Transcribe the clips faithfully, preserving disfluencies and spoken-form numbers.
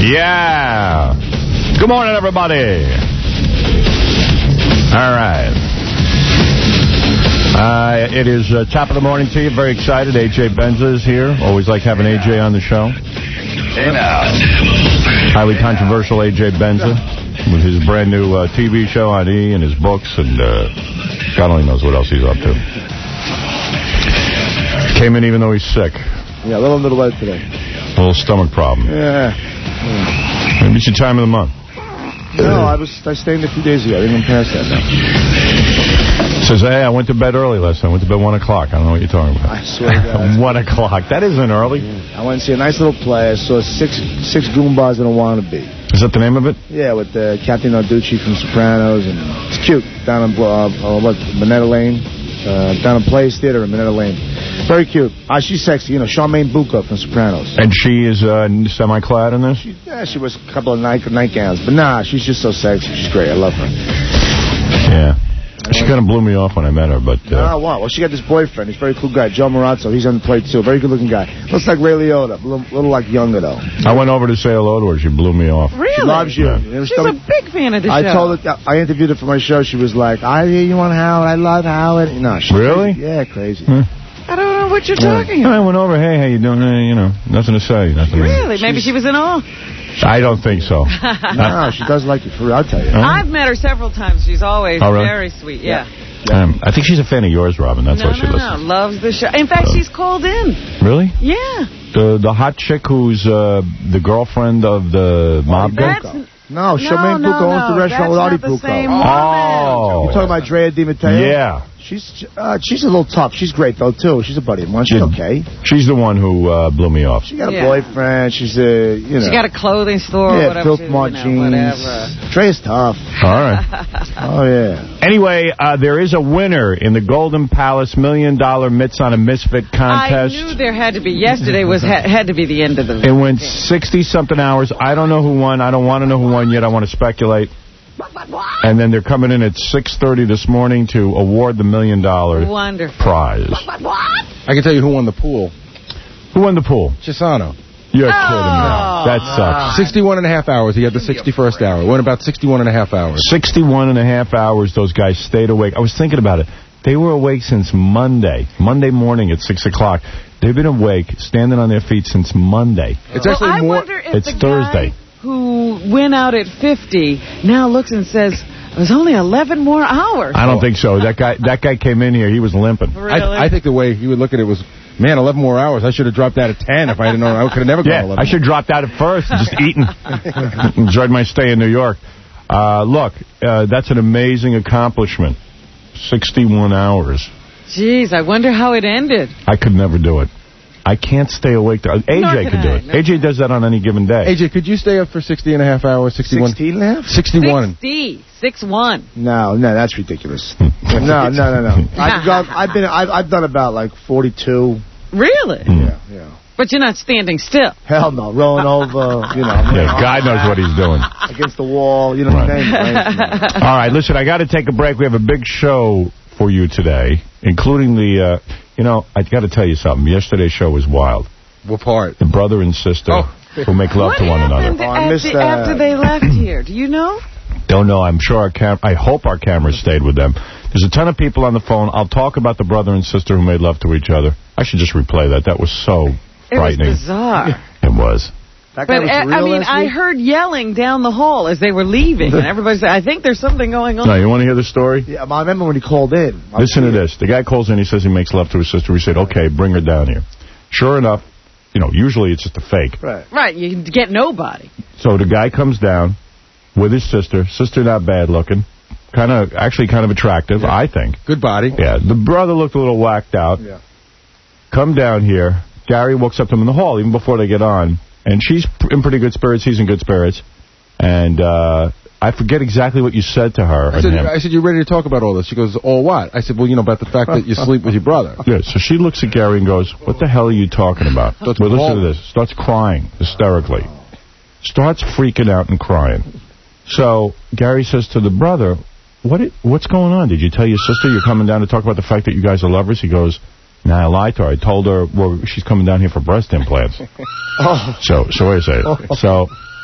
Yeah. Good morning, everybody. All right. Uh, it is uh, top of the morning to you. Very excited. A J Benza is here. Always like having A J on the show. Hey now. Highly controversial A J Benza with his brand new uh, T V show on E! and his books, and uh, God only knows what else he's up to. Came in even though he's sick. Yeah, a little under the weather today. A little stomach problem. Yeah. yeah. Maybe it's your time of the month. No, I was I stayed in a few days ago. I didn't even pass that now. Says, hey, I went to bed early last night. I went to bed one o'clock. I don't know what you're talking about. I swear to God. one o'clock. That isn't early. I went to see a nice little play. I saw six six Goombas and a Wannabe. Is that the name of it? Yeah, with uh, Kathy Narducci from Sopranos. And it's cute. Down in, uh, uh, what, Minetta Lane. Uh, down in Players Theater in Minetta Lane. Very cute. Uh, she's sexy. You know, Charmaine Bucco from Sopranos. And she is uh, semi-clad in this? She, yeah, she was a couple of night, nightgowns. But nah, she's just so sexy. She's great. I love her. Yeah. She kind of blew me off when I met her, but... Uh, no, I want. Well, she got this boyfriend. He's a very cool guy, Joe Marazzo. He's on the plate, too. Very good-looking guy. Looks like Ray Liotta. A little, little like younger, though. I went over to say hello to her. She blew me off. Really? She loves you. Yeah. She's a big fan of the I show. I told her, I interviewed her for my show. She was like, I hear you on Howard. I love Howard. No, she's really? Crazy. Yeah, crazy. Hmm. I don't know what you're yeah. talking about. I went over, hey, how you doing? Uh, you know, nothing to say. Nothing really? To... Maybe she was in awe? I don't think so. No, she does like you. For real, I'll tell you. Oh. I've met her several times. She's always oh, really? very sweet. Yeah. yeah. Um, I think she's a fan of yours, Robin. That's no, why she no, listens. No, loves the show. In fact, uh, she's called in. Really? Yeah. The the hot chick who's uh, the girlfriend of the mob guy? No, Charmaine no, Bucco no, owns the restaurant with Artie Bucco. Oh. You're talking about Drea Di Matteo? Yeah. She's uh, she's a little tough. She's great, though, too. She's a buddy of mine. She's yeah. okay. She's the one who uh, blew me off. She got a yeah. boyfriend. She's a, you know. She got a clothing store yeah, or whatever. Filth Mart you know, jeans. whatever. Drea's tough. All right. Oh, yeah. Anyway, uh, there is a winner in the Golden Palace Million Dollar Mitts on a Misfit contest. I knew there had to be. Yesterday was ha had to be the end of the It went sixty-something hours. I don't know who won. I don't want to know who won yet. I want to speculate. And then they're coming in at six thirty this morning to award the million dollar Wonderful. prize. I can tell you who won the pool. Who won the pool? Chisano. You're oh. kidding me. That sucks. sixty-one and a half hours. He had the sixty-first hour. It went about sixty-one and a half hours. sixty-one and a half hours those guys stayed awake. I was thinking about it. They were awake since Monday. Monday morning at six o'clock. They've been awake, standing on their feet since Monday. It's well, actually I more... wonder if it's the Thursday. Guy who went out at fifty now looks and says, it was only eleven more hours. I don't think so. That guy that guy came in here, he was limping. Really? I, I think the way he would look at it was, man, eleven more hours. I should have dropped out at ten if I didn't know. I could have never gone yeah, eleven. I should have dropped out at first and just eaten. Enjoyed my stay in New York. Uh, look, uh, that's an amazing accomplishment. sixty-one hours. Jeez, I wonder how it ended. I could never do it. I can't stay awake. A J could do it. A J does that on any given day. A J, could you stay up for sixty and a half hours? sixty-one? sixteen and a half? sixty-one. sixty. six one. No, no, that's ridiculous. no, no, no, no. I've, gone, I've been, I've, I've done about like forty-two. Really? Yeah, yeah. But you're not standing still. Hell no, rolling over, you know. Yeah, God knows what he's doing. Against the wall, you know what I mean? Right. All right, listen, I got to take a break. We have a big show for you today, including the, uh, you know, I got to tell you something. Yesterday's show was wild. What part? The brother and sister oh. who make love what to one another. What Oh, happened after, after they left here? Do you know? Don't know. I'm sure our cam I hope our cameras stayed with them. There's a ton of people on the phone. I'll talk about the brother and sister who made love to each other. I should just replay that. That was so frightening. It was bizarre. It was. That guy But, was I, real I mean, last I week? heard yelling down the hall as they were leaving, and everybody said, I think there's something going on. No, you want to hear the story? Yeah, I remember when he called in. Listen to this. The guy calls in. He says he makes love to his sister. We said, okay, bring her down here. Sure enough, you know, usually it's just a fake. Right. Right, you get nobody. So the guy comes down with his sister. Sister not bad looking. Kind of, actually kind of attractive, yeah. I think. Good body. Yeah. The brother looked a little whacked out. Yeah. Come down here. Gary walks up to him in the hall, even before they get on. And she's in pretty good spirits. He's in good spirits. And uh, I forget exactly what you said to her. I said, I said, you ready to talk about all this? She goes, all what? I said, well, you know, about the fact that you sleep with your brother. Yeah, so she looks at Gary and goes, what the hell are you talking about? Well, listen to this. Starts crying hysterically. Starts freaking out and crying. So Gary says to the brother, what? It, what's going on? Did you tell your sister you're coming down to talk about the fact that you guys are lovers? He goes, nah, I lied to her. I told her, well, she's coming down here for breast implants. Oh. So, so wait a second. So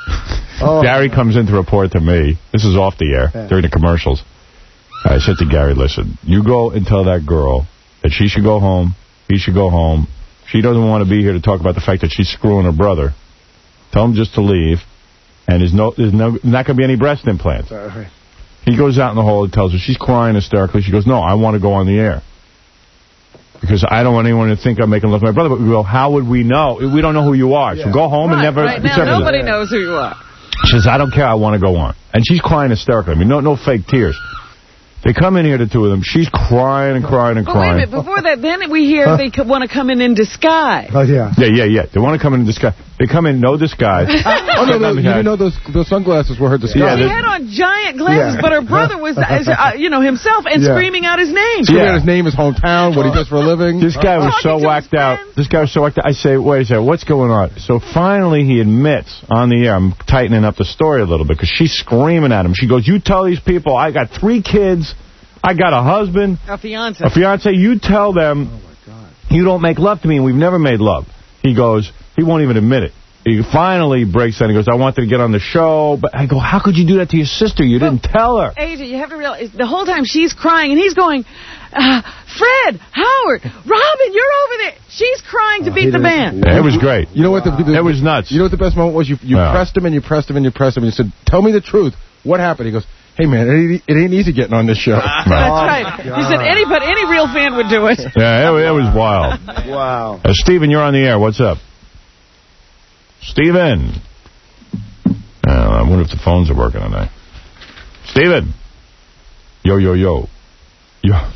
Oh. Gary comes in to report to me. This is off the air, yeah. during the commercials. I said to Gary, listen, you go and tell that girl that she should go home, he should go home. She doesn't want to be here to talk about the fact that she's screwing her brother. Tell him just to leave. And there's no, there's no, not going to be any breast implants. Right. He goes out in the hall and tells her, she's crying hysterically. She goes, no, I want to go on the air. Because I don't want anyone to think I'm making love to my brother. But we go, how would we know? We don't know who you are. Yeah. So go home right, and never... Right now, nobody that. knows who you are. She says, I don't care. I want to go on. And she's crying hysterically. I mean, no, no fake tears. They come in here, the two of them. She's crying and crying and but crying. Wait a minute. Before that, then we hear huh? they want to come in in disguise. Oh, yeah. Yeah, yeah, yeah. They want to come in in disguise. They come in no disguise. oh, no, no. You didn't know those, those sunglasses were her disguise. Yeah, she had on giant glasses, yeah. but her brother was, uh, you know, himself and yeah. screaming out his name. Screaming out his name, his hometown, what he does for a living. This guy was so whacked out. This guy was so whacked out. I say, wait a second, what's going on? So finally he admits on the air, I'm tightening up the story a little bit, because she's screaming at him. She goes, you tell these people I got three kids. I got a husband. A fiancé. A fiancé. You tell them oh my God. You don't make love to me, and we've never made love. He goes, he won't even admit it. He finally breaks down. He goes, I wanted to get on the show. But I go, how could you do that to your sister? You well, didn't tell her. A J, you have to realize, the whole time she's crying, and he's going, uh, Fred, Howard, Robin, you're over there. She's crying to oh, beat the band. Yeah, it was great. You know what? The, the, it was nuts. You know what the best moment was? You, you yeah. pressed him, and you pressed him, and you pressed him, and you said, tell me the truth. What happened? He goes, hey, man, it ain't, it ain't easy getting on this show. That's right. Oh, he said anybody, any real fan would do it. Yeah, it, it was wild. Wow. Uh, Steven, you're on the air. What's up? Steven. Uh, I wonder if the phones are working tonight. Steven. Yo, yo, yo. Yo.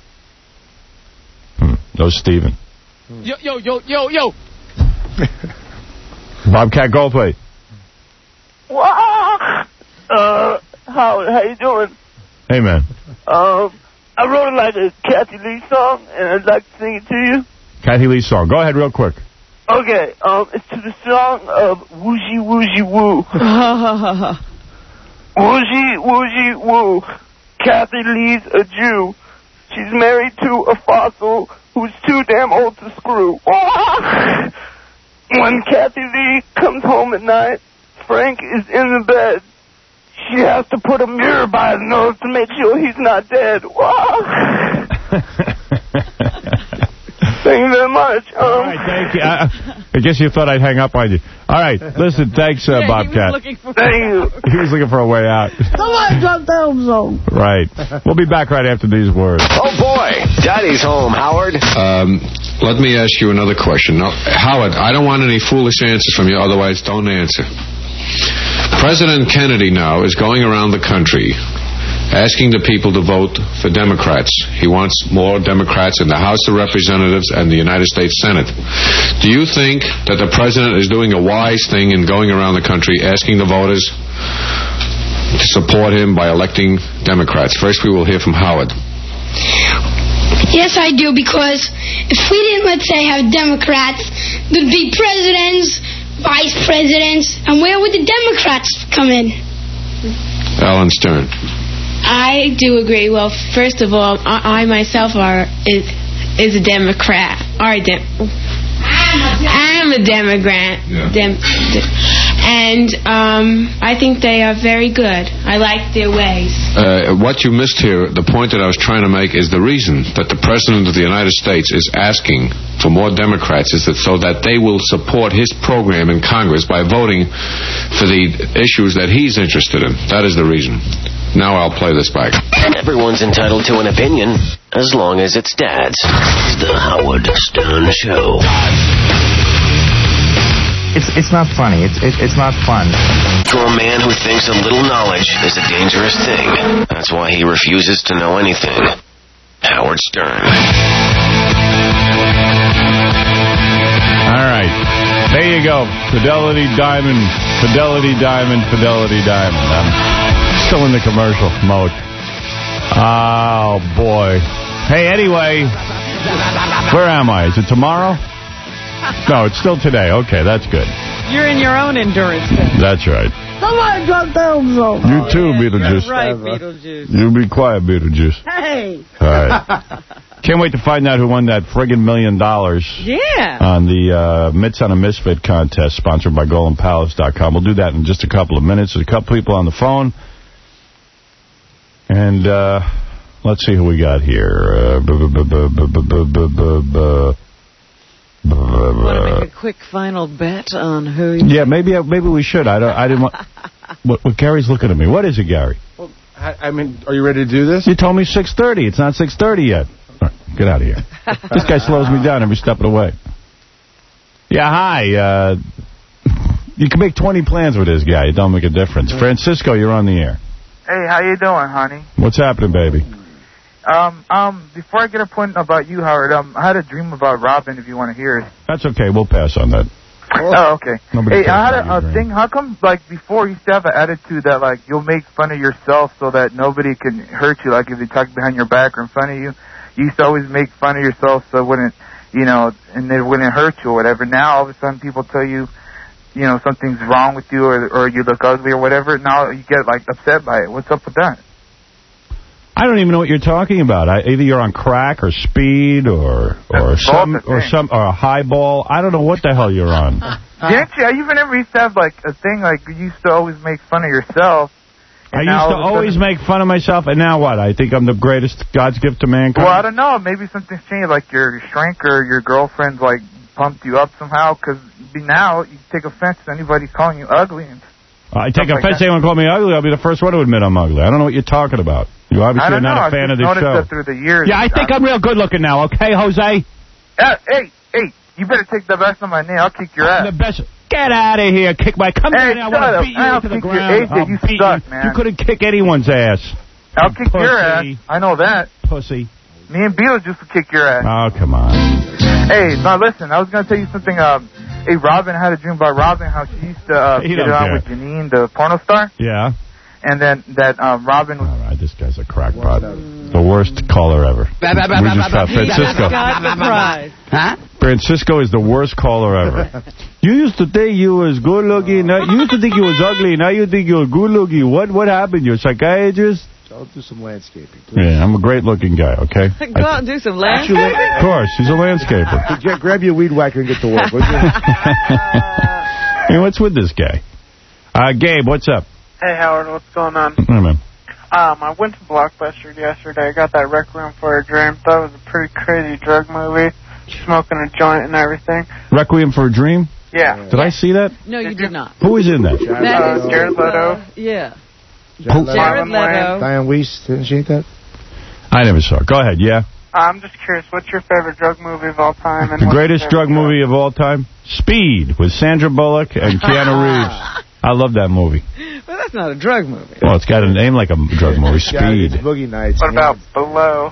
Hmm. No, Steven. Yo, yo, yo, yo, yo. Bobcat Goldthwait. Wow. Uh, Howard, how you doing? Hey, man. Um, I wrote like a Kathy Lee song, and I'd like to sing it to you. Kathy Lee song. Go ahead real quick. Okay, um, it's to the song of Woozy Woozy Woo. Woozy Woozy Woo. Kathy Lee's a Jew. She's married to a fossil who's too damn old to screw. When Kathy Lee comes home at night, Frank is in the bed. She has to put a mirror by his nose to make sure he's not dead. Thank you very much. Um, All right, thank you. I, I guess you thought I'd hang up on you. All right, listen, thanks, uh, yeah, Bobcat. He was looking for Thank you. He was looking for a way out. Somebody drop down zone. Right. We'll be back right after these words. Oh, boy. Daddy's home, Howard. Um, let me ask you another question. Now, Howard, I don't want any foolish answers from you, otherwise don't answer. President Kennedy now is going around the country asking the people to vote for Democrats. He wants more Democrats in the House of Representatives and the United States Senate. Do you think that the president is doing a wise thing in going around the country asking the voters to support him by electing Democrats? First, we will hear from Howard. Yes, I do, because if we didn't, let's say, have Democrats, there'd be presidents, vice presidents, and where would the Democrats come in? Alan Stern. I do agree. Well, first of all, I, I myself are is is a Democrat. Or a Dem- I'm a Democrat. Yeah. Dem- and um, I think they are very good. I like their ways. Uh, what you missed here, the point that I was trying to make, is the reason that the President of the United States is asking for more Democrats is that so that they will support his program in Congress by voting for the issues that he's interested in. That is the reason. Now I'll play this back. Everyone's entitled to an opinion, as long as it's Dad's. The Howard Stern Show. It's it's not funny. It's it, it's not fun. For a man who thinks a little knowledge is a dangerous thing. That's why he refuses to know anything. Howard Stern. All right. There you go. Fidelity Diamond, Fidelity Diamond, Fidelity Diamond. I'm still in the commercial mode. Oh, boy. Hey, anyway, where am I? Is it tomorrow? No, it's still today. Okay, that's good. You're in your own endurance. That's right. Somebody drop down so. You too, Beetlejuice. Right, Beetlejuice. You be quiet, Beetlejuice. Hey. All right. Can't wait to find out who won that friggin' million dollars. Yeah. On the uh, Mitts on a Misfit contest sponsored by Golden Palace dot com. We'll do that in just a couple of minutes. There's a couple people on the phone. And uh, let's see who we got here. Want to make a quick final bet on who? Yeah, maybe maybe we should. I don't. I didn't want. What, what Gary's looking at me. What is it, Gary? Well, I, I mean, are you ready to do this? You told me six thirty. It's not six thirty yet. All right, get out of here. This guy slows me down every step of the way. Yeah, hi. Uh, you can make twenty plans with this guy. It don't make a difference. Francisco, you're on the air. Hey, how you doing, honey? What's happening, baby? Um, um, before I get a point about you, Howard, um, I had a dream about Robin, if you want to hear it. That's okay. We'll pass on that. Oh, okay. Nobody hey, I had cares a, about a thing. How come, like, before you used to have an attitude that, like, you'll make fun of yourself so that nobody can hurt you, like if they talk behind your back or in front of you? You used to always make fun of yourself so it wouldn't, you know, and it wouldn't hurt you or whatever. Now, all of a sudden, people tell you, you know, something's wrong with you or, or you look ugly or whatever. Now you get, like, upset by it. What's up with that? I don't even know what you're talking about. I, either you're on crack or speed or or some or some or a highball. I don't know what the hell you're on. Didn't you? You never used to have like a thing like you used to always make fun of yourself. I used to always make fun of myself, and now what? I think I'm the greatest God's gift to mankind. Well, I don't know. Maybe something's changed. Like your shrink or your girlfriend's like pumped you up somehow. Because now you take offense to anybody calling you ugly. And I take offense to anyone call me ugly. I'll be the first one to admit I'm ugly. I don't know what you're talking about. You obviously are not know. a fan of this show. That through the years. Yeah, I think I'm real good looking now. Okay, Jose. Uh, hey, hey, you better take the best on my knee. I'll kick your ass. The best. Get out of here. Kick my. Come hey, down here. I want to beat you I'll into the kick ground. Your, hey, you beat suck, you. man. You couldn't kick anyone's ass. I'll kick Pussy. your ass. I know that. Pussy. Me and Beetlejuice will kick your ass. Oh, come on. Hey, now listen, I was going to tell you something. Um, hey, Robin, I had a dream about Robin, how she used to uh, get around with Janine, the porno star. Yeah. And then that um, Robin was... All right, this guy's a crackpot. The worst caller ever. We just got Francisco. Huh? Francisco is the worst caller ever. You used to think you was good looking. Now, you used to think you was ugly. Now you think you're good looking. What what happened? You're a psychiatrist? I'll do some landscaping, please. Yeah, I'm a great looking guy, okay? Go out and do some landscaping? Of course, he's a landscaper. Get, grab your weed whacker and get to work, would you? Hey, what's with this guy? Uh, Gabe, what's up? Hey, Howard, what's going on? Hey, man. Um, I went to Blockbuster yesterday. I got that Requiem for a Dream. Thought it was a pretty crazy drug movie. Smoking a joint and everything. Requiem for a Dream? Yeah. Did I see that? No, you did not. Who was in that? That is, uh, Jared Leto. Uh, yeah. Jared Leto. Jared Leto. Diane Weiss, didn't she eat that? I never saw it. Go ahead, yeah? I'm just curious, what's your favorite drug movie of all time? And the greatest drug movie of all time? Speed, with Sandra Bullock and Keanu Reeves. I love that movie. Well, that's not a drug movie. Well, it's got a name like a drug movie, Speed. It's Boogie Nights. What about Below?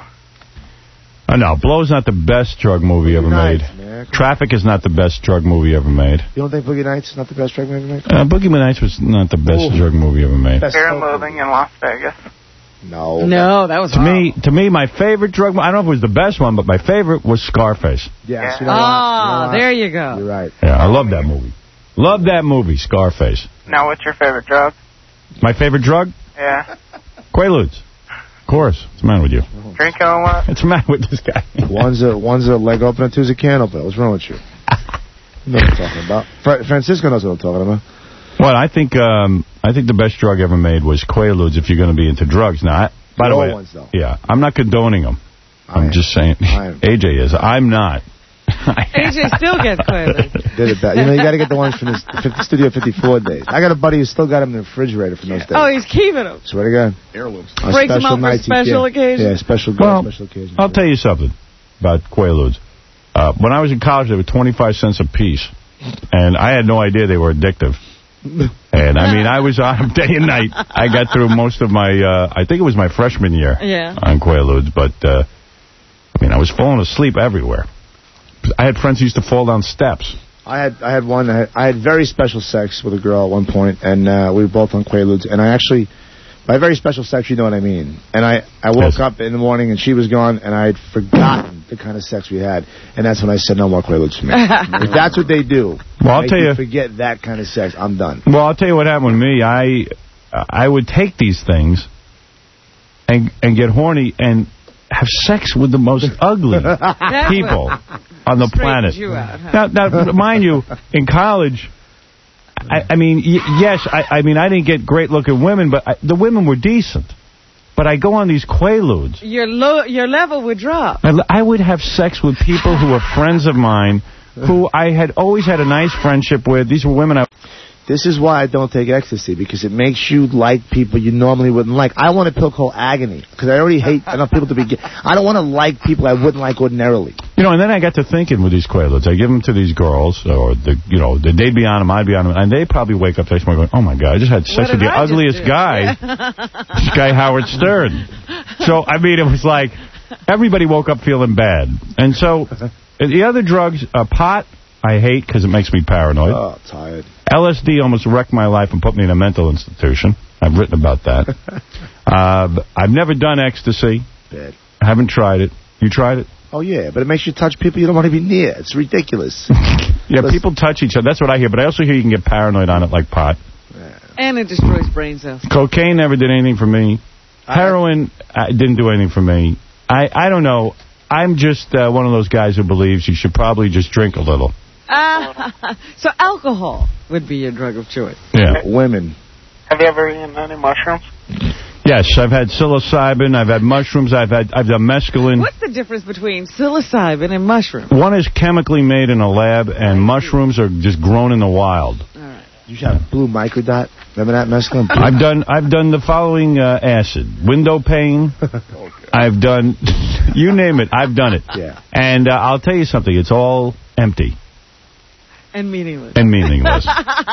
Oh, no, Blow's not the best drug movie ever made. Man. Traffic is not the best drug movie ever made. You don't think Boogie Nights is not the best drug movie ever made? Uh, Boogie Nights was not the best Ooh. drug movie ever made. Fear and Loathing in Las Vegas. No. No, that was to wrong. me. To me, my favorite drug. I don't know if it was the best one, but my favorite was Scarface. Yes. Yeah. You know oh, you know there you go. You're right. Yeah, I love that movie. Love that movie, Scarface. Now, what's your favorite drug? My favorite drug? Yeah. Quaaludes. Of course. What's the matter with you? Drinking a lot? What's the matter with this guy? one's a one's a leg opener, two's a can opener. What's wrong with you? You know what I'm talking about. Fra Francisco knows what I'm talking about. Well, I think um, I think the best drug ever made was Quaaludes. If you're going to be into drugs, now. I, by the, the way, ones, though. Yeah, I'm not condoning them. I'm am. just saying. A J is. I'm not. A J still gets Quaaludes. Did it bad. You know, you got to get the ones from the fifty, Studio fifty-four days. I got a buddy who still got them in the refrigerator from those days. Oh, he's keeping them. Swear to God. Heirlooms. Breaks them out for special occasions. Yeah, special, well, special occasions. I'll tell you something about Quaaludes. Uh, when I was in college, they were twenty-five cents a piece, and I had no idea they were addictive. And, I mean, I was on them day and night. I got through most of my, uh, I think it was my freshman year yeah. on Quaaludes, but, uh, I mean, I was falling asleep everywhere. I had friends who used to fall down steps. I had I had one. I had, I had very special sex with a girl at one point, and uh, we were both on Quaaludes. And I actually, by very special sex, you know what I mean. And I, I woke yes. up in the morning, and she was gone, and I had forgotten the kind of sex we had. And that's when I said, no more Quaaludes for me. If that's what they do, Well, I'll make tell you. forget that kind of sex. I'm done. Well, I'll tell you what happened with me. I I would take these things and and get horny and have sex with the most ugly people on the planet. You out, huh? Now, now, mind you, in college, I, I mean, y yes, I, I mean, I didn't get great-looking women, but I, the women were decent. But I go on these Quaaludes. Your low, your level would drop. I, I would have sex with people who were friends of mine, who I had always had a nice friendship with. These were women I... This is why I don't take ecstasy, because it makes you like people you normally wouldn't like. I want a pill called Agony, because I already hate enough people to be... I don't want to like people I wouldn't like ordinarily. You know, and then I got to thinking with these Quaaludes. I give them to these girls, or, the, you know, they'd be on them, I'd be on them, and they probably wake up the next morning going, oh, my God, I just had sex with the I ugliest guy, this guy Howard Stern. So, I mean, it was like, everybody woke up feeling bad. And so, the other drugs, uh, pot, I hate because it makes me paranoid. Oh, tired. L S D almost wrecked my life and put me in a mental institution. I've written about that. uh, I've never done ecstasy. Bad. I haven't tried it. You tried it? Oh, yeah, but it makes you touch people you don't want to be near. It's ridiculous. Yeah, Let's... people touch each other. That's what I hear. But I also hear you can get paranoid on it like pot. And it destroys brain cells. Cocaine never did anything for me. Heroin uh, didn't do anything for me. I, I don't know. I'm just uh, one of those guys who believes you should probably just drink a little. Uh, so alcohol would be your drug of choice. Yeah. Women. Have you ever eaten any mushrooms? Yes, I've had psilocybin, I've had mushrooms, I've had I've done mescaline. What's the difference between psilocybin and mushrooms? One is chemically made in a lab, and mushrooms are just grown in the wild. All right. You should have blue microdot. Remember that mescaline? I've done I've done the following uh, acid: window pane. Okay. I've done, you name it, I've done it. Yeah. And uh, I'll tell you something: it's all empty. And meaningless. And meaningless.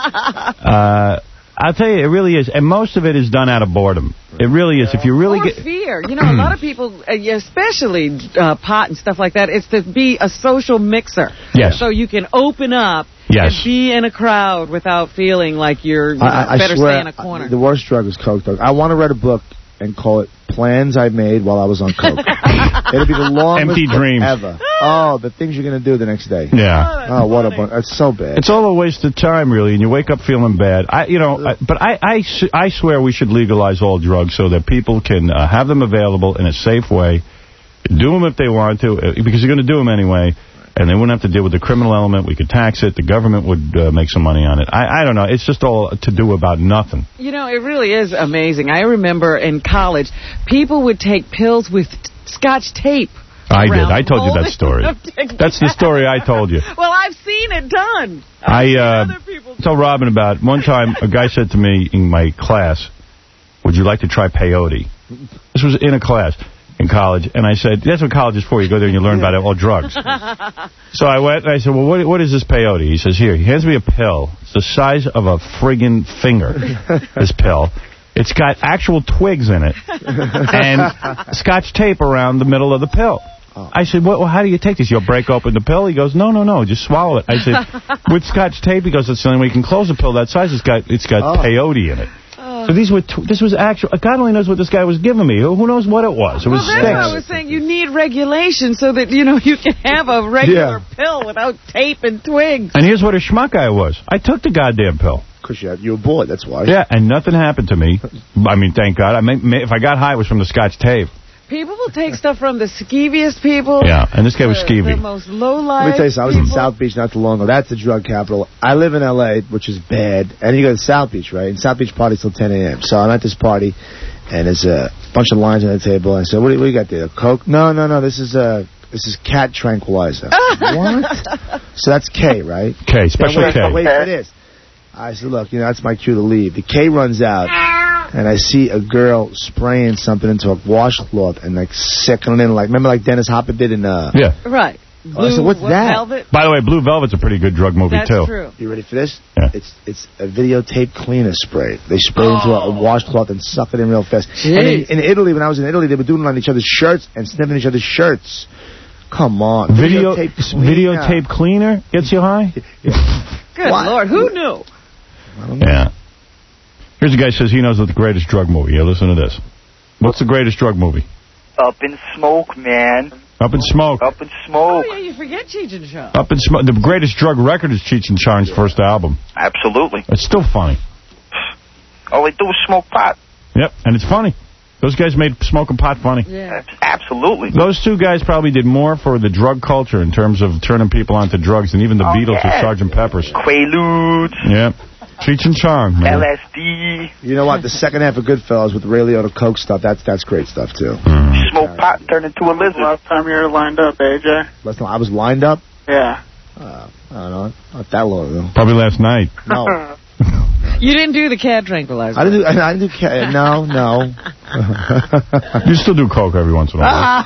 uh, I'll tell you, it really is. And most of it is done out of boredom. It really is. If you really or get... fear. You know, a lot of people, especially uh, pot and stuff like that, it's to be a social mixer. Yes. So you can open up yes. and be in a crowd without feeling like you're, you know, I, I better swear, stay in a corner. The worst drug is coke, dog. I want to write a book and call it Plans I Made While I Was on Coke. It'll be the longest Empty dreams. ever. Oh, the things you're going to do the next day. Yeah. Oh, oh what a bunch. That's so bad. It's all a waste of time, really, and you wake up feeling bad. I, you know, I, but I, I, I swear we should legalize all drugs so that people can uh, have them available in a safe way, do them if they want to, uh, because you're going to do them anyway, and they wouldn't have to deal with the criminal element. We could tax it. The government would uh, make some money on it. I, I don't know. It's just all to do about nothing. You know, it really is amazing. I remember in college, people would take pills with Scotch tape. I did. I told you that story. That's the story I told you. Well, I've seen it done. I uh, told Robin about it. One time, a guy said to me in my class, would you like to try peyote? This was in a class in college, and I said, that's what college is for. You go there and you learn about all drugs. So I went, and I said, well, what, what is this peyote? He says, here. He hands me a pill. It's the size of a friggin' finger, this pill. It's got actual twigs in it and Scotch tape around the middle of the pill. I said, well, how do you take this? You'll break open the pill? He goes, no, no, no, just swallow it. I said, with Scotch tape? He goes, that's the only way you can close a pill that size. It's got it's got oh. peyote in it. Oh. So these were t this was actual. God only knows what this guy was giving me. Who, who knows what it was? It was well, that's sticks. why I was saying you need regulation so that, you know, you can have a regular yeah. pill without tape and twigs. And here's what a schmuck I was. I took the goddamn pill. Because you, you were bored, that's why. Yeah, and nothing happened to me. I mean, thank God. I may, may, if I got high, it was from the Scotch tape. People will take stuff from the skeeviest people. Yeah, and this guy was skeevy. The most low-life Let me tell you something. I was in people. South Beach not too long ago. That's the drug capital. I live in L A, which is bad. And you go to South Beach, right? And South Beach party's till ten A M So I'm at this party, and there's a bunch of lines on the table. I said, what do you, what do you got there? Coke? No, no, no. This is uh, this is cat tranquilizer. What? So that's K, right? K, special wait, K. Wait for this. I said, look, you know, that's my cue to leave. The K runs out, and I see a girl spraying something into a washcloth and, like, sickling in, like, remember like Dennis Hopper did in... Uh, yeah. Right. Blue, oh, I said, what's what, that? Velvet? By the way, Blue Velvet's a pretty good drug movie, That's too. True. You ready for this? Yeah. It's it's a videotape cleaner spray. They spray oh. it into a, a washcloth and suck it in real fast. Jeez. And in, in Italy, when I was in Italy, they were doing it on each other's shirts and sniffing each other's shirts. Come on. Video, videotape cleaner. Videotape cleaner gets you high? Good what? Lord, who knew? Yeah. Here's a guy who says he knows what the greatest drug movie. Yeah, listen to this. What's the greatest drug movie? Up in Smoke, man. Up in Smoke. Up in Smoke. Oh, yeah, you forget Cheech and Chong. Up in Smoke. The greatest drug record is Cheech and Chong's first album. Absolutely. It's still funny. All they do is smoke pot. Yep, and it's funny. Those guys made smoking pot funny. Yeah. Absolutely. Those two guys probably did more for the drug culture in terms of turning people onto drugs than even the oh, Beatles yeah. or Sergeant Pepper's. Quaaludes. Yeah. Cheech and Chong, man. L S D. You know what? The second half of Goodfellas with Ray Liotta Coke stuff, that's that's great stuff, too. Mm. Smoke pot and turn into a lizard. Last time you were lined up, A J? Last time I was lined up? Yeah. Uh, I don't know. Not that long ago. Probably last night. No. You didn't do the cat tranquilizer. I didn't do, I didn't do cat. No, no. You still do coke every once in a while.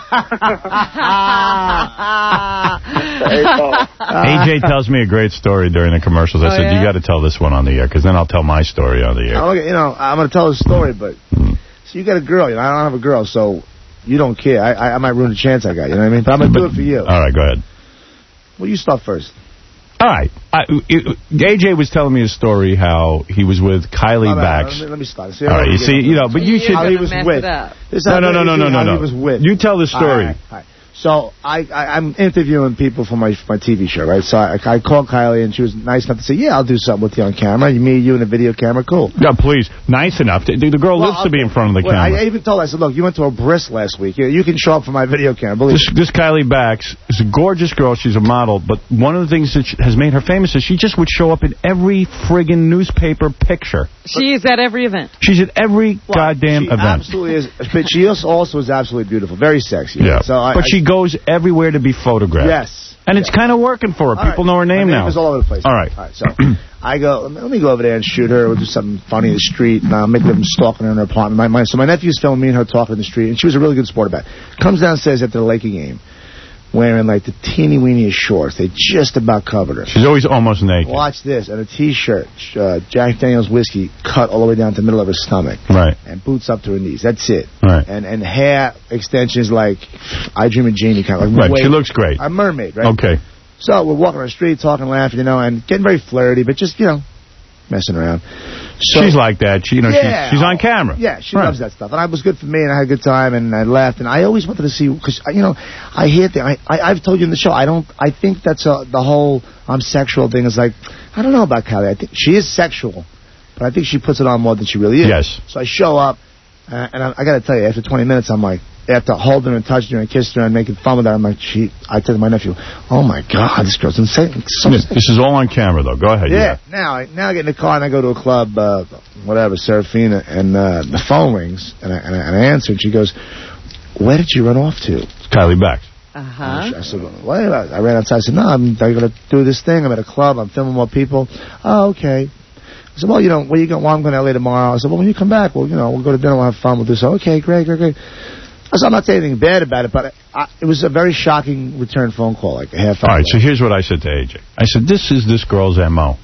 A J tells me a great story during the commercials. I oh, said, yeah? you got to tell this one on the air, because then I'll tell my story on the air. I'm, you know, I'm going to tell a story, but... Mm. So you got a girl. You know, I don't have a girl, so you don't care. I, I, I might ruin the chance I got, you know what I mean? But I'm going to do it for you. All right, go ahead. Well, you start first. All right. I, it, A J was telling me a story how he was with Kylie All right, Bax. Let me, let me start. See, All right, you see, you know, but you should... How he was with. No, no, no, no, no, no, no. He was with. You tell the story. All right, all right. So I, I, I'm interviewing people for my for my T V show, right? So I, I called Kylie, and she was nice enough to say, yeah, I'll do something with you on camera. You, me, you, and a video camera, cool. No, please. Nice enough. The, the girl Well, lives to be in front of the well, camera. I even told her, I said, look, you went to a bris last week. You, you can show up for my video camera, believe This, this Kylie Bax is a gorgeous girl. She's a model. But one of the things that she, has made her famous is she just would show up in every friggin' newspaper picture. She is at every event. She's at every well, goddamn she event. Absolutely is. But she also is absolutely beautiful. Very sexy. Yeah. So I, but I, she goes everywhere to be photographed. Yes. And it's yes. kind of working for her. All People right. know her name my name now. is all over the place. All right. All right. So I go, let me go over there and shoot her. We'll do something funny in the street. And I'll make them stalking her in her apartment. My, my, so my nephew's filming me and her talking in the street. And she was a really good sport about it. Comes downstairs after the Laker game, wearing like the teeny weeniest shorts. They just about covered her. She's always almost naked. Watch this. And a T-shirt, uh, Jack Daniels whiskey, cut all the way down to the middle of her stomach. Right. And boots up to her knees. That's it. Right. And and hair extensions like I Dream of Jeannie kind of. Like right. way, She looks great. A mermaid, right? Okay. So we're walking on the street, talking, laughing, you know, and getting very flirty, but just, you know, messing around. So, she's like that. She, you know, yeah, she's, she's on camera. Yeah, she right. loves that stuff. And it was good for me, and I had a good time, and I laughed. And I always wanted to see, because, you know, I hear things. I, I, I've told you in the show, I don't, I think that's a, the whole I'm sexual thing is like, I don't know about Kylie. I think she is sexual, but I think she puts it on more than she really is. Yes. So I show up, uh, and I, I got to tell you, after twenty minutes, I'm like, after holding her and touching her and kissing her and making fun with her, I'm like, she, I tell my nephew, oh my God, this girl's insane. So this, this is all on camera, though. Go ahead. Yeah. yeah. Now, I, now I get in the car and I go to a club, uh, whatever, Serafina, and uh, the phone rings, and I, and, I, and I answer, and she goes, where did you run off to? It's Kylie Bax. Uh-huh. I said, well, I ran outside. I said, no, I'm going to do this thing. I'm at a club. I'm filming more people. Oh, okay. I said, well, you know, where you going? Well, I'm going to L A tomorrow. I said, well, when you come back, well, you know, we'll go to dinner. We'll have fun. We'll do so. Okay, great, great, great. I said, I'm not saying anything bad about it, but I, it was a very shocking return phone call, like a half hour. All right, so here's what I said to A J. I said, this is this girl's M O.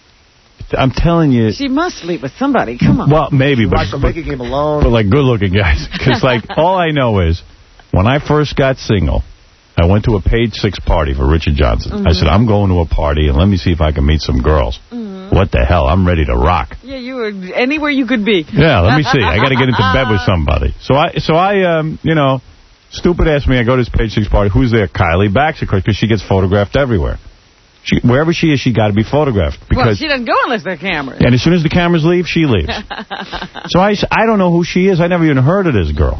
I'm telling you. She must sleep with somebody. Come on. Well, maybe, she but, watched the Laker game alone. But like good-looking guys. Because like all I know is when I first got single, I went to a Page Six party for Richard Johnson. Mm-hmm. I said, I'm going to a party, and let me see if I can meet some girls. Mm-hmm. What the hell? I'm ready to rock. Yeah, you were anywhere you could be. Yeah, let me see. I got to get into bed with somebody. So I, so I, um, you know, stupid ass me, I go to this Page Six party. Who's there? Kylie Bax, of course, because she gets photographed everywhere. She, wherever she is, she got to be photographed. Because, well, she doesn't go unless there are cameras. And as soon as the cameras leave, she leaves. So I, I don't know who she is. I never even heard of this girl.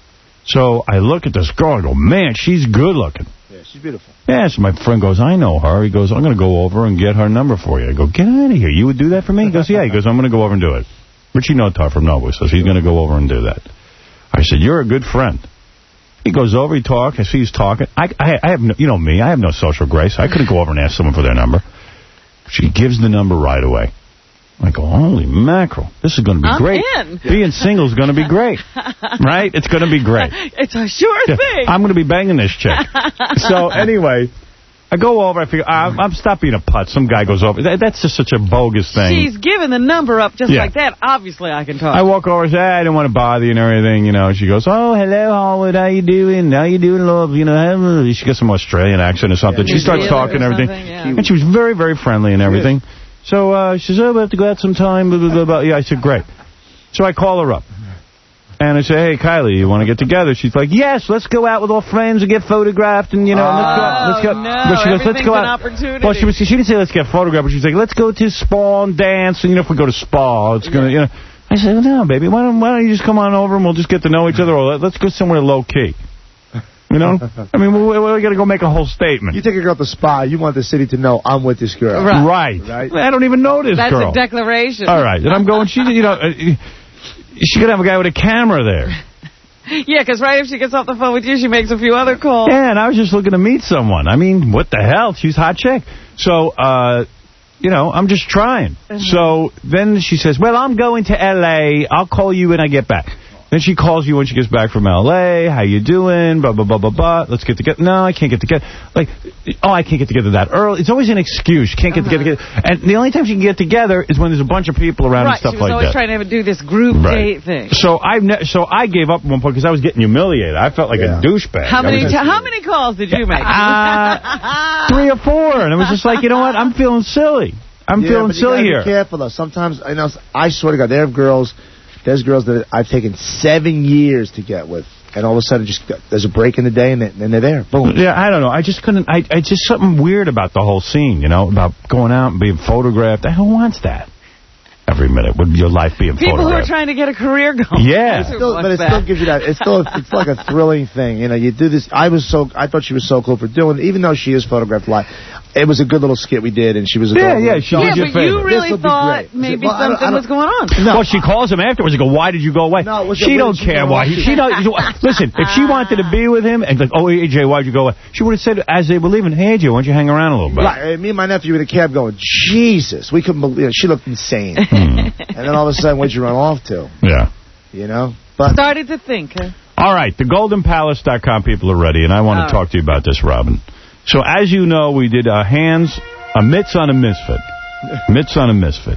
So I look at this girl and go, man, she's good looking. Yeah, she's beautiful. Yeah, so my friend goes, I know her. He goes, I'm going to go over and get her number for you. I go, get out of here. You would do that for me? He goes, yeah. He goes, I'm going to go over and do it. Richie Notar from Nobu says he's going to go over and do that. I said, you're a good friend. He goes over, he talks. I see he's talking. I, I, I have no, you know me, I have no social grace. I couldn't go over and ask someone for their number. She gives the number right away. I go, holy mackerel, this is going to be I'm great. In. Being single is going to be great. Right? It's going to be great. It's a sure yeah, thing. I'm going to be banging this chick. So anyway, I go over, I figure, I'm, I'm stop being a putz. Some guy goes over. That, that's just such a bogus thing. She's giving the number up just yeah. like that. Obviously, I can talk. I walk over and say, I don't want to bother you and everything. You know, she goes, oh, hello, Howard, how you doing? How you doing, love? You know, she gets some Australian accent or something. Yeah, she starts talking and everything. Yeah. And she was very, very friendly and everything. So uh, she says, oh, we have to go out sometime, blah, blah, blah, blah. Yeah, I said, great. So I call her up. And I say, hey, Kylie, you want to get together? She's like, yes, let's go out with all friends and get photographed. And, you know, oh, let's go. Let's go. no. But she goes, let's go an out. opportunity. Well, she, was, she didn't say let's get photographed, but she was like, let's go to Spa and dance. And, you know, if we go to Spa, it's going to, you know. I said, no, baby, why don't, why don't you just come on over and we'll just get to know each other. Or let's go somewhere low-key. You know? I mean, we, we, we got to go make a whole statement. You take a girl to Spa, you want the city to know I'm with this girl. Right. Right. I don't even know this That's girl. That's a declaration. All right. And I'm going, she, you know, uh, she could have a guy with a camera there. Yeah, because right if she gets off the phone with you, she makes a few other calls. Yeah, and I was just looking to meet someone. I mean, what the hell? She's a hot chick. So, uh, you know, I'm just trying. Mm-hmm. So then she says, well, I'm going to L A. I'll call you when I get back. Then she calls you when she gets back from L A. How you doing? Blah, blah, blah, blah, blah. Let's get together. No, I can't get together. Like, oh, I can't get together that early. It's always an excuse. Can't get uh-huh. together. And the only time she can get together is when there's a bunch of people around right, and stuff like that. Right, she was always that. trying to do this group right. date thing. So I so I gave up at one point because I was getting humiliated. I felt like yeah. a douchebag. How many just, how many calls did you make? Uh, three or four. And it was just like, you know what? I'm feeling silly. I'm yeah, feeling but silly you here. Be careful, though. Sometimes, I know, I swear to God, there are girls... There's girls that I've taken seven years to get with, and all of a sudden just there's a break in the day, and, they, and they're there. Boom. Yeah, I don't know. I just couldn't. I, I just something weird about the whole scene, you know, about going out and being photographed. Who wants that? Every minute with your life being People photographed. People who are trying to get a career going. Yeah. Still, but it that. still gives you that. It's still it's like a thrilling thing. You know, you do this. I was so I thought she was so cool for doing it, even though she is photographed live. It was a good little skit we did, and she was a yeah, girl. yeah, she yeah, did your but favor. you really thought maybe well, something I don't, I don't, was going on. No. Well, she calls him afterwards and go, why did you go away? No, she don't she care why. She don't. Listen, if she wanted to be with him and like, oh, A J, why'd you go away? She would have said as they were leaving, hey, A J, why don't you hang around a little bit? Right. Me and my nephew in the cab going, Jesus, we couldn't believe it. She looked insane. Hmm. And then all of a sudden, where'd you run off to? Yeah. You know? But started to think, huh? All right, the golden palace dot com people are ready, and I want to oh. talk to you about this, Robin. So, as you know, we did a hands, a mitts on a misfit. Mitts on a misfit.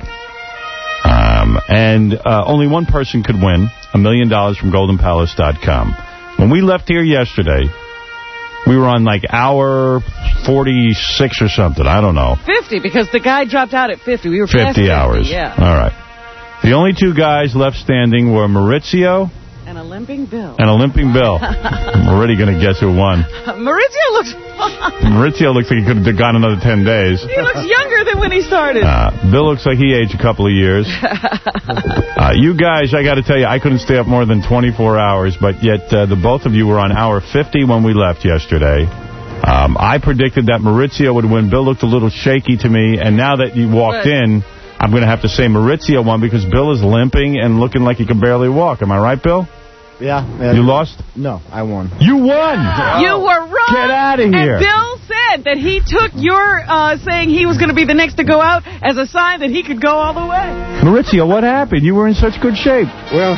Um, and uh, only one person could win a million dollars from golden palace dot com. When we left here yesterday, we were on like hour forty-six or something. I don't know. fifty, because the guy dropped out at fifty. We were past fifty hours. Yeah. All right. The only two guys left standing were Maurizio and a limping Bill. And a limping Bill. I'm already going to guess who won. Maurizio looks fine. Maurizio looks like he could have gone another ten days. He looks younger than when he started. Uh, Bill looks like he aged a couple of years. uh, you guys, I got to tell you, I couldn't stay up more than twenty-four hours, but yet uh, the both of you were on hour fifty when we left yesterday. Um, I predicted that Maurizio would win. Bill looked a little shaky to me, and now that you walked but, in, I'm going to have to say Maurizio won because Bill is limping and looking like he can barely walk. Am I right, Bill? Yeah. yeah. You lost? No, I won. You won! You were wrong! Get out of here! And Bill said that he took your uh, saying he was going to be the next to go out as a sign that he could go all the way. Maurizio, what happened? You were in such good shape. Well,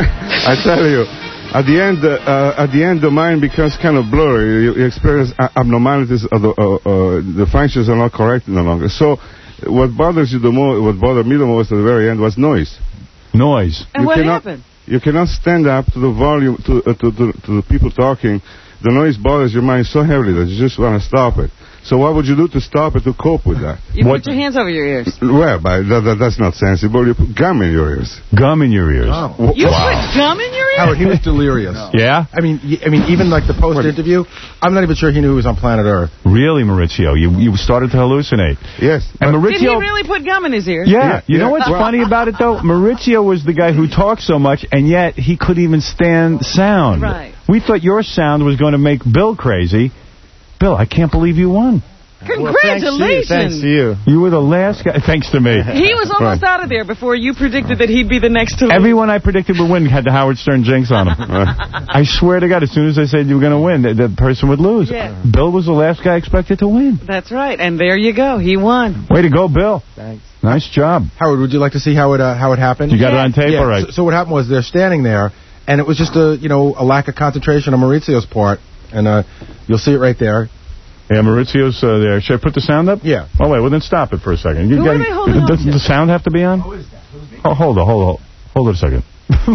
I tell you, at the end, uh, at the end, the mind becomes kind of blurry. You, you experience abnormalities. Of the, uh, uh, the functions are not correct no longer. So, what bothers you the most, what bothered me the most at the very end was noise. Noise. And you what cannot, happened? You cannot stand up to the volume, to, uh, to, to, to the people talking. The noise bothers your mind so heavily that you just want to stop it. So what would you do to stop it, to cope with that? You what? put your hands over your ears. Well, but that, that, that's not sensible. You put gum in your ears. Gum in your ears. Oh. You wow. put gum in your ears? Howard, he was delirious. No. Yeah? I mean, I mean, even like the post-interview, I'm not even sure he knew he was on planet Earth. Really, Maurizio? You you started to hallucinate. Yes. And Maurizio, did he really put gum in his ears? Yeah. yeah you yeah. know what's well, funny about it, though? Maurizio was the guy who talked so much, and yet he couldn't even stand sound. Right. We thought your sound was going to make Bill crazy. Bill, I can't believe you won. Congratulations. Well, thanks to you. Thanks to you. You were the last guy. Thanks to me. He was almost right. out of there before you predicted that he'd be the next to lose. Everyone I predicted would win had the Howard Stern jinx on him. I swear to God, as soon as I said you were going to win, the, the person would lose. Yeah. Bill was the last guy expected to win. That's right. And there you go. He won. Way to go, Bill. Thanks. Nice job. Howard, would you like to see how it uh, how it happened? You got yeah. it on tape? Yeah. All right. So, so what happened was they're standing there, and it was just a, you know, a lack of concentration on Maurizio's part. And uh, you'll see it right there. Yeah, Maurizio's uh, there. Should I put the sound up? Yeah. Oh, wait. Well, then stop it for a second. You Who gotta, are they holding on Does to? the sound have to be on? Who is that? Who's oh, hold on. Hold on. Hold on a second.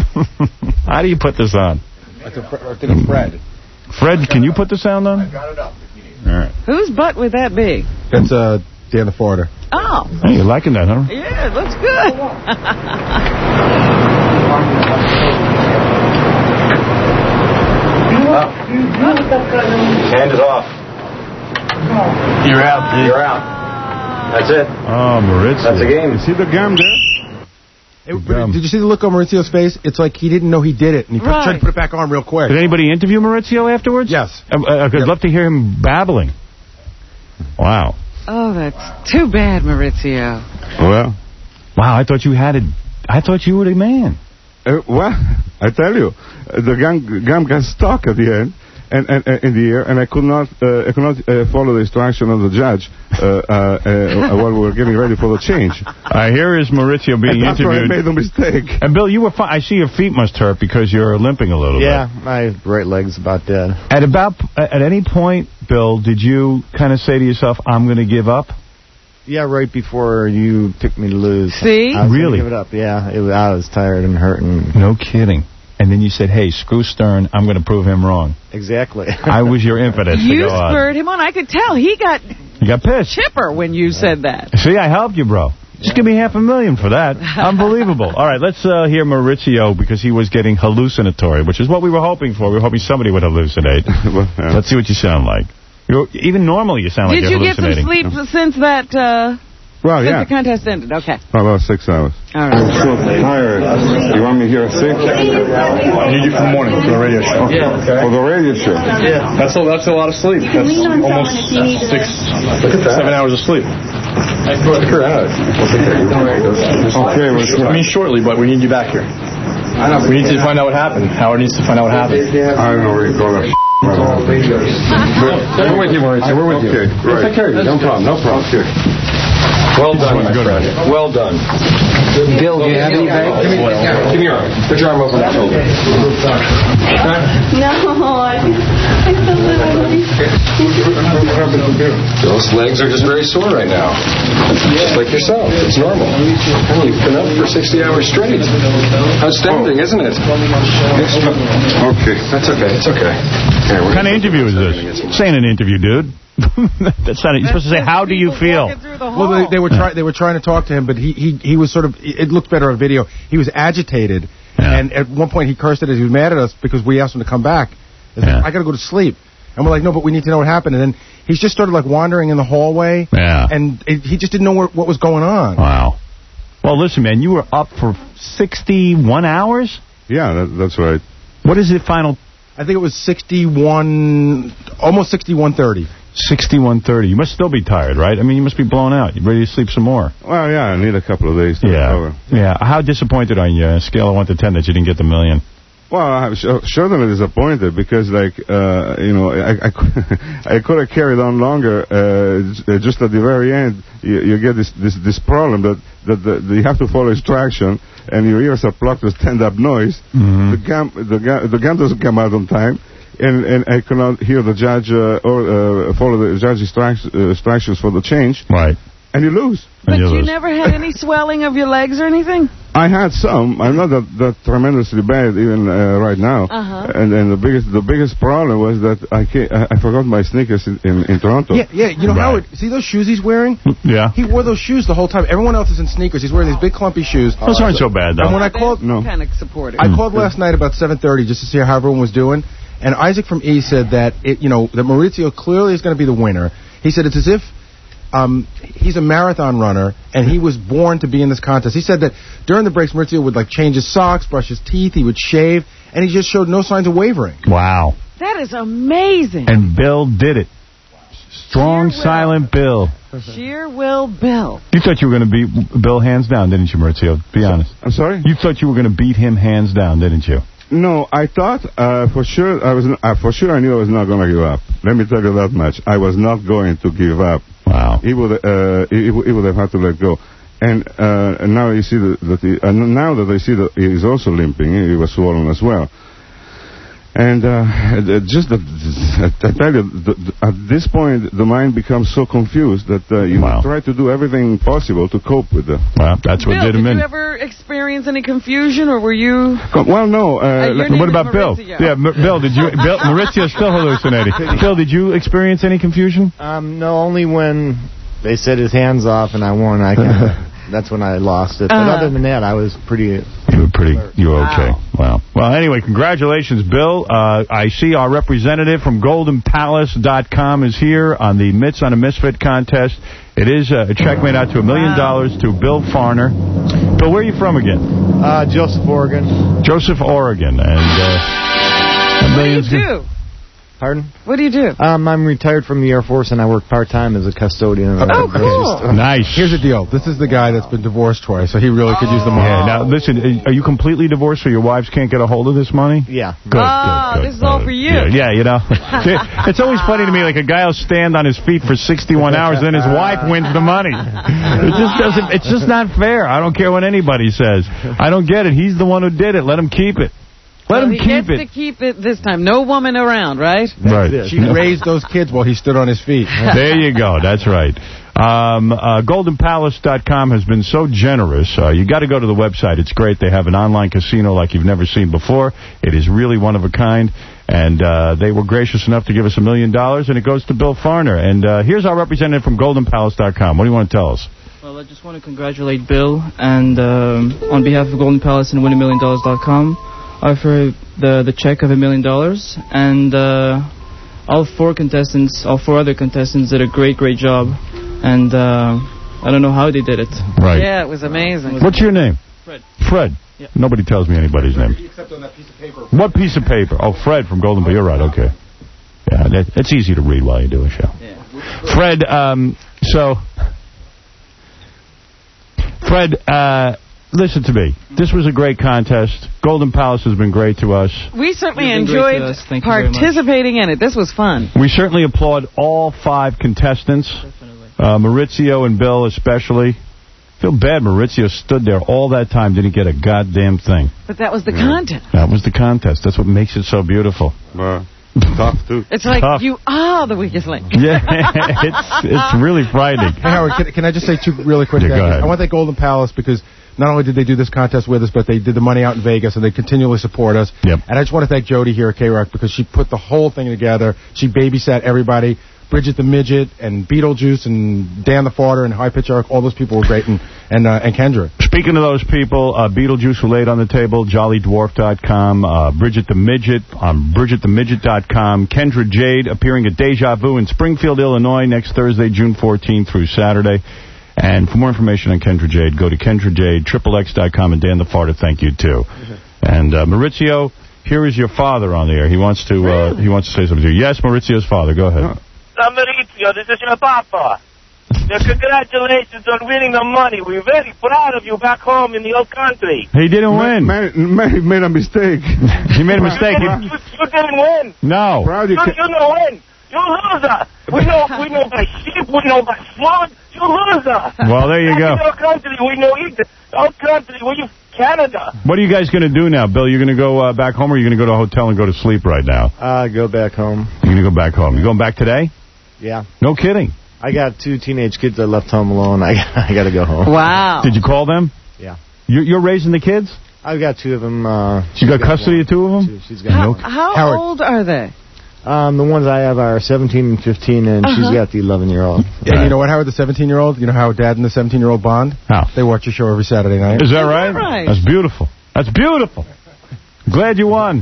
How do you put this on? I think it's Fred. Fred, can you put the sound on? I got it up. All right. Whose butt would that be? That's uh, Dan the Forder. Oh. Hey, you're liking that, huh? Yeah, it looks good. Hand it off. You're out, dude. You're out. That's it. Oh, Maurizio. That's a game. You see the gum there? It, did you see the look on Maurizio's face? It's like he didn't know he did it, and he Right. tried to put it back on real quick. Did anybody interview Maurizio afterwards? Yes. Uh, uh, I'd Yep. love to hear him babbling. Wow. Oh, that's too bad, Maurizio. Well. Wow, I thought you had it. I thought you were the man. Uh, well, I tell you, uh, the gum, gum got stuck at the end. And, and uh, in the air, and I could not, uh, I could not uh, follow the instruction of the judge uh, uh, uh, while we were getting ready for the change. Uh, here is Maurizio being and that's interviewed. Where I made a mistake. And Bill, you were fine. I see your feet must hurt because you're limping a little yeah, bit. Yeah, my right leg's about dead. At about, at any point, Bill, did you kind of say to yourself, "I'm going to give up"? Yeah, right before you picked me to lose. See? I was Really? Give it up. Yeah, it was, I was tired and hurting. No kidding. And then you said, "Hey, screw Stern. I'm going to prove him wrong." Exactly. I was your impetus You to go on. spurred him on. I could tell. He got You got pissed. chipper when you said that. See, I helped you, bro. Just give me half a million for that. Unbelievable. All right, let's uh, hear Maurizio because he was getting hallucinatory, which is what we were hoping for. We were hoping somebody would hallucinate. Well, yeah. Let's see what you sound like. You're, even normally you sound Did like you're you get some hallucinating. sleep since that, uh, Well, since yeah. the contest ended? Okay. About six hours. All right. I'm so tired. You want me here at six? I need you for the morning for the radio show. Yeah, okay. For the radio show? Yeah. That's a, that's a lot of sleep. That's almost six, seven hours of sleep. You're out. Okay, well, I mean, shortly, but we need you back here. We need to find out what happened. Howard needs to find out what happened. I don't know where you're going. We're with you, Maurizio. We're with you. Okay, We'll take care of you. No problem, no problem. Okay. Well done, my friend. Well done. Bill, do you have any bag? Give me your arm. Put your arm over my shoulder. No, I, I feel Those legs are just very sore right now. Just like yourself. It's normal. And you've been up for sixty hours straight. Outstanding, isn't it? Okay. That's okay. It's okay. Here, What kind of interview is this? This ain't an interview, dude. That's not. You're supposed to say, "How do you feel?" Well, they, they were trying. They were trying to talk to him, but he, he he was sort of. It looked better on video. He was agitated, Yeah. and at one point he cursed at us. He was mad at us because we asked him to come back. He said, Yeah. I got to go to sleep, and we're like, no, but we need to know what happened. And then he just started like wandering in the hallway. Yeah. And it, he just didn't know what, what was going on. Wow. Well, listen, man, you were up for sixty-one hours? Yeah, that, that's right. What is the final? I think it was sixty-one, almost sixty-one thirty. sixty-one thirty. You must still be tired, right? I mean, you must be blown out. You ready to sleep some more? Well, yeah, I need a couple of days to Yeah. recover. Yeah. How disappointed are you on a scale of one to ten that you didn't get the million? Well, I'm sure- certainly disappointed because, like, uh, you know, I, I, I could have carried on longer. Uh, j- just at the very end, you, you get this, this this problem that that the, the, you have to follow instruction, and your ears are plugged with stand-up noise. Mm-hmm. The gun the gun the gun doesn't come out on time, and and I cannot hear the judge uh, or uh, follow the judge instruct, uh, instructions for the change. Right. And you lose. But you never had any swelling of your legs or anything? I had some. I'm not that, that tremendously bad even uh, right now. Uh-huh. And and the biggest the biggest problem was that I can't, I, I forgot my sneakers in, in, in Toronto. Yeah, yeah. You know, Right. Howard, see those shoes he's wearing? Yeah. He wore those shoes the whole time. Everyone else is in sneakers. He's wearing these big clumpy shoes. Those aren't so bad, though. And when I called, No. Kind of supportive. I called last night about seven thirty just to see how everyone was doing, and Isaac from E said that it, you know, that Maurizio clearly is going to be the winner. He said it's as if um, he's a marathon runner and he was born to be in this contest. He said that during the breaks, Maurizio would like change his socks, brush his teeth, he would shave, and he just showed no signs of wavering. Wow. That is amazing. And Bill did it. Strong, Sheer will. silent Bill. Sheer will Bill. You thought you were going to beat Bill hands down, didn't you, Maurizio? Be honest. I'm sorry? You thought you were going to beat him hands down, didn't you? No, I thought uh, for sure I was n- uh, for sure I knew I was not going to give up. Let me tell you that much. I was not going to give up. Wow. He would uh, he, he would have had to let go. And, uh, and now you see that, that he, uh, now that I see that he is also limping, he was swollen as well. And uh, just that, I tell you, the, the, at this point, the mind becomes so confused that uh, you Wow. try to do everything possible to cope with it. Well, that's what Bill, did him did in. you ever experience any confusion, or were you... Well, no. Uh, Uh, your like- name What is about Bill? Maurizio. Yeah, M- Bill, did you... Bill, Maurizio's still hallucinating. Bill, did you experience any confusion? Um, no, only when they said his hands off and I won. I kind of That's when I lost it. But Uh-huh. other than that, I was pretty... You were pretty, you were Wow. okay. Wow. Well, anyway, congratulations, Bill. Uh, I see our representative from golden palace dot com is here on the Mitts on a Misfit contest. It is uh, a check made out to a million dollars to Bill Farner. Bill, where are you from again? Uh, Joseph, Oregon. Joseph, Oregon. And, uh, What do you do? Pardon? What do you do? Um, I'm retired from the Air Force, and I work part-time as a custodian. Oh, cool. Nice. Here's the deal. This is the guy that's been divorced twice, so he really could use the money. Yeah, now, listen, are you completely divorced so your wives can't get a hold of this money? Yeah. Good, oh, good, good. this is all for you. Yeah, yeah, you know. It's always funny to me, like a guy will stand on his feet for sixty-one hours, then his wife wins the money. It just doesn't, it's just not fair. I don't care what anybody says. I don't get it. He's the one who did it. Let him keep it. Let well, him he keep gets it. to keep it this time. No woman around, right? Right. She raised those kids while he stood on his feet. There you go. That's right. Um, uh, golden palace dot com has been so generous. Uh, you got to go to the website. It's great. They have an online casino like you've never seen before. It is really one of a kind. And uh, they were gracious enough to give us a million dollars, and it goes to Bill Farner. And uh, here's our representative from golden palace dot com. What do you want to tell us? Well, I just want to congratulate Bill, and um, on behalf of Golden Palace and win a million dollars dot com, offer the the check of a million dollars, and uh, all four contestants, all four other contestants did a great, great job, and uh, I don't know how they did it. Right. Yeah, it was amazing. What's your name? Fred. Fred. Yeah. Nobody tells me anybody's name. Except on that piece of paper. What piece of paper? Oh, Fred from Golden Palace. You're right. Okay. Yeah, that, it's easy to read while you do a show. Yeah. Fred, um, so... Fred, uh... listen to me. This was a great contest. Golden Palace has been great to us. We certainly You've been great enjoyed to us. Thank you very much. participating in it. This was fun. We certainly applaud all five contestants. Uh, Maurizio and Bill especially. Feel bad Maurizio stood there all that time, didn't get a goddamn thing. But that was the content. That was the contest. That's what makes it so beautiful. Uh, tough, too. It's like Tough. you are the weakest link. Yeah, it's it's really frightening. Hey, Howard, can, can I just say two really quick Yeah, things? go ahead. I want to thank Golden Palace because not only did they do this contest with us, but they did the money out in Vegas, and they continually support us. Yep. And I just want to thank Jody here at K-Rock because she put the whole thing together. She babysat everybody. Bridget the Midget and Beetlejuice and Dan the Farter and High Pitch Eric, all those people were great, and and, uh, and Kendra. Speaking of those people, uh, Beetlejuice were laid on the table, jolly dwarf dot com, uh, Bridget the Midget on Bridget the Midget dot com, Kendra Jade appearing at Deja Vu in Springfield, Illinois next Thursday, June fourteenth through Saturday. And for more information on Kendra Jade, go to Kendra Jade, triple X dot com, and Dan the Farter, thank you, too. And uh, Maurizio, here is your father on the air. He wants to uh, he wants to say something to you. Yes, Maurizio's father. Go ahead. Uh, Maurizio, this is your papa. Uh, congratulations on winning the money. We're very proud of you back home in the old country. He didn't win. Man, man made a mistake. He made a mistake. You, you, you didn't win. No. Proud you You, you know win. You loser. We know we know by sheep. We know by flood. You loser. Well, there you Back go. in your country, we know it. Our country, we Canada. What are you guys going to do now, Bill? You're going to go uh, back home, or you're going to go to a hotel and go to sleep right now? Uh, go back home. You're going to go back home. You going back today? Yeah. No kidding. I got two teenage kids that left home alone. I, I got to go home. Wow. Did you call them? Yeah. You're, you're raising the kids? I've got two of them. Uh, You got custody one. of two of them? Two. She's got How, no. how Howard. old are they? Um, the ones I have are seventeen and fifteen, and Uh-huh. she's got the eleven-year-old. Yeah, and you know what, Howard, the seventeen-year-old? You know how Dad and the seventeen-year-old bond? How? They watch your show every Saturday night. Is that right? right? That's beautiful. That's beautiful. Glad you won.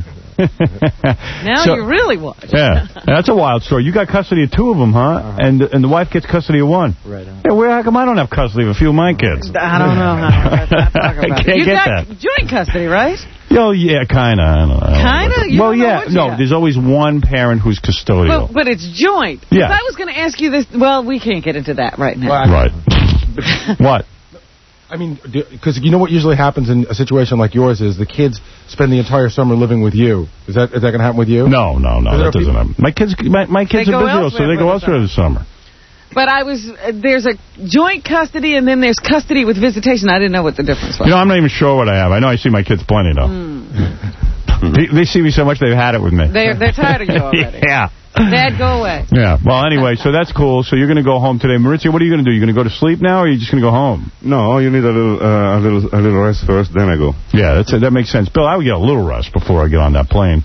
Now So- you really watch. Yeah, that's a wild story. You got custody of two of them, huh? Uh-huh. And and the wife gets custody of one. Right on. Yeah, where? How come I don't have custody of a few of my kids? I don't know how. Let's not talk about I it. can't You get got that. joint custody, right? Oh, yeah, kind of. Kinda? You Well, don't know yeah, what you no, got. there's always one parent who's custodial. But, but it's joint. 'Cause Yeah. I was going to ask you this. Well, we can't get into that right now. Right. What? I mean, because you know what usually happens in a situation like yours is the kids spend the entire summer living with you. Is that is that going to happen with you? No, no, no, Is there that doesn't people- happen. My kids, my, my kids They are go busy, so elsewhere they for go the elsewhere this summer. But I was, uh, there's a joint custody and then there's custody with visitation. I didn't know what the difference was. You know, I'm not even sure what I have. I know I see my kids plenty, though. they, they see me so much they've had it with me. They're, they're tired of you already. Yeah. Dad, go away. Yeah. Well, anyway, so that's cool. So you're going to go home today. Maurizio, what are you going to do? You're going to go to sleep now, or are you just going to go home? No, you need a little, uh, a little, a little rest first, then I go. Yeah, that's that makes sense. Bill, I would get a little rest before I get on that plane.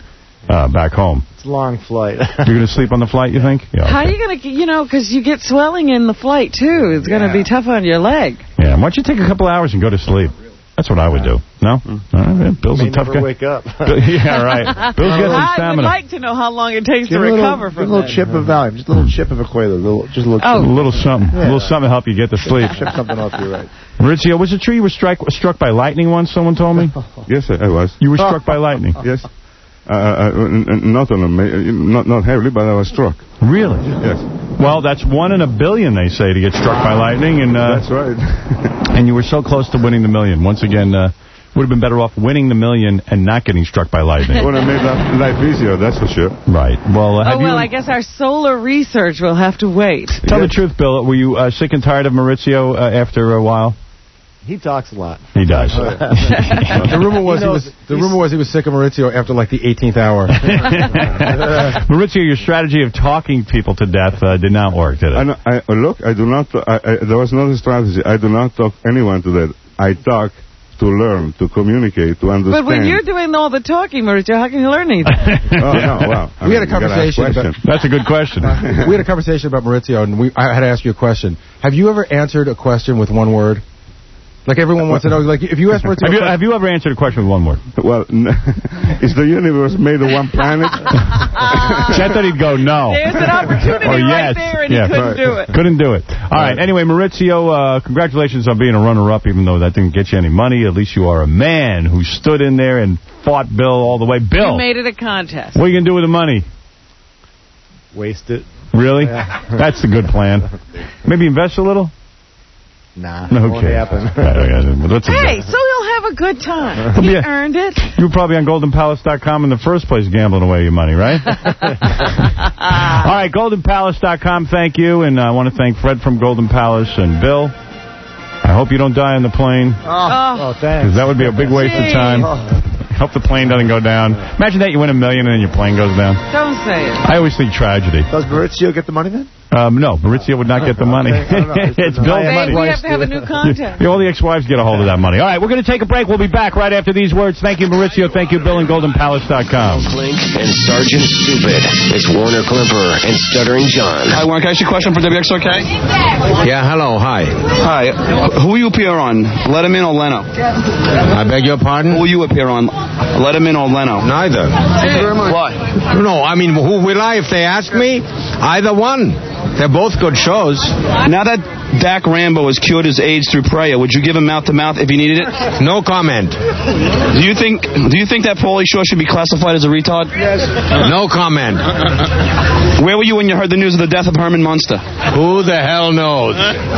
uh, back home. It's a long flight. You're going to sleep on the flight, you think? Yeah, How are you going to, you know, because you get swelling in the flight, too. It's going to be tough on your leg. Yeah, why don't you take a couple hours and go to sleep? That's what I would do. No? All right, Bill's May a tough never guy. wake up. Yeah, right. Bill's got some I stamina. would like to know how long it takes Give to a little, recover give from a little that. chip of Valium, just a little chip of Aquila, little, just a little. Oh. chip. A little something. Yeah. A little something to help you get to sleep. Chip something off you, right? Maurizio, was it true you were strike, struck by lightning once, someone told me? Yes, I was. You were struck by lightning? Yes. Uh, uh, not on a ma not not heavily, but I was struck. Really? Yes. Well, that's one in a billion, they say, to get struck by lightning. And uh, that's right. And you were so close to winning the million. Once again, uh, would have been better off winning the million and not getting struck by lightning. Would have made life easier, that's for sure. Right. Well, uh, have Oh, well, you... I guess our solar research will have to wait. Tell the truth, Bill. Were you uh, sick and tired of Maurizio uh, after a while? He talks a lot. He does. The rumor was he, he was the rumor was he was sick of Maurizio after like the eighteenth hour. Maurizio, your strategy of talking people to death uh, did not work, did it? I, know, I, look, I do not. I, I, there was not a strategy. I do not talk anyone to death. I talk to learn, to communicate, to understand. But when you're doing all the talking, Maurizio, how can you learn anything? Oh, no, well. I we mean, had a conversation about... That's a good question. We had a conversation about Maurizio, and we, I had to ask you a question. Have you ever answered a question with one word? Like everyone wants to know, like if you ask Maurizio... Have you, have you ever answered a question with one word? Well, is the universe made of one planet? Chet thought he'd go no. There's an opportunity or right yes. there, and yeah, he couldn't right. do it. Couldn't do it. All right. Anyway, Maurizio, uh, congratulations on being a runner-up, even though that didn't get you any money. At least you are a man who stood in there and fought Bill all the way. Bill, You made it a contest. what are you going to do with the money? Waste it. Really? Yeah. That's the good plan. Maybe invest a little? Nah. No, won't okay. happen. Hey, so he'll have a good time. He Yeah. earned it. You were probably on golden palace dot com in the first place gambling away your money, right? All right, golden palace dot com, thank you. And I want to thank Fred from Golden Palace and Bill. I hope you don't die on the plane. Oh, oh thanks. Because that would be a big waste of time. Hope the plane doesn't go down. Imagine that you win a million and then your plane goes down. Don't say it. I always think tragedy. Does Maurizio get the money then? Um, no, Maurizio would not get the money. It's Bill's money. We have to have a new contest. Yeah, all the ex-wives get a hold of that money. All right, we're going to take a break. We'll be back right after these words. Thank you, Maurizio. Thank you, Bill, and golden palace dot com. Klink and Sergeant Stupid. It's Warner Klimper and Stuttering John. Hi, Warren. Can I ask you a question for W X R K? Yeah, hello, hi. Hi. Who will you appear on? Letterman or Leno? I beg your pardon? Who will you appear on? Letterman or Leno? Neither. Thank you very much. Why? No, I mean, who will I if they ask me? Either one. They're both good shows. Now that Dak Rambo has cured his AIDS through prayer, would you give him mouth-to-mouth if he needed it? No comment. Do you think Do you think that Paulie Shore should be classified as a retard? Yes. No comment. Where were you when you heard the news of the death of Herman Munster? Who the hell knows?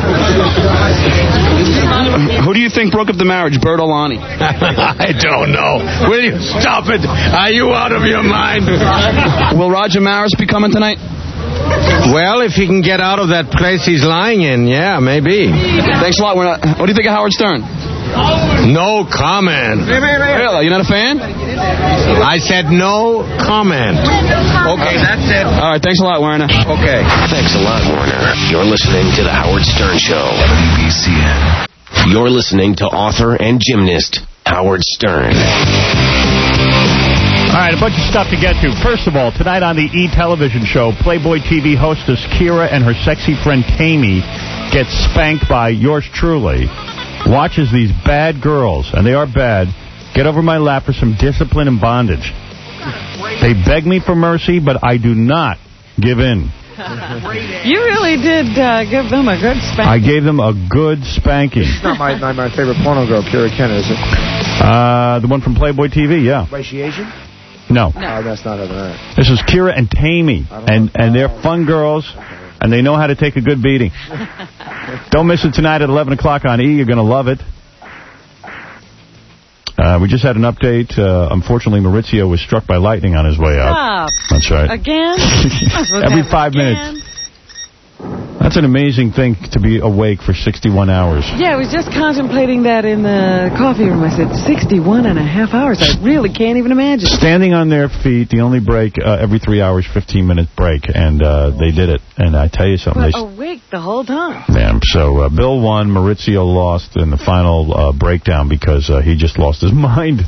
Who do you think broke up the marriage, Bert or Lonnie? I don't know. Will you stop it? Are you out of your mind? Will Roger Maris be coming tonight? Well, if he can get out of that place he's lying in, yeah, maybe. Thanks a lot. We're not, what do you think of Howard Stern? No comment. Really? You're not a fan? I said no comment. Okay, that's it. All right, thanks a lot, Werner. Okay. Thanks a lot, Warner. You're listening to The Howard Stern Show. W B C N. You're listening to author and gymnast Howard Stern. All right, a bunch of stuff to get to. First of all, tonight on the E! Television show, Playboy T V hostess Kira and her sexy friend Tammy get spanked by yours truly. Watches these bad girls, and they are bad, get over my lap for some discipline and bondage. They beg me for mercy, but I do not give in. You really did uh, give them a good spanking. I gave them a good spanking. It's not my, not my favorite porno girl, Kira Kenner, is it? Uh, the one from Playboy T V, yeah. Why, is she Asian? No. No, that's not her. Right. This is Kira and Tammy, and, and they're fun girls, and they know how to take a good beating. Don't miss it tonight at eleven o'clock on E! You're going to love it. Uh, we just had an update. Uh, unfortunately, Maurizio was struck by lightning on his way out. Stop. That's right. Again? Every five minutes. That's an amazing thing to be awake for sixty-one hours. Yeah, I was just contemplating that in the coffee room. I said, sixty-one and a half hours. I really can't even imagine. Standing on their feet, the only break, uh, every three hours, fifteen-minute break, and uh, they did it. And I tell you something. But they awake the whole time. Yeah, so uh, Bill won, Maurizio lost in the final uh, breakdown because uh, he just lost his mind.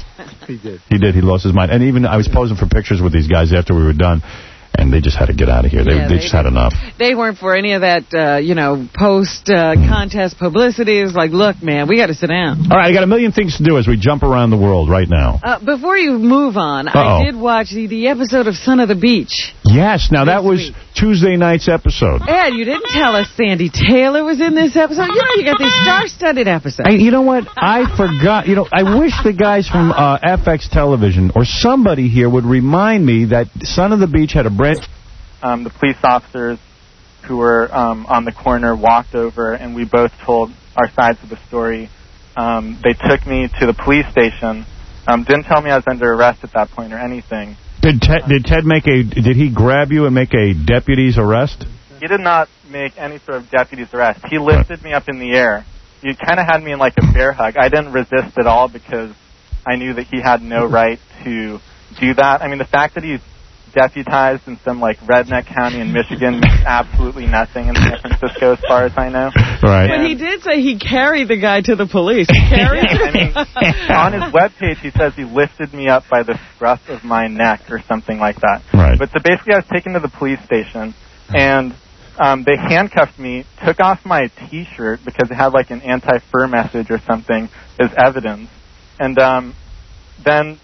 He did. He did. He lost his mind. And even I was posing for pictures with these guys after we were done, and they just had to get out of here. They, Yeah, they they just had enough. They weren't for any of that, uh, you know, post-contest publicity. It was like, look, man, we got to sit down. All right, I got a million things to do as we jump around the world right now. Uh, before you move on, Uh-oh. I did watch the, the episode of Son of the Beach. Yes, now that was Tuesday night's episode. Ed, you didn't tell us Sandy Taylor was in this episode. You know, you got these star-studded episodes. I, you know what? I forgot. You know, I wish the guys from uh, F X Television or somebody here would remind me that Son of the Beach had a brand... Um, the police officers who were um, on the corner walked over, and we both told our sides of the story. Um, they took me to the police station. Um, didn't tell me I was under arrest at that point or anything. Did Ted, did Ted make a... Did he grab you and make a deputy's arrest? He did not make any sort of deputy's arrest. He lifted me up in the air. He kind of had me in like a bear hug. I didn't resist at all because I knew that he had no right to do that. I mean, the fact that he's deputized in some like redneck county in Michigan means absolutely nothing in San Francisco as far as I know. Right. But he did say he carried the guy to the police. He carried Yeah, I mean, on his webpage he says he lifted me up by the scruff of my neck or something like that. Right. But so basically I was taken to the police station and um, they handcuffed me, took off my T-shirt because it had like an anti-fur message or something as evidence. And um, then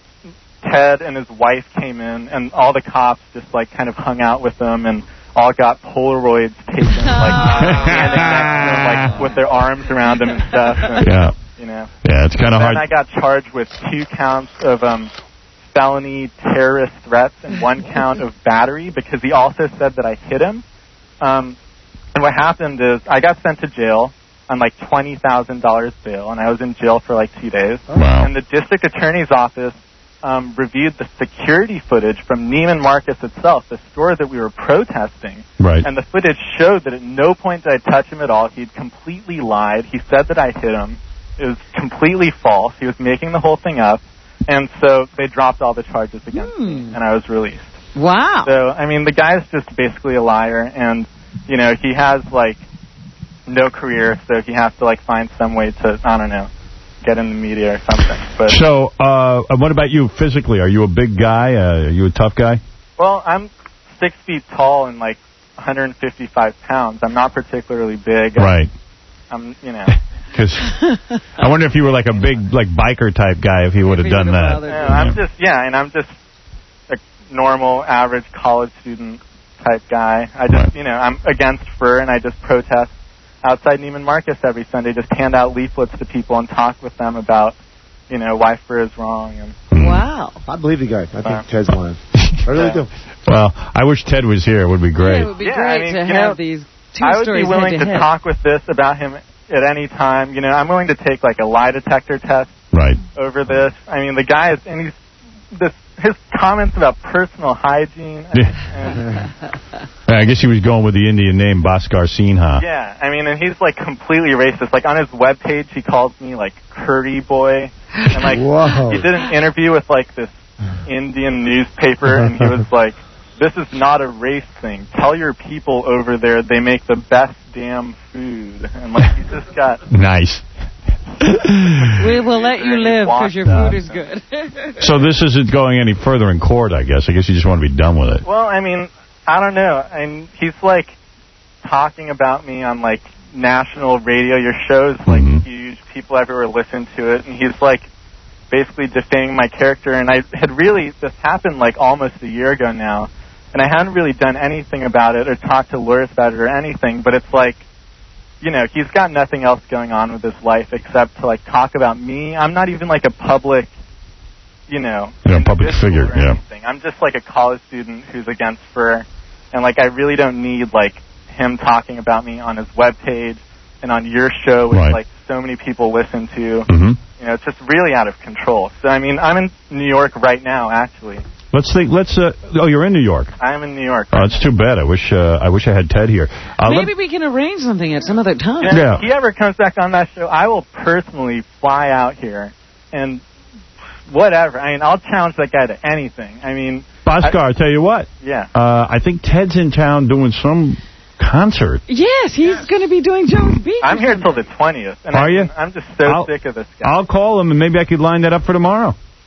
Ted and his wife came in, and all the cops just like kind of hung out with them, and all got Polaroids taken, like standing next to them, like with their arms around them and stuff. And, Yeah. You know. Yeah, it's kind of hard. Then I got charged with two counts of um, felony terrorist threats and one count of battery because he also said that I hit him. Um, and what happened is I got sent to jail on like twenty thousand dollars bail, and I was in jail for like two days. Wow. And the district attorney's office Um, reviewed the security footage from Neiman Marcus itself, the store that we were protesting. Right. And the footage showed that at no point did I touch him at all. He'd completely lied. He said that I hit him. It was completely false. He was making the whole thing up. And so they dropped all the charges against Hmm. me, and I was released. Wow. So, I mean, the guy's just basically a liar, and, you know, he has, like, no career, so he has to, like, find some way to, I don't know, get in the media or something. But So, uh, what about you physically? Are you a big guy? Uh, are you a tough guy? well, I'm six feet tall and like one hundred fifty-five pounds. I'm not particularly big. Right. I'm, you know. Because I wonder if you were like a big, like biker type guy if he would have done that. No, I'm just, yeah, and I'm just a normal, average college student type guy. I just, you know, I'm against fur, and I just protest outside Neiman Marcus every Sunday, just hand out leaflets to people and talk with them about, you know, why fur is wrong. And Wow. I believe the guy. I think Ted's lying. I really Yeah. do. Well, I wish Ted was here. It would be great. Yeah, it would be Yeah, great I mean, to you have know, these two I would stories be willing to head-to-head. talk with this about him at any time. You know, I'm willing to take like a lie detector test Right. over this. I mean, the guy is, and he's this his comments about personal hygiene. And, and, I guess he was going with the Indian name Bhaskar Sinha. yeah, I mean, and he's like completely racist. Like on his webpage, he calls me like curry boy, and like Whoa. he did an interview with like this Indian newspaper, and he was like, "This is not a race thing. Tell your people over there they make the best damn food." And like he just got Nice. We will let you live because your food is good. So this isn't going any further in court, I guess. I guess you just want to be done with it. Well, I mean, I don't know. And he's like talking about me on like national radio. Your show's like Mm-hmm. huge. People everywhere listen to it, and he's like basically defaming my character. And I had really this happened like almost a year ago now, and I hadn't really done anything about it or talked to lawyers about it or anything. But it's like, you know, he's got nothing else going on with his life except to like talk about me. I'm not even like a public, you know, You're a public figure, or yeah. anything. I'm just like a college student who's against fur, and like I really don't need like him talking about me on his webpage and on your show, which Right. like so many people listen to. Mm-hmm. You know, it's just really out of control. So I mean, I'm in New York right now, actually. Let's think. Let's. Uh, oh, you're in New York. I'm in New York. Oh, it's too bad. I wish. Uh, I wish I had Ted here. Uh, let- Maybe we can arrange something at some other time. You know, If he ever comes back on that show, I will personally fly out here and whatever. I mean, I'll challenge that guy to anything. I mean, Bhaskar, I, tell you what. Yeah. Uh, I think Ted's in town doing some concert. Yes, he's going to be doing Jones Beach. I'm here till the twentieth. And Are I, you? I'm just so I'll- sick of this guy. I'll call him and maybe I could line that up for tomorrow.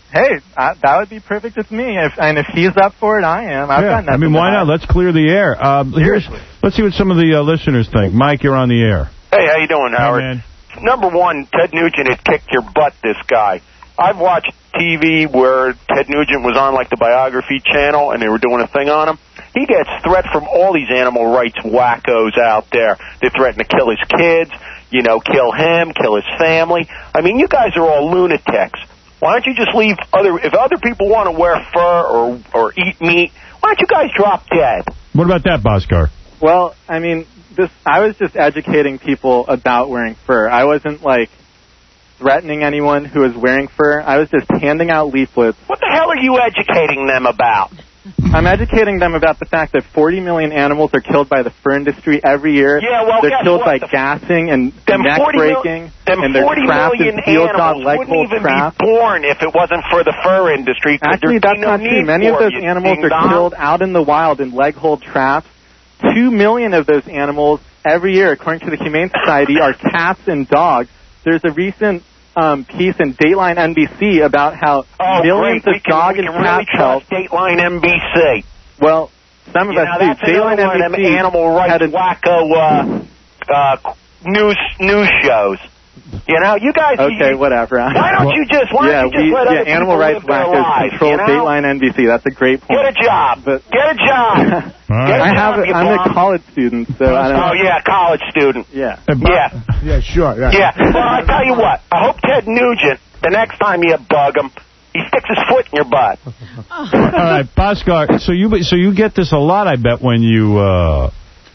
hey, uh, that would be perfect with me. If, and if he's up for it, I am. I've yeah, got nothing I mean, why to not? Let's clear the air. Um, here's, let's see what some of the uh, listeners think. Mike, you're on the air. Hey, how you doing, Howard? Hey, man. Number one, Ted Nugent had kicked your butt, this guy. I've watched T V where Ted Nugent was on, like, the Biography channel, and they were doing a thing on him. He gets threat from all these animal rights wackos out there. They threaten to kill his kids, you know, kill him, kill his family. I mean, you guys are all lunatics. Why don't you just leave other... If other people want to wear fur or, or eat meat, why don't you guys drop dead? What about that, Bhaskar? Well, I mean, this. I was just educating people about wearing fur. I wasn't, like, threatening anyone who was wearing fur. I was just handing out leaflets. What the hell are you educating them about? I'm educating them about the fact that forty million animals are killed by the fur industry every year. Yeah, well, they're guess killed what? by The gassing and them neck breaking, them and they're forty trapped million in steel jaw animals leg wouldn't hold even traps. be born if it wasn't for the fur industry. Actually, that's no not true. need Many of for those them, you animals are ding-dong. killed out in the wild in leg hold traps. Two million of those animals every year, according to the Humane Society, are cats and dogs. There's a recent um, piece in Dateline N B C about how Oh, millions great. of We can, dog we and can really cat health. trust Dateline N B C. Well, some of You us know, do. that's another Dateline one of them N B C animal rights had a- wacko uh, uh, news news shows. You know, you guys. Okay, you, whatever. Why don't you just? Why yeah, don't you just we, let yeah, other animal people rights live their wackos lives, control you know? Dateline N B C. That's a great point. Get a job. But Get a job. All Get a I job, have. A, you I'm bum. a college student, so I don't. Oh yeah, college student. Yeah. Yeah. Yeah, sure. Yeah. Yeah. Well, I tell you what. I hope Ted Nugent, the next time you bug him, he sticks his foot in your butt. All right, Bhaskar, so you so you get this a lot, I bet, when you uh,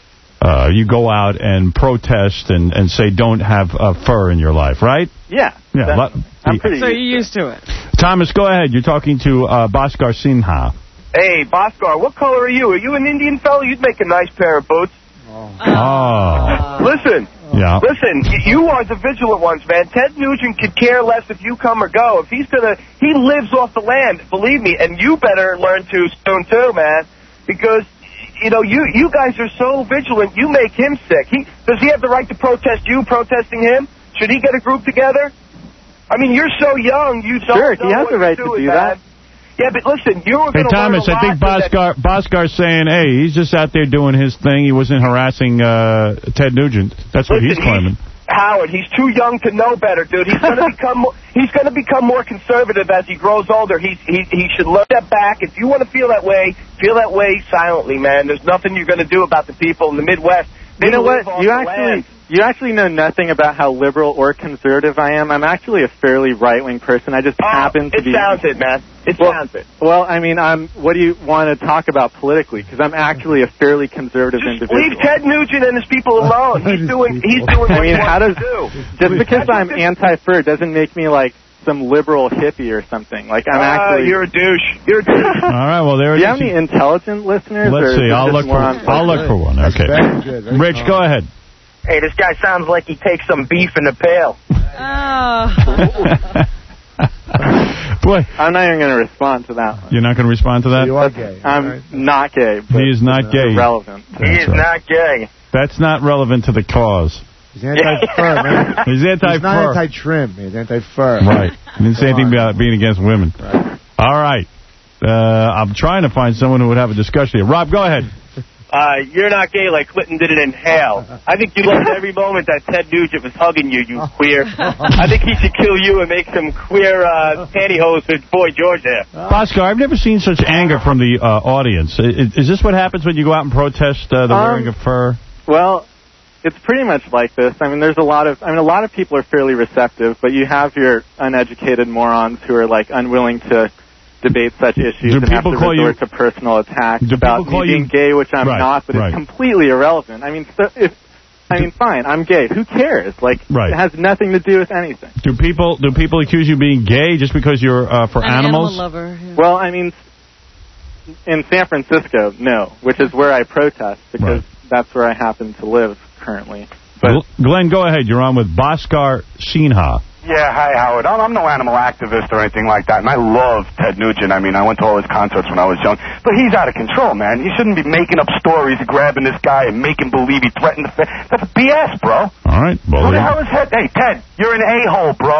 uh, you go out and protest and, and say don't have uh, fur in your life, right? Yeah. Yeah. Lot, I'm pretty So you're used to it. Thomas, go ahead. You're talking to uh, Bhaskar Sinha. Hey, Bhaskar, what color are you? Are you an Indian fellow? You'd make a nice pair of boots. Oh. Listen. Yeah. Listen, y- you are the vigilant ones, man. Ted Nugent could care less if you come or go. If he's gonna, he lives off the land, believe me, and you better learn to soon too, man, because you know you you guys are so vigilant. You make him sick. He does he have the right to protest you protesting him? Should he get a group together? I mean, you're so young. You don't Sure, know he has what the right you're to doing, do man. that. Yeah, but listen, you're Hey, going to Thomas, learn a I think lot from that- Bhaskar, Bhaskar's saying, hey, he's just out there doing his thing. He wasn't harassing uh, Ted Nugent. That's what he's Listen, claiming. Howard, he's too young to know better, dude. He's going to become more, he's going to become more conservative as he grows older. He's, he he should learn that back. If you want to feel that way, feel that way silently, man. There's nothing you're going to do about the people in the Midwest. They You know live what? off You the actually land. you actually know nothing about how liberal or conservative I am. I'm actually a fairly right-wing person. I just Oh, happen to it be. sounds it, man. It well, sounds it. Well, I mean, I'm. What do you want to talk about politically? Because I'm actually a fairly conservative individual. Leave Ted Nugent and his people alone. He's doing he's doing what I mean, he how wants does to do. just because I'm anti-fur doesn't make me like some liberal hippie or something. Like I'm Uh, actually. you're a douche. You're a douche. All right, well, there Do it you have is. any intelligent listeners? or Let's is see. it I'll just look for more on- I'll look for one. Okay. Very good, very Rich, go ahead. Hey, this guy sounds like he takes some beef in the pail. Oh. Boy, I'm not even going to respond to that one. you're not going to respond to that? You are gay. I'm not gay. But He is not gay. Irrelevant. He is right. not gay. That's not relevant to the cause. He's anti-fur, man. He's anti-fur. He's not anti-trim. He's anti-fur. Right. He didn't say Come anything on. about being against women. Right. All right. Uh, I'm trying to find someone who would have a discussion here. Rob, go ahead. Uh, you're not gay like Clinton did it in hell. I think you loved every moment that Ted Nugent was hugging you, you queer. I think he should kill you and make some queer uh, pantyhose with Boy George there. Bhaskar, I've never seen such anger from the uh, audience. Is, is this what happens when you go out and protest uh, the Um, wearing of fur? Well, it's pretty much like this. I mean, there's a lot of. I mean, a lot of people are fairly receptive, but you have your uneducated morons who are like unwilling to debate such issues Do and have to people call resort you- to personal attacks Do about people call me being you- gay, which I'm Right, not, but right. it's completely irrelevant. I mean, so if I mean, fine, I'm gay. Who cares? Like, Right. it has nothing to do with anything. Do people do people accuse you of being gay just because you're uh, for An animals? animal lover. Yeah. Well, I mean, in San Francisco, no, which is where I protest because that's where I happen to live currently. But Glenn, go ahead. You're on with Bhaskar Sinha. Yeah, hi, Howard. I'm I'm no animal activist or anything like that, and I love Ted Nugent. I mean, I went to all his concerts when I was young. But he's out of control, man. You shouldn't be making up stories, grabbing this guy and making believe he threatened to... Fa- That's B S, bro. All right. Well, Who the there- hell is Ted? Hey, Ted, you're an a-hole, bro.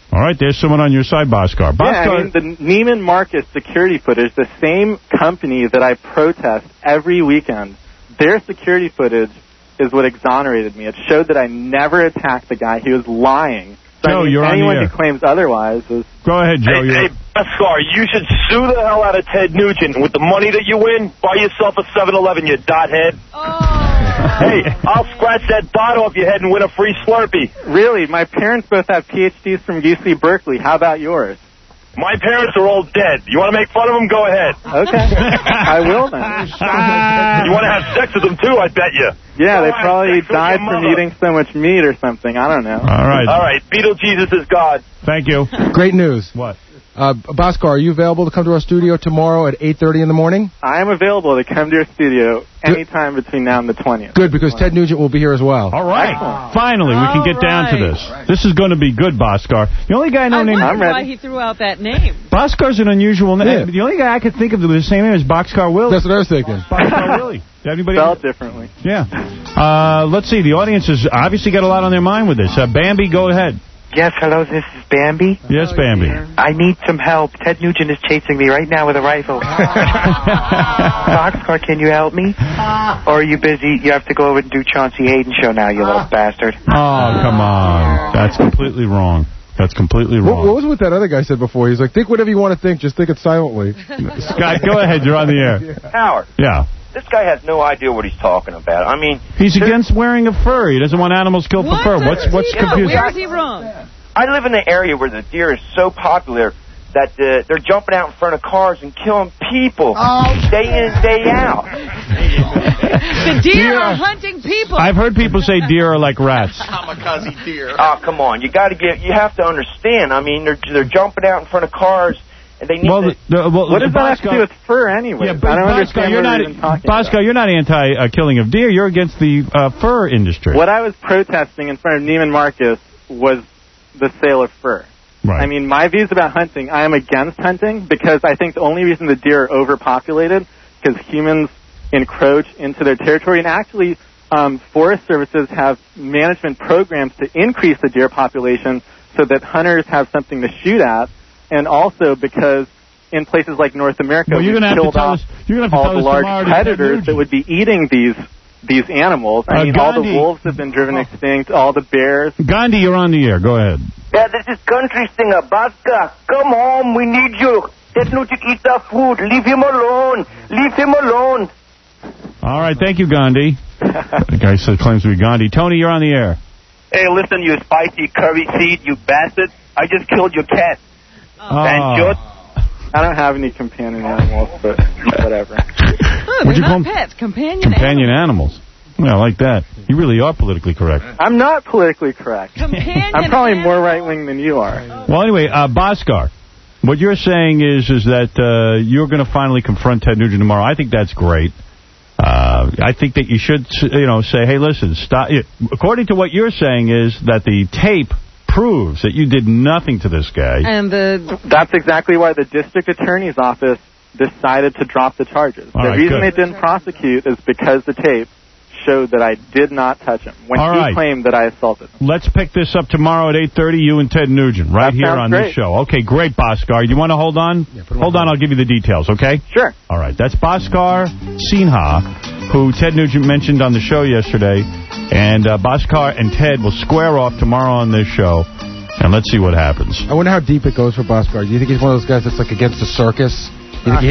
All right, there's someone on your side, Bhaskar. Bhaskar. Yeah, I mean, the Neiman Marcus security footage, the same company that I protest every weekend, their security footage is what exonerated me. It showed that I never attacked the guy. He was lying. So Joe, I mean, you're on the anyone air. who claims otherwise is... Go ahead, Joe. Hey, hey, Bhaskar, you should sue the hell out of Ted Nugent. With the money that you win, buy yourself a seven eleven, you dothead. Hey, I'll scratch that dot off your head and win a free Slurpee. Really? My parents both have P H Ds from U C Berkeley. How about yours? My parents are all dead. You want to make fun of them? Go ahead. Okay. I will then. You want to have sex with them, too, I bet you. Yeah, they Go probably have sex with died your from mother. eating so much meat or something. I don't know. All right. All right. Beetlejuice is God. Thank you. Great news. What? Uh, Bhaskar, are you available to come to our studio tomorrow at eight thirty in the morning? I am available to come to your studio anytime between now and the twentieth. Good, because Ted Nugent will be here as well. All right. Excellent. Finally, we can get down to this. This is going to be good, Bhaskar. The only guy I know I named... wonder why he threw out that name. Bhaskar's an unusual name. Yeah. The only guy I could think of with the same name is Boxcar Willie. That's what I was thinking. Boxcar Willie. Anybody Spelled differently. Yeah. Uh, let's see. The audience has obviously got a lot on their mind with this. Uh, Bambi, go ahead. Yes, hello, this is Bambi. Yes, Bambi. I need some help. Ted Nugent is chasing me right now with a rifle. Boxcar, can you help me? Or are you busy? You have to go over and do Chauncey Hayden show now, you little bastard. Oh, come on. That's completely wrong. That's completely What, wrong. what was what that other guy said before? He's like, think whatever you want to think, just think it silently. Scott, go ahead. You're on the air. Howard, Yeah. this guy has no idea what he's talking about. I mean, He's against wearing a fur. He doesn't want animals killed for fur. What's what's confusing? Where is he wrong? I live in an area where the deer is so popular that uh, they're jumping out in front of cars and killing people day in and day out. The deer are hunting people. I've heard people say deer are like rats. Kamikaze deer. Oh, come on. You got to get. You have to understand. I mean, they're they're jumping out in front of cars. And they need Well, to, the, well, What does that have to do with fur anyway? Yeah, but I don't Bhaskar, understand you're what not, you're even talking Bhaskar, about. you're not anti-killing of deer. You're against the uh, fur industry. What I was protesting in front of Neiman Marcus was the sale of fur. Right. I mean, my views about hunting, I am against hunting because I think the only reason the deer are overpopulated because humans encroach into their territory. And actually, um, Forest Services have management programs to increase the deer population so that hunters have something to shoot at. And also because in places like North America, Well, you're we've gonna have to killed tell off us- you're gonna have to all tell the us large tomorrow to Ted predators Nugent. that would be eating these these animals. I Uh, mean, all the Gandhi. wolves have been driven extinct, all the bears. Gandhi, you're on the air. Go ahead. yeah, this is country singer. Bhaskar, come home. We need you. Ted Nugent eat the food. Leave him alone. Leave him alone. All right. Thank you, Gandhi. The guy said claims to be Gandhi. Tony, you're on the air. Hey, listen, you spicy curry seed, you bastard. I just killed your cat. Oh. Banjot. I don't have any companion animals, but whatever. Oh, What'd you they're call not them? pets, companion, Companion animals. Yeah, I like that. You really are politically correct. I'm not politically correct. Companion I'm probably more right-wing than you are. Well, anyway, uh, Bhaskar, what you're saying is is that uh, you're going to finally confront Ted Nugent tomorrow. I think that's great. Uh, I think that you should, you know, say, hey, listen, stop. According to what you're saying is that the tape proves that you did nothing to this guy. And the That's exactly why the district attorney's office decided to drop the charges. All the right, reason good. they didn't prosecute is because the tape showed that I did not touch him when All he right. claimed that I assaulted him. Let's pick this up tomorrow at eight thirty, you and Ted Nugent, right That here sounds on great. this show. Okay, great, Bhaskar. You want to hold on? hold on, I'll give you the details, okay? Sure. All right, that's Bhaskar Sinha, who Ted Nugent mentioned on the show yesterday. And uh, Bhaskar and Ted will square off tomorrow on this show. And let's see what happens. I wonder how deep it goes for Bhaskar. Do you think he's one of those guys that's like against the circus? You think he,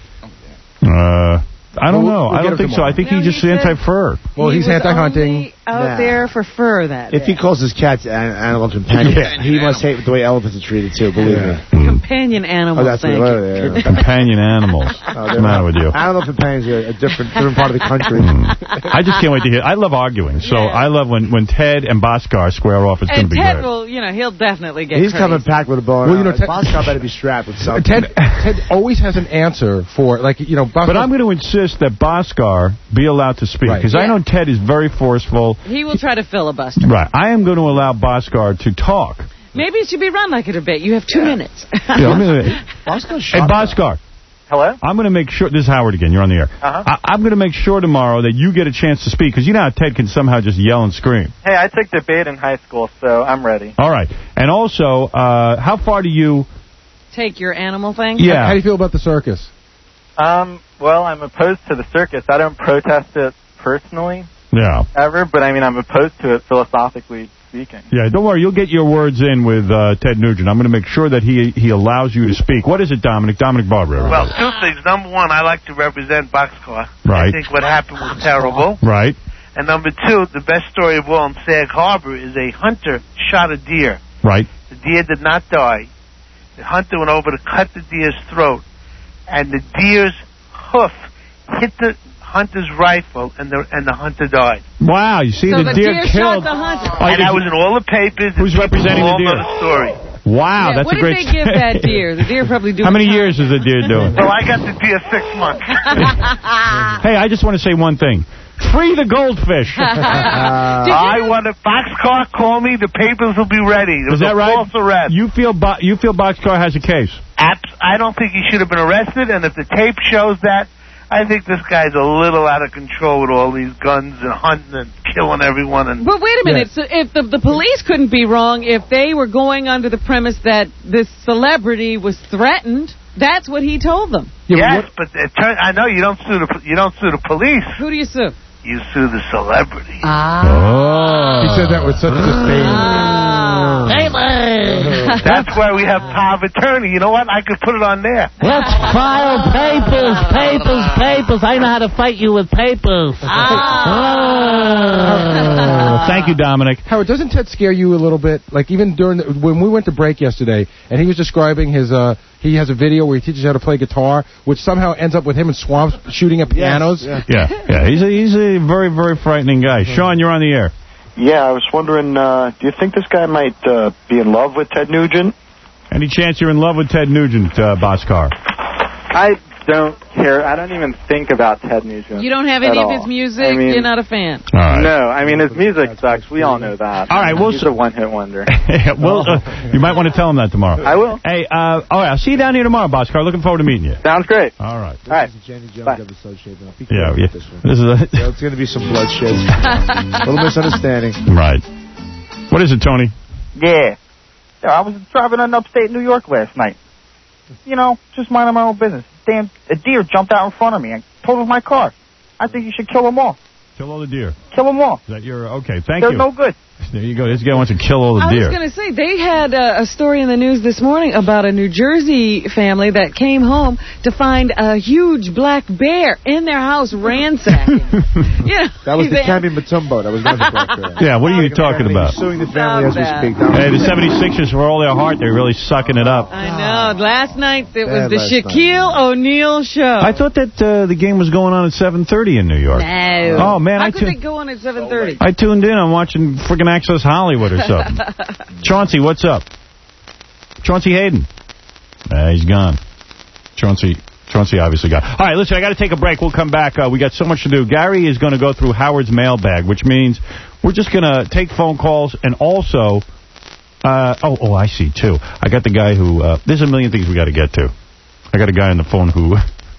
Uh, I don't We'll- know. we'll I get don't him think so. tomorrow. I think No, he's just he said- anti-fur. well, he he's was anti-hunting. only out Nah. there for fur that If day. he calls his cats an animal companion, Yeah. he must hate the way elephants are treated, too, believe me. Companion animals, Oh, that's what thank it you. was. Yeah. Companion animals. Oh, What's the matter with you? Animal companions are a different, different part of the country. I just can't wait to hear. I love arguing, so Yeah. I love when, when Ted and Bhaskar square off. It's going And to be Ted great. will, you know, he'll definitely get He's crazy. coming packed with a bow. Well, you know, Ted- Bhaskar better be strapped with something. Ted, Ted always has an answer for, like, you know, Bhaskar. But I'm going to insist that Bhaskar be allowed to speak, Right. because I Yeah. know Ted is very forceful. He will try to filibuster. Right. I am going to allow Bhaskar to talk. Maybe it should be run like a debate. You have two minutes. Yeah, let me- Bhaskar Hey, Bhaskar, Hello? I'm going to make sure, this is Howard again, you're on the air. Uh-huh. I, I'm going to make sure tomorrow that you get a chance to speak, because you know how Ted can somehow just yell and scream. Hey, I took debate in high school, so I'm ready. All right. And also, uh, how far do you... Take your animal thing? Yeah. How do you feel about the circus? Um, well, I'm opposed to the circus. I don't protest it personally. Yeah. Ever, but I mean, I'm opposed to it philosophically speaking. Yeah, don't worry. You'll get your words in with uh, Ted Nugent. I'm going to make sure that he he allows you to speak. What is it, Dominic? Dominic Barber. Well, two things. Number one, I like to represent Boxcar. Right. I think what happened was terrible. Right. And number two, the best story of all in Sag Harbor is a hunter shot a deer. Right. The deer did not die. The hunter went over to cut the deer's throat, and the deer's hoof hit the hunter's rifle, and the and the hunter died. Wow, you see, so the, the deer, deer killed. shot the hunter. Oh, and that was in all the papers. Who's representing the deer? Story. Wow, yeah, that's what a great... did they give that deer? The deer probably doing... How many years is the deer doing? Well, I got the deer six months. Hey, I just want to say one thing. Free the goldfish. uh, I want a boxcar. Call me. The papers will be ready. Is that right? False arrest. You feel Bo you feel Boxcar has a case? Abs I don't think he should have been arrested. And if the tape shows that, I think this guy's a little out of control with all these guns and hunting and killing everyone. And but wait a minute. So if the the police couldn't be wrong if they were going under the premise that this celebrity was threatened. That's what he told them. Yeah, yes, but it turn, I know you don't sue the you don't sue the police. Who do you sue? You sue the celebrity. Ah. Oh. He said that with such disdain. Ah. That's why we have power of attorney. You know what? I could put it on there. Let's file papers, papers, papers. I know how to fight you with papers. Ah. Thank you, Dominic. Howard, doesn't Ted scare you a little bit? Like, even during the, when we went to break yesterday, and he was describing his, uh, he has a video where he teaches how to play guitar, which somehow ends up with him in swamps shooting at pianos. Yes. Yeah, yeah. yeah. He's, a, he's a very, very frightening guy. Sean, you're on the air. Yeah, I was wondering, uh, do you think this guy might uh, be in love with Ted Nugent? Any chance you're in love with Ted Nugent, uh, Boxcar? I don't care. I don't even think about Ted Nugent. You don't have any of all. his music? I mean, You're not a fan? All right. No, I mean, his music sucks. We all know that. All right, we'll He's a one-hit wonder. well, uh, you might want to tell him that tomorrow. I will. Hey, uh, all right, I'll see you down here tomorrow, Boxcar. Looking forward to meeting you. Sounds great. All right. This all right. is a Jenny Jones Bye. episode shaping up. Be Yeah, yeah. This, one. this is a... yeah, it's going to be some bloodshed. A little misunderstanding. Right. What is it, Tony? Yeah. yeah. I was driving in upstate New York last night. You know, just minding my own business. Damn, a deer jumped out in front of me and totaled my car. I think you should kill them all. Kill all the deer. Kill them all. Is that your... Okay, thank They're you. no good. There you go. This guy wants to kill all the I deer. was going to say, they had a, a story in the news this morning about a New Jersey family that came home to find a huge black bear in their house ransacking. yeah, That was the Camby Matumbo. That was not the black bear. Yeah, what are you talking about? He's suing the family as we speak. Hey, the seventy-sixers, for all their heart, they're really sucking it up. I know. Last night, it was Bad the last Shaquille O'Neal show. I thought that uh, the game was going on at seven thirty in New York. No. Oh, man. How I could tu- it go on at seven thirty? I tuned in. I'm watching friggin' Access Hollywood or something. Chauncey, what's up? Chauncey Hayden. Uh, he's gone. Chauncey... Chauncey obviously got. All right, listen, I got to take a break. We'll come back. Uh, we got so much to do. Gary is going to go through Howard's mailbag, which means we're just going to take phone calls and also... Uh, oh, oh, I see, too. I got the guy who... Uh, there's a million things we got to get to. I got a guy on the phone who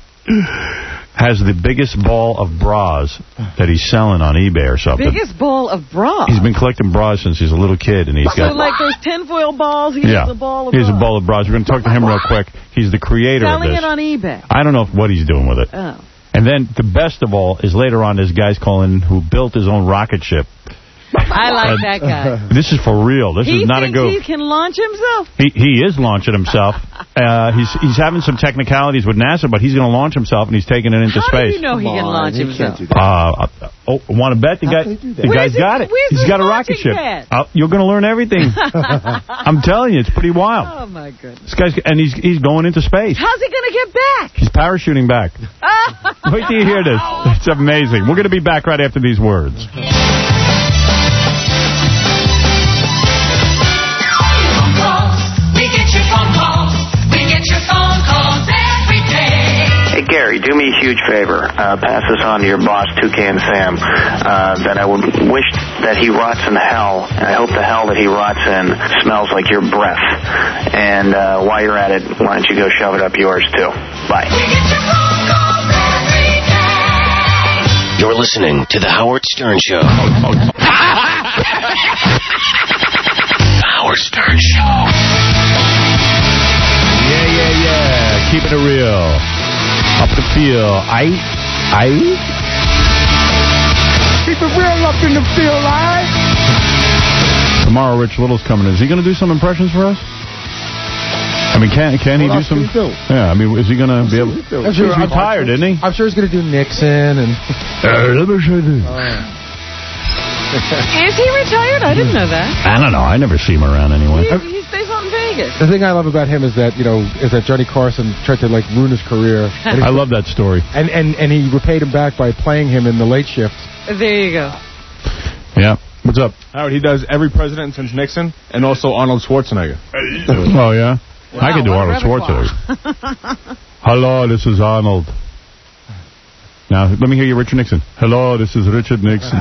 has the biggest ball of bras that he's selling on eBay or something. Biggest ball of bras. He's been collecting bras since he's a little kid, and he's so got... like those tinfoil balls, he yeah, has a ball of he has bras. a ball of bras. We're going to talk to him real quick. He's the creator Selling of this. it on eBay. I don't know what he's doing with it. Oh. And then the best of all is later on, this guy's calling who built his own rocket ship. I like Uh, that guy. This is for real. This he is not a thinks goof. he can launch himself? He he is launching himself. Uh, he's he's having some technicalities with NASA, but he's going to launch himself, and he's taking it into How space. do you know he can launch himself? Uh, uh, oh, want to bet the guy? The Where's guy's his- got it. where's He's his got a rocket launching ship. pad? Uh, you're going to learn everything. I'm telling you, it's pretty wild. Oh, my goodness. This guy's and he's he's going into space. How's he going to get back? He's parachuting back. Wait till you hear this. It's amazing. We're going to be back right after these words. Hey, Gary, do me a huge favor. Uh, pass this on to your boss, Toucan Sam, uh, that I would wish that he rots in hell, and I hope the hell that he rots in smells like your breath. And uh, while you're at it, why don't you go shove it up yours, too. Bye. You're listening to The Howard Stern Show. The Howard Stern Show. Yeah, yeah, yeah. Keeping it real. Up the field. I, I. Keep it real up in the field, all right? Tomorrow, Rich Little's coming in. Is he going to do some impressions for us? I mean, can can he What do else some? can he do? Yeah, I mean, is he going to be able? I'm sure He's retired, isn't he? I'm sure he's going to do Nixon and. Uh, let me show you. Is he retired? I didn't know that. I don't know. I never see him around anyway. He, he stays out in Vegas. The thing I love about him is that, you know, is that Johnny Carson tried to, like, ruin his career. I love that story. And, and, and he repaid him back by playing him in the late shift. There you go. Yeah. What's up? Howard, he does every president since Nixon and also Arnold Schwarzenegger. Oh, yeah? Wow, I can do Arnold Schwarzenegger. Hello, this is Arnold. Now, let me hear you, Richard Nixon. Hello, this is Richard Nixon.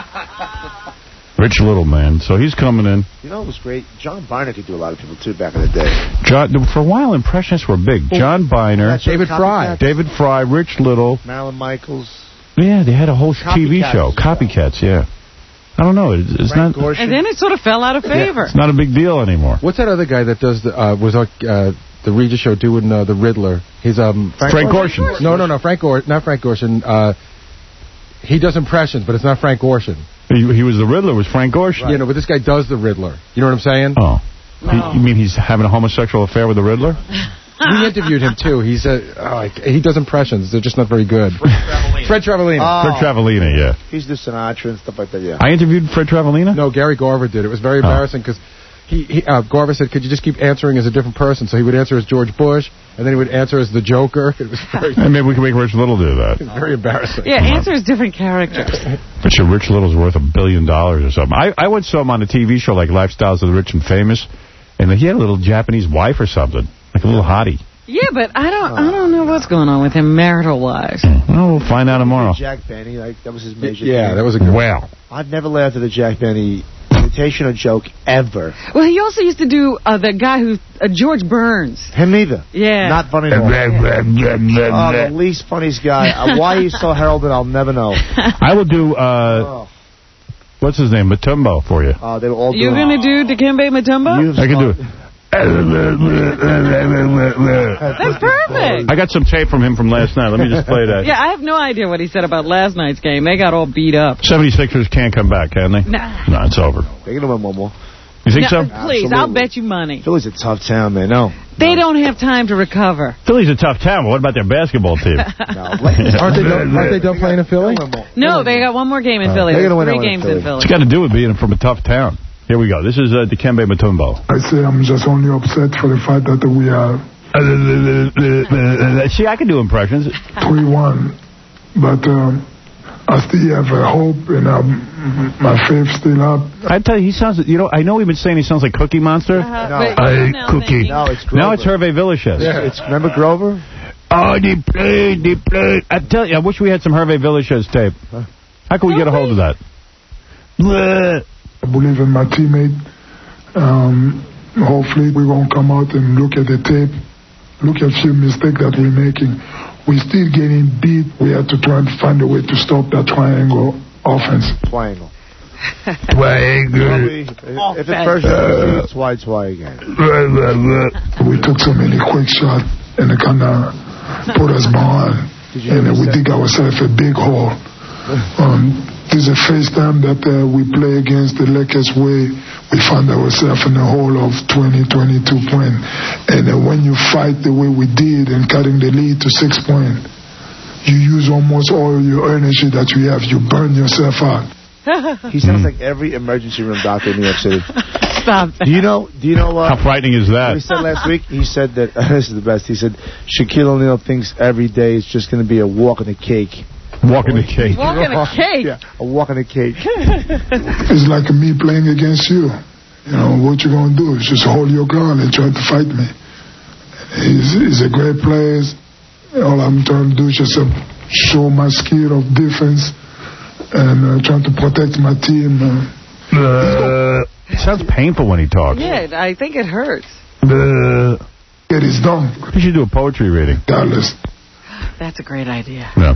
Rich Little, man. So he's coming in. You know what was great? John Biner could do a lot of people, too, back in the day. John, for a while, impressionists were big. John Biner. David Fry. David Fry, Rich Little. Marilyn Michaels. Yeah, they had a whole T V show. Copycats, yeah. I don't know. It's, it's not. And then it sort of fell out of favor. It's not a big deal anymore. What's that other guy that does the, uh, was uh, the Regis show doing uh, the Riddler? He's um Frank, Frank Gorshin. Gorshin. No, no, no, Frank Gorshin, not Frank Gorshin. Uh, he does impressions, but it's not Frank Gorshin. He, he was the Riddler. Was Frank Gorshin? Right. You know, but this guy does the Riddler. You know what I'm saying? Oh, no. he, you mean he's having a homosexual affair with the Riddler? We interviewed him too. He's a oh, he does impressions. They're just not very good. Fred Travellini. Oh. Fred Travellini, yeah. He's the Sinatra and stuff like that, yeah. I interviewed Fred Travellini? No, Gary Garver did. It was very embarrassing because he, he uh, Garver said, could you just keep answering as a different person? So he would answer as George Bush, and then he would answer as the Joker. It was very... And maybe we can make Rich Little do that. It was very embarrassing. Yeah, answer as different characters. But your Rich Little's worth a billion dollars or something. I, I once saw him on a T V show like Lifestyles of the Rich and Famous, and he had a little Japanese wife or something, like a little hottie. Yeah, but I don't I don't know what's going on with him marital-wise. Well, we'll find out tomorrow. Jack Benny, like, that was his major Yeah, thing. that was a good Well. I've never laughed at a Jack Benny imitation or joke ever. Well, he also used to do uh, the guy who, uh, George Burns. Him either. Yeah. Not funny at all. Oh, the least funniest guy. Uh, why he's so heralded, I'll never know. I will do, uh, Oh. what's his name, Matumbo for you. Uh, they were all You're doing going to do Dikembe Mutombo? I can do it. That's perfect. I got some tape from him from last night. Let me just play that. Yeah, I have no idea what he said about last night's game. They got all beat up. seventy-sixers can't come back, can they? Nah. No, it's over. They're going to win one more. You think No, so? Please, Absolutely. I'll bet you money. Philly's a tough town, man. No. They don't have time to recover. Philly's a tough town, but what about their basketball team? no. Aren't they done, aren't they done playing in Philly? No, they got one more game in Uh, Philly. they're There's gonna win three that one in games in Philly. Philly. It's got to do with being from a tough town. Here we go. This is uh, Dikembe Mutombo. I say I'm just only upset for the fact that we are See, I can do impressions. three one, but um, I still have a hope and um, my faith still up. I tell you, he sounds, you know, I know we've been saying he sounds like Cookie Monster. Uh-huh, No. but Hey, now Cookie. thinking- No, it's Grover. Now it's Hervé Villechaize. Yeah, it's, remember Grover? Oh, they played, they played. I tell you, I wish we had some Hervé Villechaize tape. How can we get a hold of that? Bleh. I believe in my teammate. Um, hopefully we won't come out and look at the tape, look at a few mistakes that we're making. We're still getting beat. We have to try and find a way to stop that triangle offense. Triangle. Triangle. If it's first, uh, it's why, it's why again. We took so many quick shots and it kind of put us behind. And uh, we dig ourselves a big hole. Um, this is the first time that uh, we play against the Lakers way. We found ourselves in a hole of twenty, twenty-two points. And uh, when you fight the way we did and cutting the lead to six points, you use almost all your energy that you have. You burn yourself out. He sounds like every emergency room doctor in New York City. Stop that. Do you know? Do you know uh, How frightening is what he that? said last week? He said that uh, this is the best. He said Shaquille O'Neal thinks every day is just going to be a walk in the cake. Walking the cake. Walking a cake. Yeah, a walk in the cake. It's like me playing against you. You know, what you going to do is just hold your ground and try to fight me. He's, he's a great player. all I'm trying to do is just uh, show my skill of defense and uh, trying to protect my team. Uh. Uh, it sounds painful when he talks. Yeah, I think it hurts. Uh, Get it done. You should do a poetry reading. Dallas. That's a great idea. Yeah.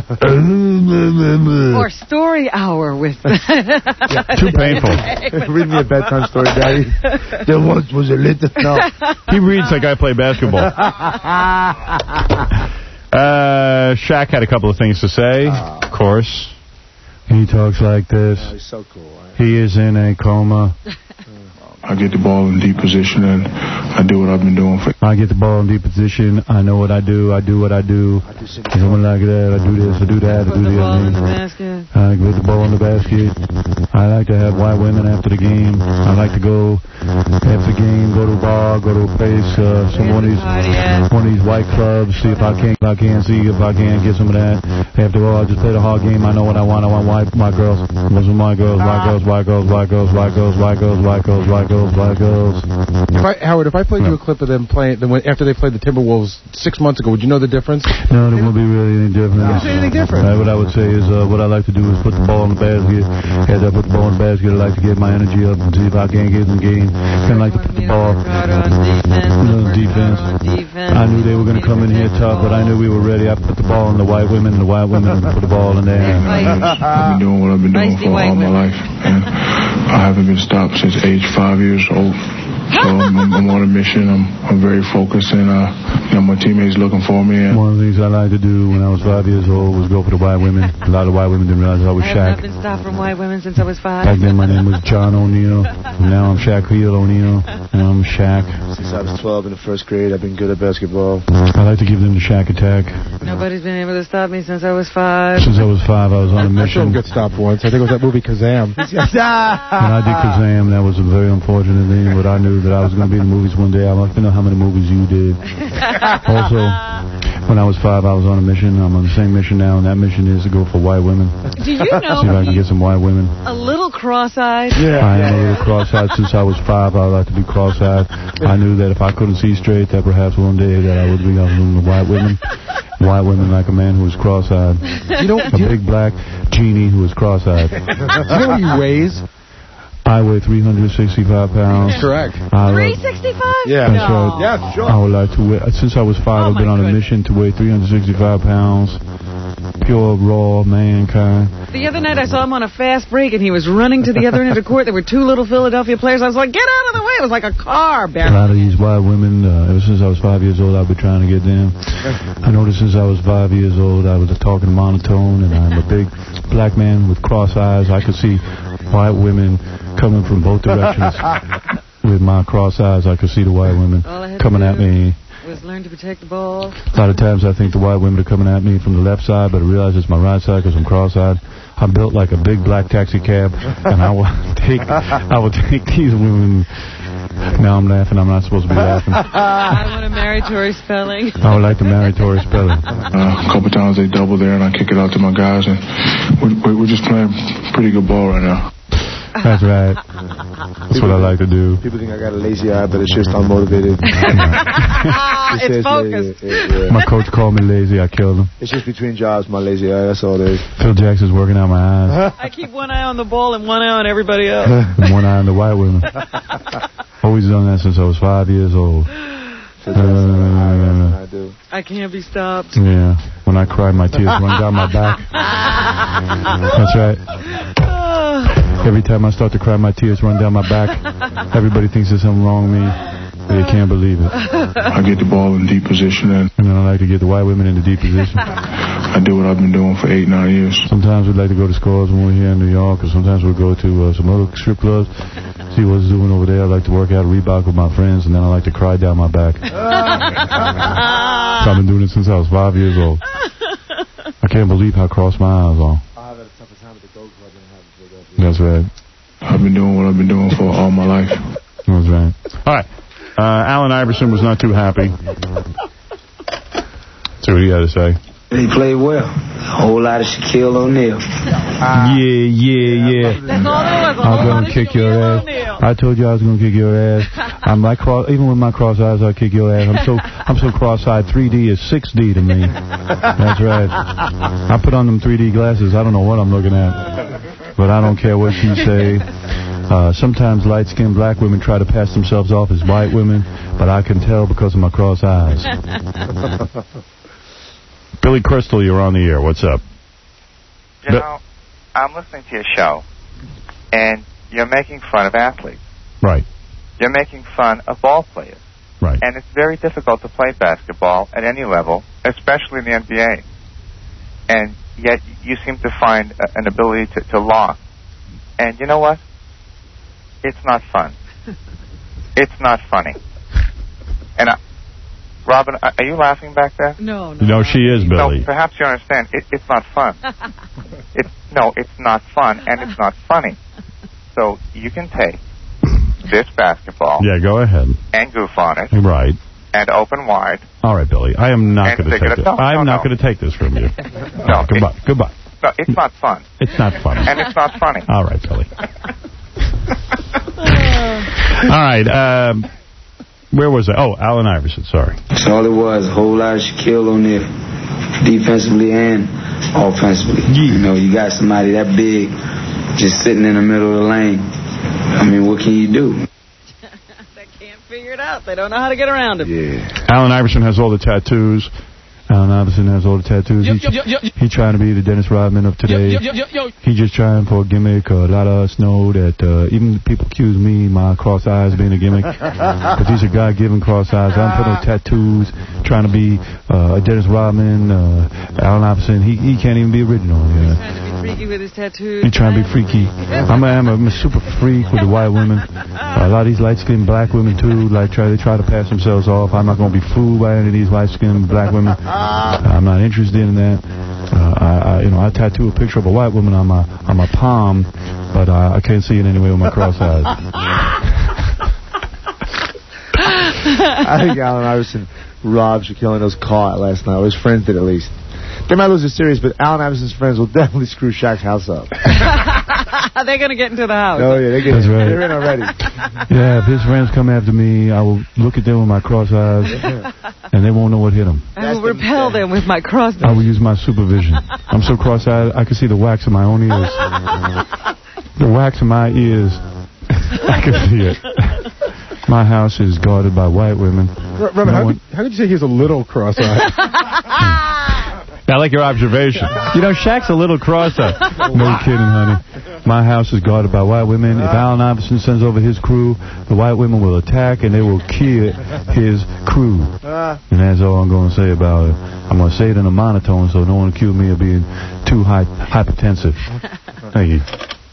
Or story hour with... yeah, too painful. Read me a bedtime story, Daddy. There once was a little... No. He reads like I play basketball. uh, Shaq had a couple of things to say, uh, of course. He talks like this. Oh, he's so cool. Right? He is in a coma. I get the ball in deep position, and I do what I've been doing for... I get the ball in deep position. I know what I do. I do what I do. Something like that. I do this. I do that. I do the other. I get the ball in the basket. I like to have white women after the game. I like to go after the game, go to a bar, go to a place, uh, some one of these, one of these white clubs. See if I can, if I can see if I can get some of that. After all, I just play the hard game. I know what I want. I want white, white girls. Those are my girls. White girls. White girls. White girls. White girls. White girls. White girls. White girls. Black girls. If I, Howard, if I played you a clip of them playing, then when, after they played the Timberwolves six months ago, would you know the difference? No, there won't be really any difference. No. Anything different? Uh, what I would say is, uh, what I like to do is put the ball in the basket. As I put the ball in the basket, I like to get my energy up and see if I can't get in the game. Kind of like to put the ball on defense. I knew they were going to come in here tough, but I knew we were ready. I put the ball on the white women, and the white women put the ball in there. I've been doing what I've been doing for all my life, and I haven't been stopped since age five years old. So I'm, I'm on a mission. I'm, I'm very focused, and uh, you know, my teammates looking for me. And one of the things I liked to do when I was five years old was go for the white women. A lot of white women didn't realize I was I Shaq. have not been stopped from white women since I was five. Back then my name was John O'Neal. Now I'm Shaquille O'Neal. Now I'm Shaq. Since I was twelve in the first grade, I've been good at basketball. I like to give them the Shaq attack. Nobody's been able to stop me since I was five. Since I was five, I was on a mission. I got stopped once. I think it was that movie Kazam. When I did Kazam, that was a very unfortunate thing, but I knew that I was going to be in the movies one day. I'd like to know how many movies you did. Also, when I was five, I was on a mission. I'm on the same mission now, and that mission is to go for white women. Do you know see if I can get some white women. A little cross-eyed? Yeah. I am a little cross-eyed. Since I was five, I like to be cross-eyed. I knew that if I couldn't see straight, that perhaps one day that I would be on the white women. White women like a man who is cross-eyed. You don't, a big black genie who is cross-eyed. Do you know what he weighs? I weigh three hundred sixty-five pounds. Correct. three sixty-five? Yeah. That's no. right. Yeah, sure. I would like to weigh, since I was five, Oh, I've been on a goodness. mission to weigh three hundred sixty-five pounds. Pure, raw mankind. The other night I saw him on a fast break and he was running to the other end of the court. There were two little Philadelphia players. I was like, get out of the way. It was like a car. A lot of these white women, uh, ever since I was five years old, I've been trying to get them. I noticed since I was five years old, I was talking monotone, and I'm a big black man with cross eyes. I could see white women coming from both directions. With my cross eyes, I could see the white women coming at me. Was learn to protect the ball. A lot of times I think the white women are coming at me from the left side, but I realize it's my right side because I'm cross-eyed. I'm built like a big black taxi cab, and I will take I will take these women. Now I'm laughing. I'm not supposed to be laughing. I want to marry Tori Spelling. I would like to marry Tori Spelling. Uh, a couple times they double there, and I kick it out to my guys, and we're, we're just playing pretty good ball right now. That's right. That's what I like to do. People think I got a lazy eye, but it's just unmotivated. It's focused. Yeah, yeah. My coach called me lazy. I killed him. It's just between jobs, my lazy eye. That's all it is. Phil Jackson's working out my eyes. I keep one eye on the ball and one eye on everybody else. And one eye on the white women. Always done that since I was five years old. Uh, I do. I can't be stopped. Yeah. When I cry, my tears run down my back. That's right. Every time I start to cry, my tears run down my back. Everybody thinks there's something wrong with me. They can't believe it. I get the ball in deep position, and, and then I like to get the white women in the deep position. I do what I've been doing for eight, nine years. Sometimes we'd like to go to scores when we're here in New York, or sometimes we'll go to uh, some other strip clubs, see what's doing over there. I like to work out a Reebok with my friends, and then I like to cry down my back. So I've been doing it since I was five years old. I can't believe how cross my eyes are. That's right. I've been doing what I've been doing for all my life. That's right. All right. Uh, Allen Iverson was not too happy. See what he had to say. He played well. A whole lot of Shaquille O'Neal. Yeah, yeah, yeah. That's all there was. A I'm whole lot gonna of kick your Shaquille ass. O'Neal. I told you I was gonna kick your ass. I'm like cross, even with my cross eyes, I'll kick your ass. I'm so I'm so cross-eyed. three D is six D to me. That's right. I put on them three D glasses. I don't know what I'm looking at, but I don't care what you say. Uh, sometimes light-skinned black women try to pass themselves off as white women, but I can tell because of my cross eyes. Billy Crystal, you're on the air. What's up? You know, I'm listening to your show, and you're making fun of athletes. Right. You're making fun of ball players. Right. And it's very difficult to play basketball at any level, especially in the N B A. And yet you seem to find a, an ability to, to laugh. And you know what? It's not fun. It's not funny. And I, Robin, are you laughing back there? No, no. No, she is, Billy. No, perhaps you understand. It, it's not fun. It's no, it's not fun, and it's not funny. So you can take this basketball. Yeah, go ahead. And goof on it. Right. And open wide. All right, Billy. I am not And going to stick it take this. up- no, I'm no, not no. going to take this from you. No, Uh, goodbye. Goodbye. No, it's not fun. It's not funny. And it's not funny. All right, Billy. All right. Um, where was I? Oh, Allen Iverson. Sorry. That's all it was. A whole lot of Shaquille O'Neal. Defensively and offensively. You know, you got somebody that big just sitting in the middle of the lane. I mean, what can you do? Figure it out. They don't know how to get around him. Yeah. Allen Iverson has all the tattoos. Allen Iverson has all the tattoos. Yo, He, yo, yo, yo. he trying to be the Dennis Rodman of today. Yo, yo, yo, yo, yo. He just trying for a gimmick. Uh, a lot of us know that uh, even people accuse me, my cross eyes being a gimmick. But these are God-given cross eyes. I don't put no tattoos trying to be uh, a Dennis Rodman, uh, Allen Iverson. He he can't even be original. Yeah. Trying to be freaky with his tattoos. He trying to be freaky. I'm a, I'm a, I'm a super freak with the white women. Uh, a lot of these light-skinned black women, too, like try they try to pass themselves off. I'm not going to be fooled by any of these light-skinned black women. I'm not interested in that. Uh, I, I, you know, I tattoo a picture of a white woman on my on my palm, but uh, I can't see it anyway with my cross eyes. I think Allen Iverson robbed Shaquille O'Neal's car last night. Or his friends did, at least. They might lose the series, but Allen Iverson's friends will definitely screw Shaq's house up. They're going to get into the house. Oh, yeah, they get That's in. right. They're in already. Yeah, if his friends come after me, I will look at them with my cross eyes, and they won't know what hit them. I will repel them with my cross. I will use my supervision. I'm so cross-eyed, I can see the wax in my own ears. The wax in my ears, I can see it. My house is guarded by white women. Robin, No how, one- could, how could you say he's a little cross-eyed? I like your observation. You know, Shaq's a little cross-eyed. No kidding, honey. My house is guarded by white women. If Allen Iverson sends over his crew, the white women will attack and they will kill his crew. And that's all I'm going to say about it. I'm going to say it in a monotone so no one accuse me of being too high, hypertensive. Thank you.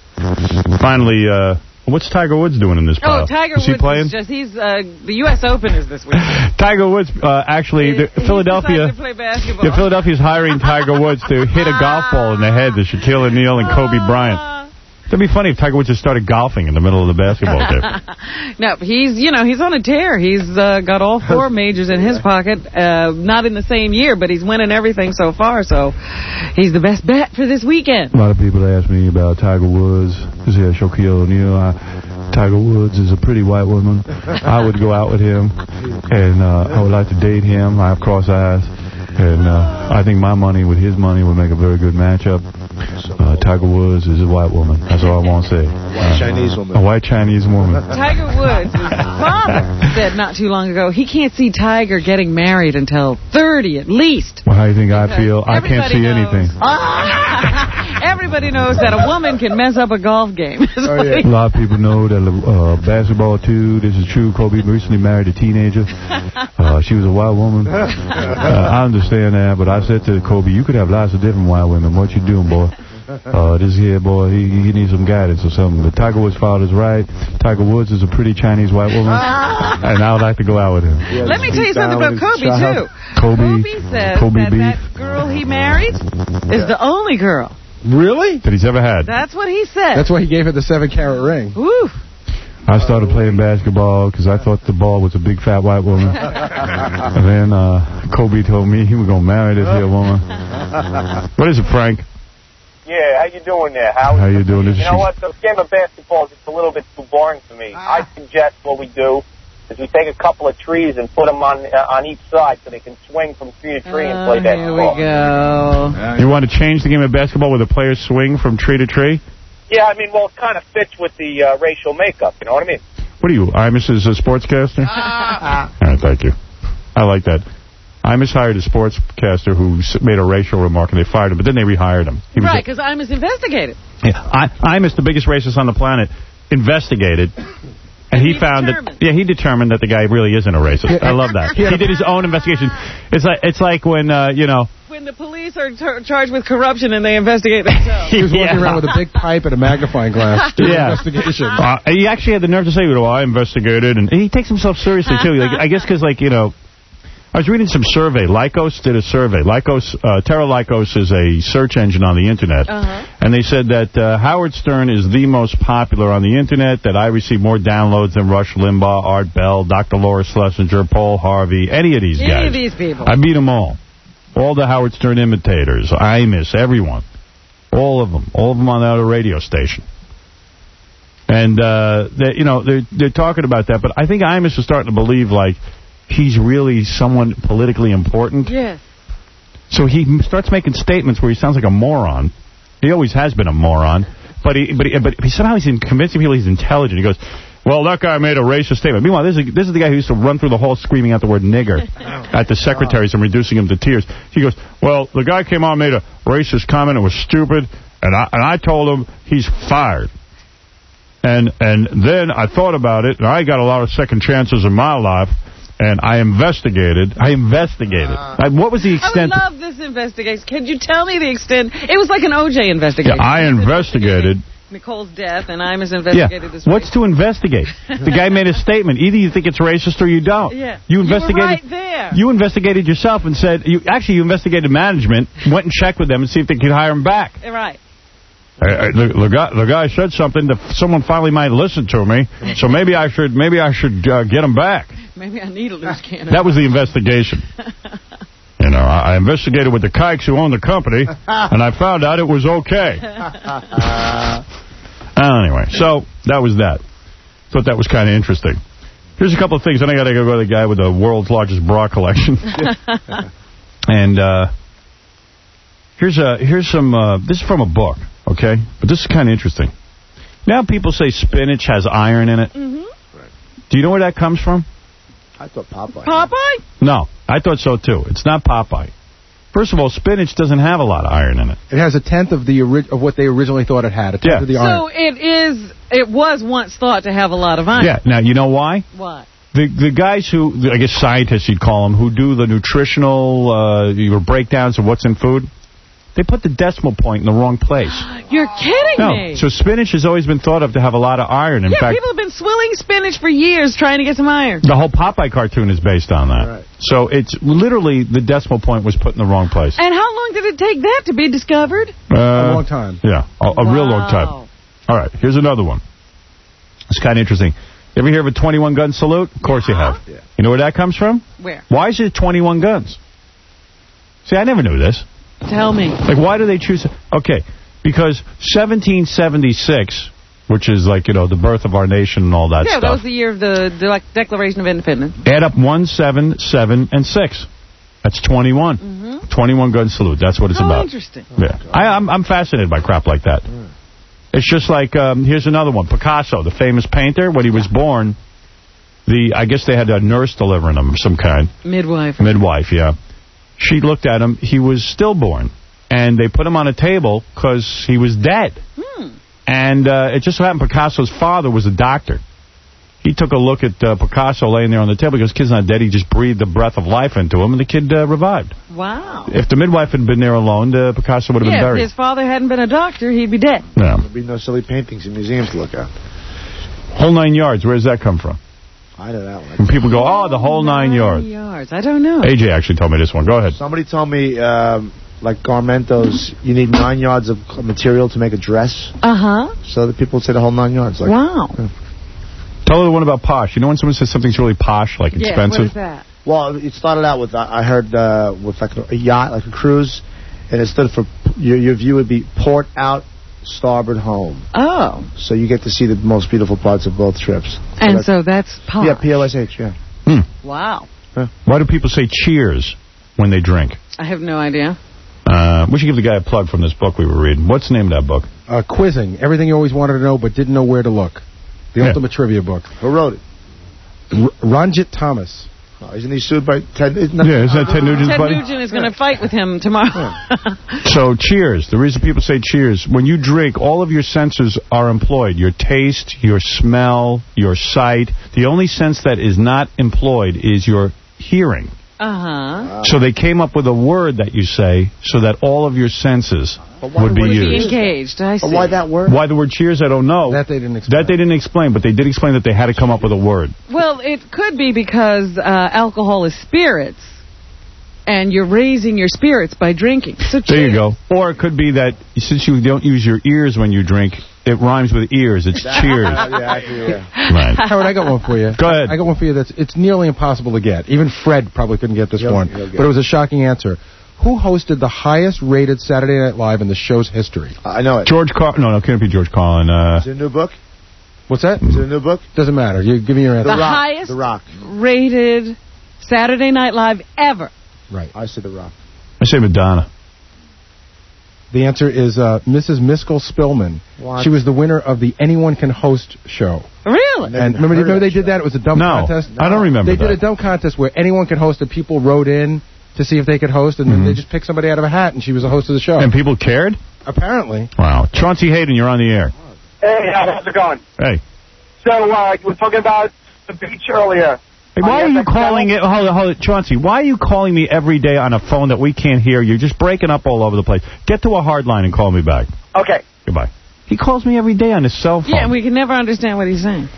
Finally, uh, what's Tiger Woods doing in this pile? Oh, Tiger is he Woods playing? is just, he's, uh, the U S Open is this week. Tiger Woods, uh, actually, the, He Philadelphia, decided to play basketball. yeah, Philadelphia's hiring Tiger Woods to hit a golf ball in the head to Shaquille O'Neal and Kobe Bryant. It'd be funny if Tiger Woods just started golfing in the middle of the basketball game. No, he's, you know, he's on a tear. He's uh, got all four majors in his pocket. Uh, not in the same year, but he's winning everything so far. So he's the best bet for this weekend. A lot of people ask me about Tiger Woods. Is he a Shaquille O'Neal? I, Tiger Woods is a pretty white woman. I would go out with him, and uh, I would like to date him. I have cross eyes. And uh, I think my money with his money would make a very good matchup. Uh, Tiger Woods is a white woman. That's all I want to say. White Chinese woman. A white Chinese woman. Tiger Woods' father said not too long ago he can't see Tiger getting married until thirty at least. Well, how do you think I feel? I can't see knows. anything. Everybody knows that a woman can mess up a golf game. Oh, yeah. A lot of people know that uh, basketball, too. This is true. Kobe recently married a teenager. Uh, she was a white woman. Uh, I understand that, but I said to Kobe, you could have lots of different white women. What you doing, boy? Uh, this here, boy, he, he needs some guidance or something. But Tiger Woods' father's right. Tiger Woods is a pretty Chinese white woman, and I would like to go out with him. Yeah, let me tell you something about Kobe, too. Kobe, Kobe says Kobe that beef. that girl he married is the only girl. Really? That he's ever had. That's what he said. That's why he gave her the seven-carat ring. Woo. I started playing basketball because I thought the ball was a big fat white woman. And then uh, Kobe told me he was going to marry this here woman. What is it, Frank? Yeah, how you doing there, Howard? How you doing? This You know what? The game of basketball is just a little bit too boring for me. I suggest what we do is we take a couple of trees and put them on uh, on each side so they can swing from tree to tree and play basketball. Here we go. You want to change the game of basketball where the players swing from tree to tree? Yeah, I mean, well, it kind of fits with the uh, racial makeup, you know what I mean? What are you, Imus is a sportscaster? Ah. All right, thank you. I like that. Imus hired a sportscaster who s- made a racial remark, and they fired him, but then they rehired him. He was Right, because I'm as investigated. a- yeah, I, Imus, the biggest racist on the planet, investigated, and he, he found determined. that, yeah, he determined that the guy really isn't a racist. I love that. He did his own investigation. It's like, it's like when, uh, you know... When the police are tar- charged with corruption and they investigate themselves. He was walking Yeah. around with a big pipe and a magnifying glass doing Yeah. investigation. Uh, he actually had the nerve to say, well, I investigated, and he takes himself seriously, too. Like, I guess because, like, you know, I was reading some survey. Lycos did a survey. Lycos, uh, Terra Lycos is a search engine on the Internet. Uh-huh. And they said that uh, Howard Stern is the most popular on the Internet, that I receive more downloads than Rush Limbaugh, Art Bell, Doctor Laura Schlesinger, Paul Harvey, any of these Any guys. of these people. I beat them all. All the Howard Stern imitators. Imus, everyone. All of them. All of them on the other radio station. And, uh, they, you know, they're, they're talking about that. But I think Imus is starting to believe, like, he's really someone politically important. Yes. So he starts making statements where he sounds like a moron. He always has been a moron. But he, but he, but he, somehow he's in convincing people he's intelligent. He goes, well, that guy made a racist statement. Meanwhile, this is, this is the guy who used to run through the hall screaming out the word nigger at the secretaries and reducing him to tears. He goes, well, the guy came on and made a racist comment. It was stupid. And I, and I told him he's fired. And and then I thought about it, and I got a lot of second chances in my life, and I investigated. I investigated. I, what was the extent? I would love this investigation. Can you tell me the extent? It was like an O J investigation. Yeah, I investigated. Nicole's death, and I'm as investigated Yeah. this week. What's to investigate? The guy made a statement. Either you think it's racist or you don't. Yeah. You You were investigated. right there. You investigated yourself and said you actually you investigated management, went and checked with them and see if they could hire him back. Right. Uh, the, the guy, the guy said something that someone finally might listen to me, so maybe I should, maybe I should uh, get him back. Maybe I need a loose cannon. That was the investigation. You know, I, I investigated with the kikes who own the company, and I found out it was okay. Uh, anyway, so that was that. Thought that was kind of interesting. Here's a couple of things. Then I got to go to the guy with the world's largest bra collection. And uh, here's a here's some. Uh, this is from a book. Okay, but this is kind of interesting. Now people say spinach has iron in it. Mm-hmm. Do you know where that comes from? I thought Popeye. Popeye? No, I thought so too. It's not Popeye. First of all, spinach doesn't have a lot of iron in it. It has a tenth of the ori- of what they originally thought it had. A tenth Yeah. of the So iron. it is. It was once thought to have a lot of iron. Yeah. Now you know why? What? The the guys who, I guess scientists you'd call them, who do the nutritional uh, your breakdowns of what's in food, they put the decimal point in the wrong place. You're kidding No. me. So spinach has always been thought of to have a lot of iron. In yeah, fact, people have been swilling spinach for years trying to get some iron. the whole Popeye cartoon is based on that. Right. So it's literally the decimal point was put in the wrong place. And how long did it take that to be discovered? Uh, a long time. Yeah, a, a real long time. Wow. All right, here's another one. It's kind of interesting. You ever hear of a twenty-one gun salute? Of course you have. Yeah. You know where that comes from? Where? Why is it twenty-one guns? See, I never knew this. Tell me. Like, why do they choose... Okay, because seventeen seventy-six, which is like, you know, the birth of our nation and all that Yeah, stuff. that was the year of the, the Declaration of Independence. Add up one, seven, seven, and six. That's twenty-one. Mm-hmm. twenty-one gun salute. That's what it's How about. interesting. Yeah. I, I'm, I'm fascinated by crap like that. It's just like, um, here's another one. Picasso, the famous painter, when he was born, the I guess they had a nurse delivering him of some kind. Midwife. Midwife, yeah. She looked at him. He was stillborn. And they put him on a table because he was dead. Hmm. And uh, it just so happened Picasso's father was a doctor. He took a look at uh, Picasso laying there on the table. He goes, kid's not dead. He just breathed the breath of life into him, and the kid uh, revived. Wow. If the midwife had been there alone, uh, Picasso would have Yeah, been if buried. his father hadn't been a doctor, he'd be dead. Yeah. There'll be no silly paintings in museums to look at. Whole nine yards. Where does that come from? I know that one. When people go, oh, the whole nine, Nine yards. yards. I don't know. A J actually told me this one. Go ahead. Somebody told me, um, like Garmentos, you need nine yards of material to make a dress. Uh-huh. So the people would say the whole nine yards. Like, Wow. Yeah. Tell her the one about posh. You know when someone says something's really posh, like Yeah, expensive? what is that? Well, it started out with, I heard, uh, with like a yacht, like a cruise, and it stood for, your, your view would be port out, starboard home. Oh. So you get to see the most beautiful parts of both trips. So And that's, so that's posh. Yeah, P O S H, yeah. Hmm. Wow. Huh. Why do people say cheers when they drink? I have no idea. Uh, we should give the guy a plug from this book we were reading. What's the name of that book? Uh, quizzing. Everything you always wanted to know but didn't know where to look. The Yeah. ultimate trivia book. Who wrote it? R- Ranjit Thomas. Oh, isn't he sued by Ted? Isn't that, Yeah, isn't that Ted Nugent's Ted buddy? Nugent is going to fight with him tomorrow. So, cheers. The reason people say cheers, when you drink, all of your senses are employed. Your taste, your smell, your sight. The only sense that is not employed is your hearing. Uh-huh. So they came up with a word that you say so that all of your senses why would be would it be used. Engaged, I see. But why that word? Why the word cheers, I don't know. That they didn't explain. That they didn't explain, but they did explain that they had to come up with a word. Well, it could be because uh, alcohol is spirits, and you're raising your spirits by drinking. So cheers. There you go. Or it could be that since you don't use your ears when you drink, it rhymes with ears. It's cheers. yeah, actually, yeah. Right. Howard, I got one for you. Go ahead. I got one for you that's it's nearly impossible to get. Even Fred probably couldn't get this You'll- one. you'll get But it was a shocking answer. Who hosted the highest-rated Saturday Night Live in the show's history? I know it. George Carlin. No, no, it can't be George Carlin. Uh, Is it a new book? What's that? Is it a new book? Doesn't matter. You give me your answer. The The Rock. highest The Rock. rated Saturday Night Live ever. Right. I said The Rock. I say Madonna. The answer is uh, Missus Miskell Spillman. What? She was the winner of the Anyone Can Host show. Really? Never And even remember, heard remember of they that did that? It was a dumb No, contest. I don't remember They that. did a dumb contest where anyone could host, and people wrote in to see if they could host, and Mhm. then they just picked somebody out of a hat, and she was the host of the show. And people cared? Apparently. Wow. Chauncey Hayden, you're on the air. Hey, how's it going? Hey. So, uh, we were talking about the beach earlier. Hey, why Uh, are yeah, you that's calling it? Hold it, hold it, Chauncey. Why are you calling me every day on a phone that we can't hear? You're just breaking up all over the place. Get to a hard line and call me back. Okay. Goodbye. He calls me every day on his cell phone. Yeah, we can never understand what he's saying.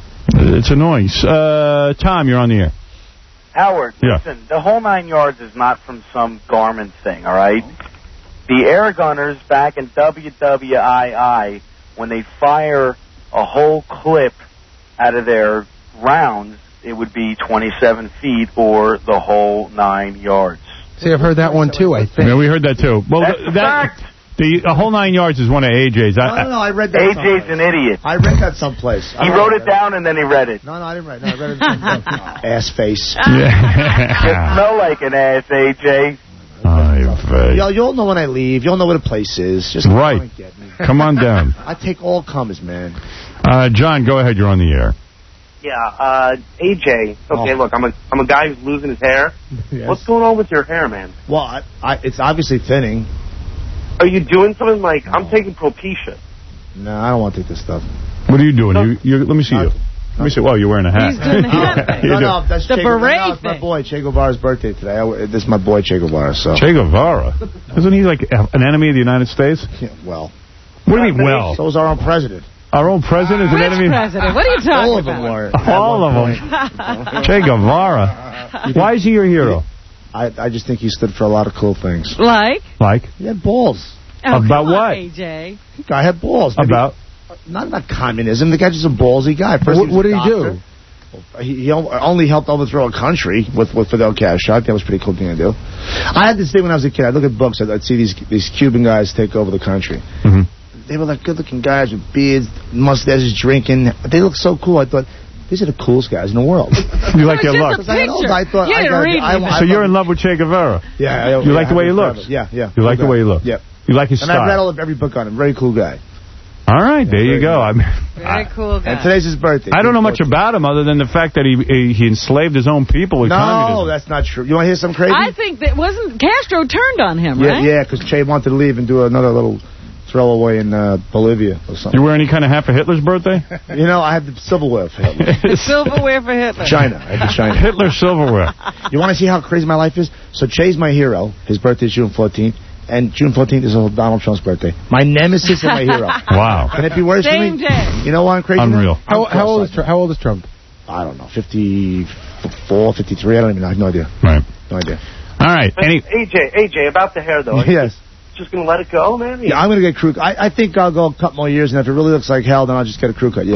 It's annoying. Uh, Tom, you're on the air. Howard, Yeah. listen, the whole nine yards is not from some garment thing, all right? The air gunners back in W W I I, when they fire a whole clip out of their rounds, it would be twenty-seven feet or the whole nine yards. See, I've heard that one too, I think. Yeah, we heard that too. Well, That's th- a that fact. the a whole nine yards is one of A J's. I, No, no, no, I read that A J's someplace. an idiot. I read that someplace. I He don't wrote know. it down and then he read it. No, no, I didn't write it. No, I read it someplace. Ass face. You Yeah. smell like an ass, A J. Oh, you're very- Yo, you'll know when I leave. You'll know where the place is. Just Right. come and get me. Come on down. I take all comers, man. Uh, John, go ahead. You're on the air. Yeah, uh, A J. Okay, Oh. look, I'm a I'm a guy who's losing his hair. Yes. What's going on with your hair, man? Well, I, I, it's obviously thinning. Are you doing something like I'm taking Propecia? No, I don't want to take this stuff. What are you doing? You, you, let me see you. Let me see. Oh, you're wearing a hat. He's doing the hat thing. You No, do. no, that's The che Guevara. beret No, it's my thing. boy Che Guevara's birthday today. I, this is my boy Che Guevara. So. Che Guevara. Isn't he like an enemy of the United States? Yeah, well. What do you mean, well? So is our own president. Our own president is an Which enemy? president? What are you talking All of them about? were. All of them. Che Guevara. Why is he your hero? I, I just think he stood for a lot of cool things. Like? Like? He had balls. Oh, About come on, what? A J. The guy had balls. Maybe- About? Not about communism. The guy's just a ballsy guy. First What, was what a did he do? doctor. He, he o- only helped overthrow a country with, with Fidel Castro. I think that was a pretty cool thing to do. I had this thing when I was a kid. I'd look at books. I'd, I'd see these these Cuban guys take over the country. Mm-hmm. They were like good-looking guys with beards, mustaches, drinking. They looked so cool. I thought, these are the coolest guys in the world. You like It was your just look. a I got old, picture. I thought, You I didn't gotta- read I- me. I- So you're in love with Che Guevara? Yeah. I, You like yeah, the way he I- looks? Yeah, yeah. You like the way he looks? Yeah. You like his And I've read style? all of every book on him. Very cool guy. All right, there you go. I'm, Very cool guy. And today's his birthday. I don't know much about him other than the fact that he he, he enslaved his own people with No, communism. that's not true. You want to hear something crazy? I think that wasn't Castro turned on him, Yeah, right? yeah, because Che wanted to leave and do another little throwaway in uh, Bolivia or something. You wear any kind of hat for Hitler's birthday? You know, I have the silverware for Hitler. Silverware for Hitler. China. I have the China. Hitler silverware. You want to see how crazy my life is? So Che's my hero. His birthday is June fourteenth. And June fourteenth is also Donald Trump's birthday. My nemesis and my hero. Wow. Can it be worse Same for me? day. You know why I'm crazy? Unreal. now? How, I'm how, old is, cross-eyed. Tr- how old is Trump? I don't know. fifty-four, fifty-three. I don't even know. I have no idea. Right. No idea. All right. Any, A J, A J, about the hair though. Are you Yes. just gonna let it go, man? Yeah, I'm going to get crew. I, I think I'll go a couple more years, and if it really looks like hell, then I'll just get a crew cut, yeah.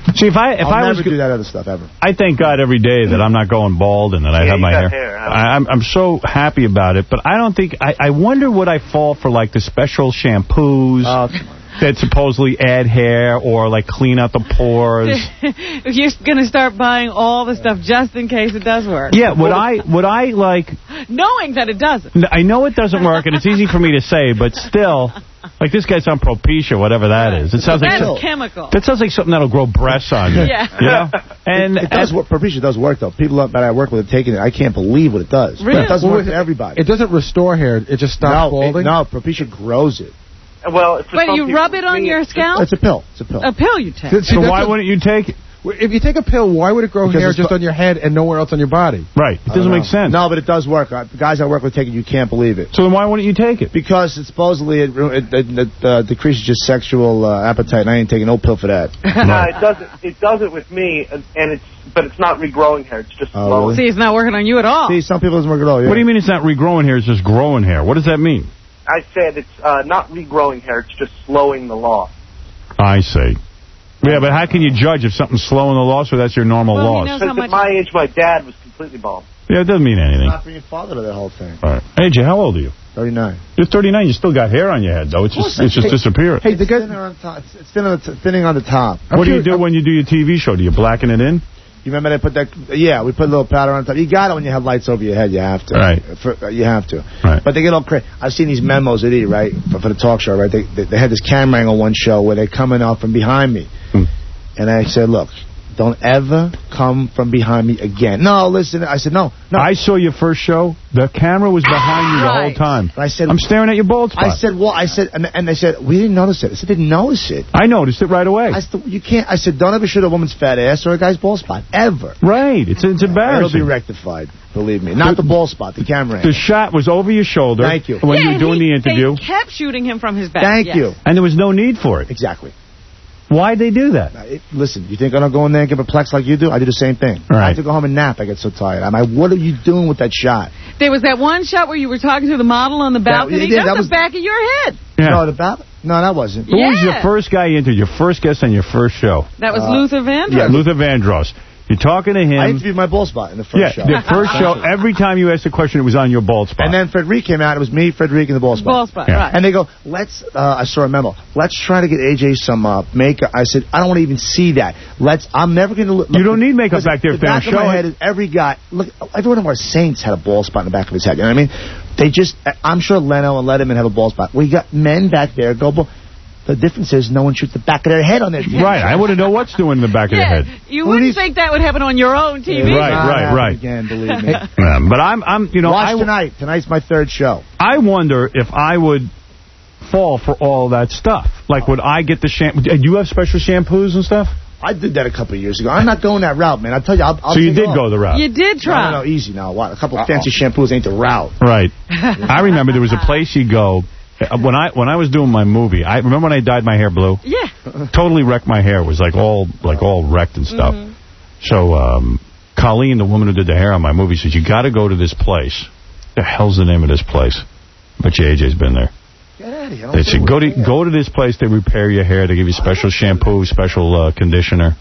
See, if I if I'll I never was do that other stuff ever. I thank God every day that I'm not going bald and that I Yeah, have you my got hair. hair, huh? I, I'm I'm so happy about it, but I don't think I, I wonder would I fall for like the special shampoos that supposedly add hair or like clean out the pores. You're going to start buying all the stuff just in case it does work. Yeah, would I would I like? Knowing that it doesn't. I know it doesn't work, and it's easy for me to say, but still, like this guy's on Propecia, whatever that is. It sounds like That's some- chemical. That sounds like something that'll grow breasts on you. Yeah. You know? And it, it does work. Propecia does work, though. People that I work with have taken it. I can't believe what it does. Really? But it doesn't Well, work for everybody. It doesn't restore hair. It just stops no, it, balding? no, Propecia grows it. Well, for Wait, some you people, rub it on your scalp? It's a pill. It's a pill. A pill you take. See, So that's why what- wouldn't you take it? If you take a pill, why would it grow Because hair it's just bu- on your head and nowhere else on your body? Right. It I don't doesn't make know. sense. No, but it does work. Uh, the guys I work with take it. You can't believe it. So then why wouldn't you take it? Because it supposedly it, it, it, it uh, decreases your sexual uh, appetite, and I ain't taking no pill for that. No, it doesn't. It does it with me, and, and it's but it's not regrowing hair. It's just Oh, slowing. really? See, it's not working on you at all. See, some people doesn't work at all. Yeah. What do you mean it's not regrowing hair? It's just growing hair. What does that mean? I said it's uh, not regrowing hair. It's just slowing the loss. I see. Yeah, but how can you judge if something's slowing the loss or that's your normal Well, he loss? knows how much. At my age, my dad was completely bald. Yeah, it doesn't mean anything. Not for your father to that whole thing. All right. A J, how old are you? thirty-nine. You're thirty-nine. You still got hair on your head, though. It's just it's just Hey, disappearing. Hey, the guy, thinner on top. It's, it's thinning, on the t- thinning on the top. What do you do when you do your T V show? Do you blacken it in? You remember they put that? Yeah, we put a little powder on top. You got it when you have lights over your head. You have to. Right. For, uh, you have to. Right. But they get all crazy. I've seen these memos at E, right, for, for the talk show, right? They, they they had this camera angle one show where they're coming out from behind me, Hmm. and I said, look, don't ever come from behind me again. No, listen. I said, no, no. I saw your first show. The camera was behind you the Right. whole time. I said, I'm staring at your bald spot. I said, well, I said, and, and they said, we didn't notice it. I said, didn't notice it. I noticed it right away. I said, you can't. I said, don't ever shoot a woman's fat ass or a guy's bald spot ever. Right. It's it's It'll embarrassing. be rectified. Believe me, not the bald spot, the camera. The angle. shot was over your shoulder. Thank you. When yeah, you were doing he, the interview. They kept shooting him from his back. Thank yes. you. And there was no need for it. Exactly. Why'd they do that? Now, it, listen, you think I'm going to go in there and give a plex like you do? I do the same thing. Right. I have to go home and nap. I get so tired. I'm like, what are you doing with that shot? There was that one shot where you were talking to the model on the balcony. yeah, That, that was was- the back of your head. Yeah. No, the bat? No, that wasn't. Who was Yeah. your first guy you interviewed? Your first guest on your first show? That was Uh, Luther Vandross. yeah, Luther Vandross. You're talking to him. I interviewed my bald spot in the first yeah, show. the first show, every time you asked a question, it was on your bald spot. And then Frederic came out. It was me, Frederic, and the bald spot. Bald spot, Yeah. right. And they go, let's, uh, I saw a memo, let's try to get A J some uh, makeup. I said, I don't want to even see that. Let's, I'm never going to look. You don't need makeup listen, back there the if they don't back of show my it. head is every guy, look, every one of our saints had a bald spot in the back of his head. You know what I mean? They just, I'm sure Leno and Letterman have a bald spot. We got men back there go, bald. The difference is no one shoots the back of their head on their T V. Right, I want to know what's doing in the back of Yeah, their head. you wouldn't think that would happen on your own T V. Right, Not right, happen right. Again, believe me. Yeah, but I'm, I'm, you know, Watch I, tonight. Tonight's my third show. I wonder if I would fall for all that stuff. Like, would I get the shampoo? Do you have special shampoos and stuff? I did that a couple of years ago. I'm not going that route, man. I'll tell you. I'll, I'll So you take did off. go the route. You did try. No, no, no, easy now. What? A couple of fancy shampoos ain't the route. Right. I remember there was a place you go. uh, When I when I was doing my movie, I remember when I dyed my hair blue. Yeah. Totally wrecked my hair. It was like all like all wrecked and stuff. Mhm. So um, Colleen, the woman who did the hair on my movie, says you got to go to this place. The hell's the name of this place? But A J's been there. Get out of here. I don't They care said what go it to is. go to this place. They repair your hair. They give you special shampoo, special uh, conditioner.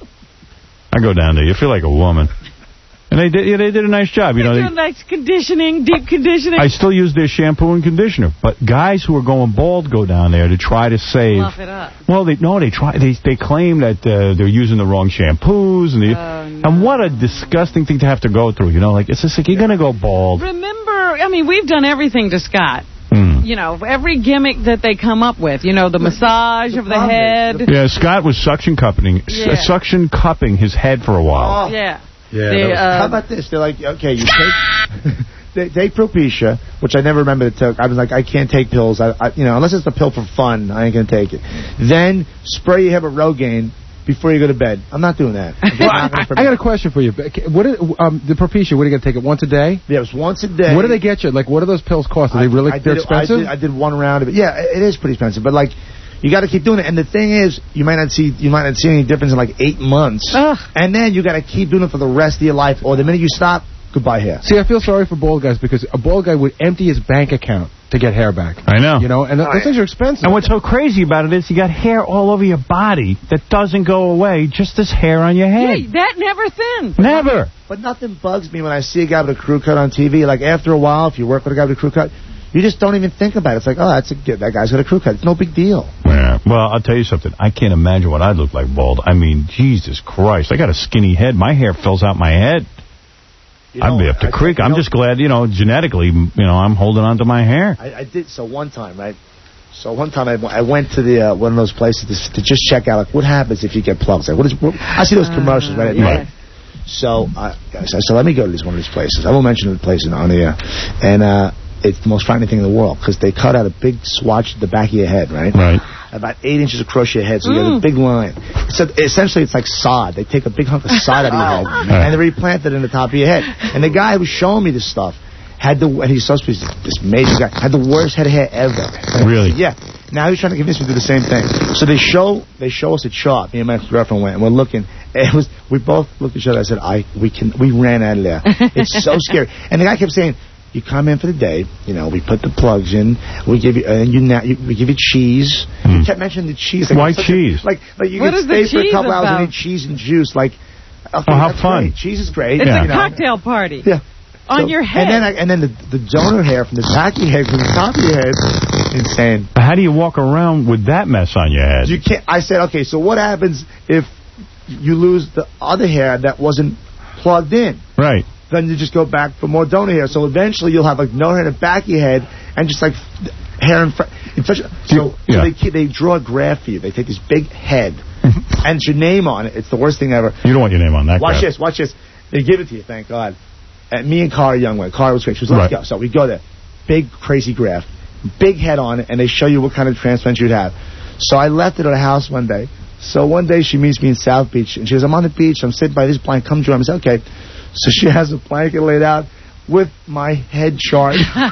I go down there. You feel like a woman. And they did. Yeah, they did a nice job. You know, They they, do nice conditioning, deep conditioning. I still use their shampoo and conditioner. But guys who are going bald go down there to try to save. Fluff it up. Well, they no, they try. They they claim that uh, they're using the wrong shampoos and the Oh, no. and what a disgusting thing to have to go through. You know, like it's just like you're gonna go bald. Remember, I mean, we've done everything to Scott. Mm. You know, every gimmick that they come up with. You know, the massage of the problem is- head. Yeah, Scott was suction cupping, Yeah. s- suction cupping his head for a while. Oh. Yeah. Yeah. They, that was- uh, How about this? They're like, okay, you take they take Propecia, which I never remember to take. I was like, I can't take pills. I, I, you know, unless it's a pill for fun, I ain't gonna take it. Then spray your hair with Rogaine before you go to bed. I'm not doing that. I'm just Well, not I, gonna I got a question for you. What is, um, the Propecia, what are you going to take it once a day? Yeah, it was once a day. What do they get you? Like, what do those pills cost? Are they really, I they're did, expensive? I did, I did one round of it. Yeah, it is pretty expensive, but like, you got to keep doing it. And the thing is, you might not see you might not see any difference in like eight months. Ugh. And then you got to keep doing it for the rest of your life. Or the minute you stop, goodbye hair. See, I feel sorry for bald guys because a bald guy would empty his bank account to get hair back. I know. You know, and th- those things are expensive. And what's so crazy about it is you got hair all over your body that doesn't go away, just this hair on your head. Yeah, that never thins. Never. But nothing bugs me when I see a guy with a crew cut on T V. Like, after a while, if you work with a guy with a crew cut, you just don't even think about it. It's like, oh, that's a good, that guy's got a crew cut. It's no big deal. Yeah. Well, I'll tell you something. I can't imagine what I'd look like bald. I mean, Jesus Christ. I got a skinny head. My hair fills out my head. You know, I'd be up the I creek. think, I'm know, just glad, you know, genetically, you know, I'm holding on to my hair. I, I did, so one time, right? So one time I, I went to the uh, one of those places to, to just check out, like, what happens if you get plugs? Like, what is? What, I see those commercials right at Right. night. So I, I said, let me go to this one of these places. I won't mention the place on the air. And uh, it's the most frightening thing in the world because they cut out a big swatch at the back of your head, right? Right. About eight inches across your head, so you Mm. have a big line. So essentially, it's like sod. They take a big hunk of sod out of your head and they replant it in the top of your head. And the guy who was showing me this stuff had the, and he's supposed to be this major guy, had the worst head of hair ever. Really? Yeah. Now he's trying to convince me to do the same thing. So they show they show us a chart. Me and my girlfriend went, and we're looking. And it was we both looked at each other. I said, "I we can we ran out of there. It's so scary." And the guy kept saying, "You come in for the day. You know, we put the plugs in. We give you and you, na- you we give you cheese." Mm. He kept mentioning the cheese. Like, Why such cheese? A, like like you What can is the stay for a cheese couple hours about? and eat cheese and juice. Like, okay, Oh, how that's fun. great. Cheese is great. It's Yeah. a you know. cocktail party. Yeah. On So- your head. And then, I, and then the, the donor hair from the back of your head, from the top of your head, insane. How do you walk around with that mess on your head? You can't. I said, okay, so what happens if you lose the other hair that wasn't plugged in? Right. Then you just go back for more donor hair. So eventually you'll have like no hair in the back of your head and just like hair in front. In such a, so Yeah. so they they draw a graph for you. They take this big head and it's your name on it. It's the worst thing ever. You don't want your name on that Watch crap. this. Watch this. They give it to you. Thank God. And me and Cara Young went. Cara was great. She was, let's Right. go. So we go there. Big, crazy graph. Big head on it, and they show you what kind of transplant you'd have. So I left it at a house one day. So one day she meets me in South Beach, and she goes, I'm on the beach. I'm sitting by this blanket. Come join me. I said, okay. So she has a blanket laid out with my head chart.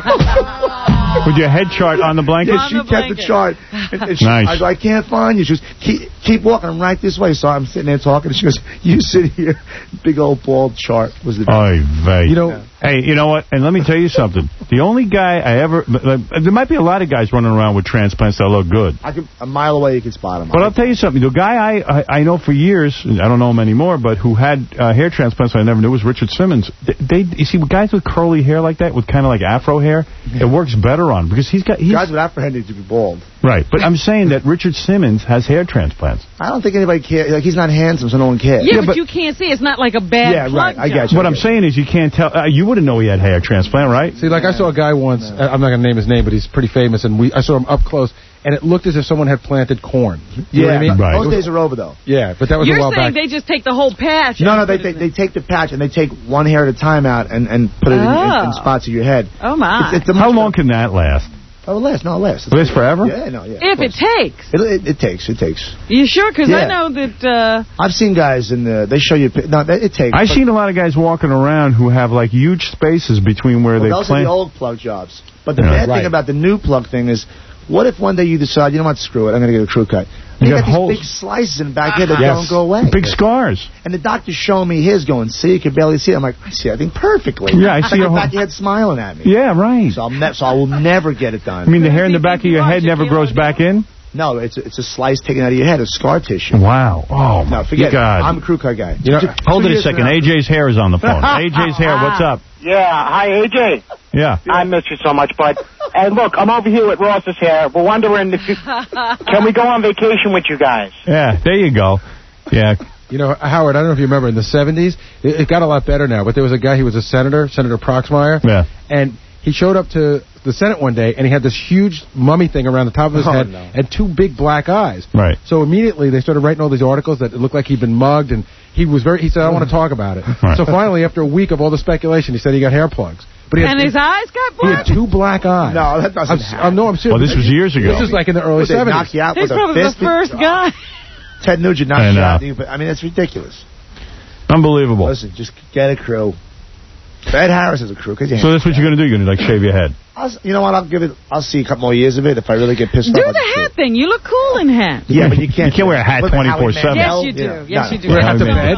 With your head chart on the blanket? Yeah, she On the kept the blanket. chart. And, and she, Nice. I go, I can't find you. She goes, keep, keep walking. I'm right this way. So I'm sitting there talking. And she goes, you sit here. Big old bald chart was the best. Oy vey. You know- hey, you know what? And let me tell you something. The only guy I ever... Like, there might be a lot of guys running around with transplants that look good. I could, a mile away, you can spot him. But I'll tell you something. The guy I, I, I know for years, I don't know him anymore, but who had uh, hair transplants I never knew was Richard Simmons. They, they You see, guys with curly hair like that, with kind of like afro hair, it works better on because he's got... He's, Guys with afro hair need to be bald. right, but I'm saying that Richard Simmons has hair transplants. I don't think anybody cares. Like, he's not handsome, so no one cares. Yeah, but, you can't see. It's not like a bad Yeah, plug right. I job. get you. What I'm saying is you can't tell... Uh, you wouldn't know he had hair transplant, right? See, like I saw a guy once. uh, I'm not going to name his name, but he's pretty famous, and we I saw him up close, and it looked as if someone had planted corn. You know what I mean? Right. Those days are over, though. Yeah, but that was You're a while saying back. they just take the whole patch. No, and no, they, put they it they take the patch and they take one hair at a time out and, and put it in, in, in Oh. spots of your head. Oh, my. It's, it's a How much long can that last? better- Oh, it lasts. No, it lasts. It lasts forever? Yeah, no, yeah. If it takes. It, it, it takes. It takes. You sure? Because I Yeah. know that... Uh, I've seen guys in the. They show you. pi- No, it takes. I've but- seen a lot of guys walking around who have like huge spaces between where Well, they those are plant. the old plug jobs. But the Yeah. bad Right. thing about the new plug thing is, what if one day you decide, you know what, screw it, I'm going to get a crew cut. You You got got these holes. big slices in the back here that Yes. don't go away. Big scars. And the doctor's showing me his going, see, you can barely see it. I'm like, I see everything perfectly. Yeah, I It's see like a the back whole- of your head smiling at me. Yeah, right. So, I'll ne- so I will never get it done. I mean, the hair in the back of your head never grows back in? No, it's a, it's a slice taken out of your head, a scar tissue. Wow. Oh, No, my forget God. it. I'm a crew cut guy. You know, Two- hold two it a years second. from now- A J's hair is on the phone. A J's hair, what's up? Yeah, hi, A J. Yeah. I miss you so much, bud. And look, I'm over here with Ross's hair. We're wondering if you... Can we go on vacation with you guys? Yeah, there you go. Yeah. You know, Howard, I don't know if you remember, in the seventies, it, it got a lot better now, but there was a guy, he was a senator, Senator Proxmire, Yeah. and he showed up to the Senate one day, and he had this huge mummy thing around the top of his Oh, head no. and two big black eyes. Right. So immediately they started writing all these articles that it looked like he'd been mugged, and he was very, he said, I don't want to talk about it. Right. So finally, after a week of all the speculation, he said he got hair plugs. But he had, and his eyes got he had black? two black eyes. No, that doesn't I'm, happen. I'm, no, I'm serious. Well, this was years ago. This is like in the early Would they seventies. knock you out He's with a probably the fist? first guy. Ted Nugent knocked I you know. out. You- I mean, that's ridiculous. Unbelievable. Listen, just get a crew. Ed Harris is a crew. Cause you So that's what you're going to do? You're going to, like, shave your head? I'll, you know what? I'll give it. I'll see a couple more years of it. If I really get pissed Do off, I'll the just do hat thing. You look cool in hat. it. Yeah, but you can't. You can't wear a hat Look at Howie twenty-four seven. Yes, Mandel. you do. Yeah. Yes, No, you do. no. Wear a hat to Come bed? on.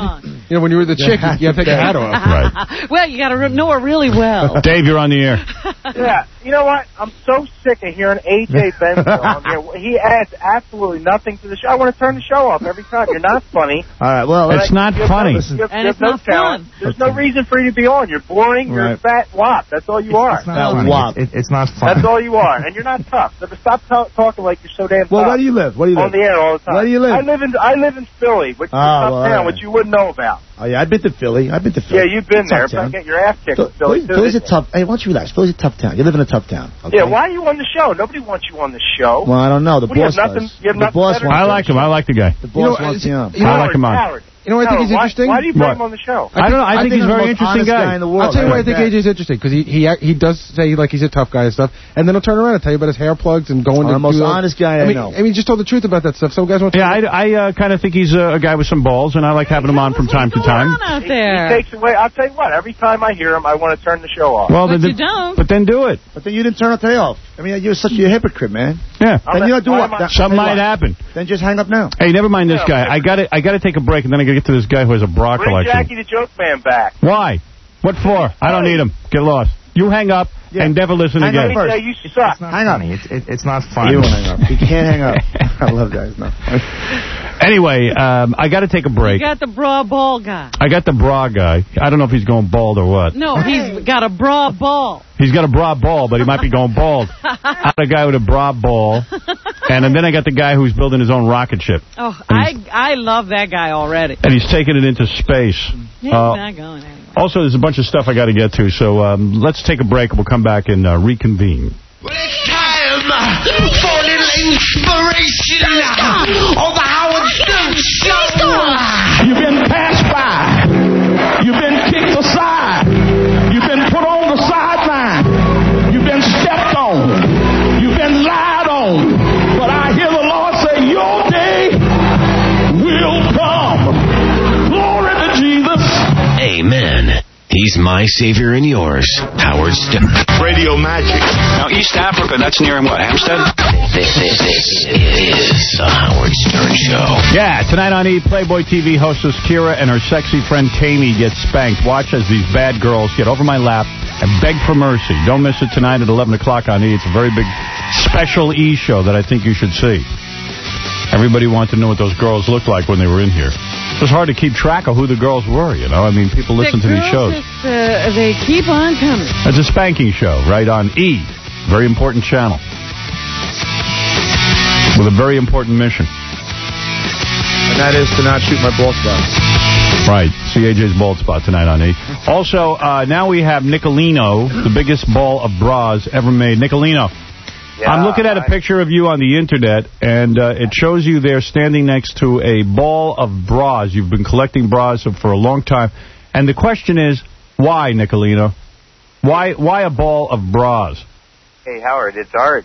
You know, when you're the chick, you, you have to take your hat off. Right. Well, you got to know her really well. Dave, you're on the air. Yeah, you know what? I'm so sick of hearing A J Benzo on here. He adds absolutely nothing to the show. I want to turn the show off every time. You're not funny. All right, well, It's not funny. You have, And you it's have no not talent. fun. There's no reason for you to be on. You're boring. You're a Right. fat wop. That's all you are. It's not funny. wop. It, it's not fun. That's all you are. And you're not tough. So stop t- talking like you're so damn tough. Well, where do you live? Where do you On live? the air all the time. Where do you live? I live in I live in Philly, which is Oh, a tough well, town, all right. which you wouldn't know about. Oh, yeah, I've been to Philly. I've been to Philly. Yeah, you've been It's a there. tough But town. get your ass kicked Phil- in Philly, Philly- too. Philly's a didn't you? tough. Hey, why don't you relax? Philly's a tough town. You live in a tough town. Okay? Yeah, why are you on the show? Nobody wants you on the show. Well, I don't know. The What, do you boss have nothing, does. You have The nothing boss better wants I to like do? him. I like the guy. The boss You know, wants you on. you know, I like him on. Howard. You know what I think No, is why, interesting? Why do you bring What? him on the show? I don't know. I, think, he's a the very most interesting honest guy. guy in the world. I'll tell you why I like think that. A J's interesting, because he, he he does say like he's a tough guy and stuff, and then he'll turn around and tell you about his hair plugs and going Oh, to the most do- honest guy I mean, know. I mean, just told the truth about that stuff. Some guys want to. Yeah, I, I uh, kind of think he's a, a guy with some balls, and I like having him on from time to time. What's going on out He, there? he takes away. I'll tell you what. Every time I hear him, I want to turn the show off. Well, But then, you don't. But then do it. But then you didn't turn it today off. I mean, you're such a hypocrite, man. Yeah. Then you don't do why what? am I- Then- Something then might what? happen. Then just hang up now. Hey, never mind this Yeah, guy. I got to I got to take a break, and then I got to get to this guy who has a bra Bring collection. Jackie the Joke Man back. Why? What for? I don't need him. Get lost. You hang up Yeah. and never listen Hang up again. first. Yeah, you suck. It's not Hang on. funny. It's, it, it's not fun. You won't hang up. You can't hang up. I love that. It's not funny. Anyway, um, I got to take a You break. got the bra ball guy. I got the bra guy. I don't know if he's going bald or what. No, he's got a bra ball. He's got a bra ball, but he might be going bald. I got a guy with a bra ball, and, and then I got the guy who's building his own rocket ship, Oh, I I love that guy already. and he's taking it into space. He's Uh, not going anywhere. Also, there's a bunch of stuff I got to get to, so um, let's take a break, and we'll come back and uh, reconvene. Well, it's time for a little inspiration on the Howard Stern Show. You've been passed by. You've been kicked aside. You've been put on the sideline. You've been stepped on. You've been lied on. But I hear the Lord say, your day will come. Glory to Jesus. Amen. He's my savior and yours, Howard Stern. Radio magic. Now, East Africa, that's near what, Hampstead? This, this, this is the Howard Stern Show. Yeah, tonight on E! Playboy T V hostess Kira and her sexy friend Tammy get spanked. Watch as these bad girls get over my lap and beg for mercy. Don't miss it tonight at eleven o'clock on E! It's a very big special E! show that I think you should see. Everybody wanted to know what those girls looked like when they were in here. It was hard to keep track of who the girls were, you know. I mean, people listen the to these girls shows. Just, uh, they keep on coming. It's a spanking show, right, on E! Very important channel. With a very important mission. And that is to not shoot my ball spots. Right. See A J's bald spot tonight on E! Also, uh, now we have Nicolino, the biggest ball of bras ever made. Nicolino. Yeah, I'm looking at a picture of you on the internet, and uh, it shows you there standing next to a ball of bras. You've been collecting bras for a long time. And the question is, why, Nicolino? Why why a ball of bras? Hey, Howard, it's art.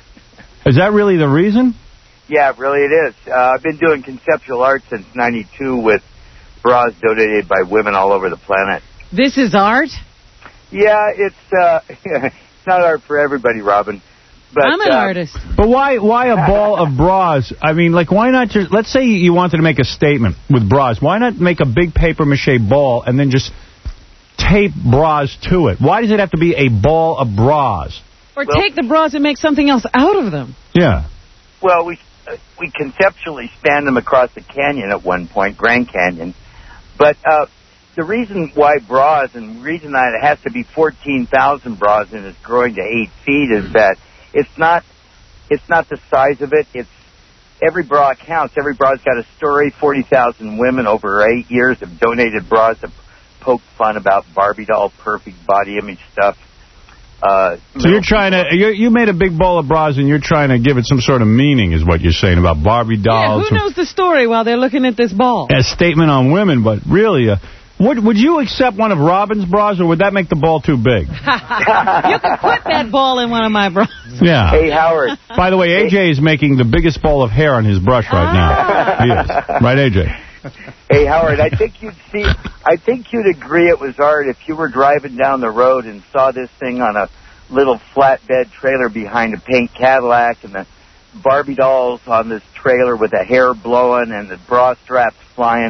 Is that really the reason? Yeah, really it is. Uh, I've been doing conceptual art since ninety-two with bras donated by women all over the planet. This is art? Yeah, it's uh, it's not art for everybody, Robin. But, I'm an uh, artist. But why why a ball of bras? I mean, like, why not just, let's say you wanted to make a statement with bras. Why not make a big papier-mâché ball and then just tape bras to it? Why does it have to be a ball of bras? Or take the bras and make something else out of them. Yeah. Well, we uh, we conceptually spanned them across the canyon at one point, Grand Canyon. But uh, the reason why bras, and the reason that it has to be fourteen thousand bras and it's growing to eight feet is that it's not it's not the size of it. It's every bra counts. Every bra's got a story. forty thousand women over eight years have donated bras to poke fun about Barbie doll, perfect body image stuff. Uh, so you're trying to, you you made a big ball of bras and you're trying to give it some sort of meaning is what you're saying about Barbie dolls. Yeah, who knows the story while they're looking at this ball? A statement on women, but really, uh, would, would you accept one of Robin's bras or would that make the ball too big? You can put that ball in one of my bras. Yeah. Hey, Howard. By the way, A J is making the biggest ball of hair on his brush right now. He is. Right, A J? Hey, Howard, I think you'd see, I think you'd agree it was art if you were driving down the road and saw this thing on a little flatbed trailer behind a pink Cadillac and the Barbie dolls on this trailer with the hair blowing and the bra straps flying.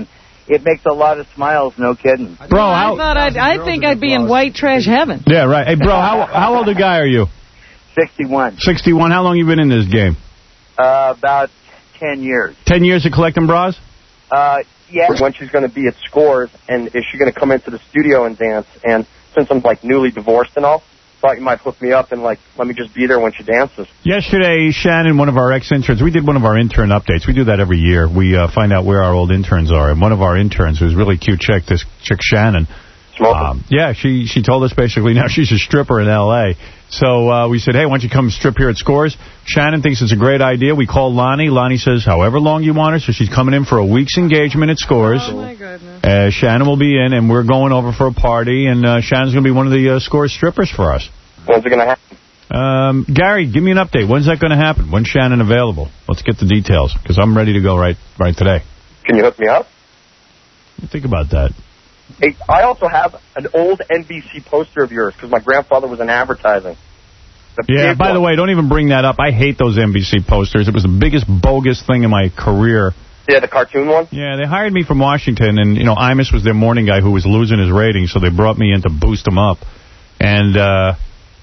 it makes a lot of smiles, no kidding. Bro, I how... thought I'd, I think I'd be in white trash heaven. Yeah, right. Hey, bro, how how old a guy are you? sixty-one. sixty-one. How long you been in this game? Uh, about ten years. Ten years of collecting bras? Uh, yeah. When she's going to be at Scores, and is she going to come into the studio and dance? And since I'm, like, newly divorced and all, thought you might hook me up and, like, let me just be there when she dances. Yesterday, Shannon, one of our ex-interns, we did one of our intern updates. We do that every year. We uh, find out where our old interns are. And one of our interns, who's really cute chick, this chick Shannon. Um, yeah, she she told us basically now she's a stripper in L A So uh, we said, hey, why don't you come strip here at Scores? Shannon thinks it's a great idea. We called Lonnie. Lonnie says, however long you want her. So she's coming in for a week's engagement at Scores. Oh, my goodness. Uh, Shannon will be in, and we're going over for a party. And uh, Shannon's going to be one of the uh, Scores strippers for us. When's it going to happen? Um, Gary, give me an update. When's that going to happen? When's Shannon available? Let's get the details, because I'm ready to go right right today. Can you hook me up? Think about that. Hey, I also have an old N B C poster of yours, because my grandfather was in advertising. The Yeah, by one. the way, don't even bring that up. I hate those N B C posters. It was the biggest bogus thing in my career. Yeah, the cartoon one? Yeah, they hired me from Washington, and, you know, Imus was their morning guy who was losing his ratings, so they brought me in to boost him up. And, uh...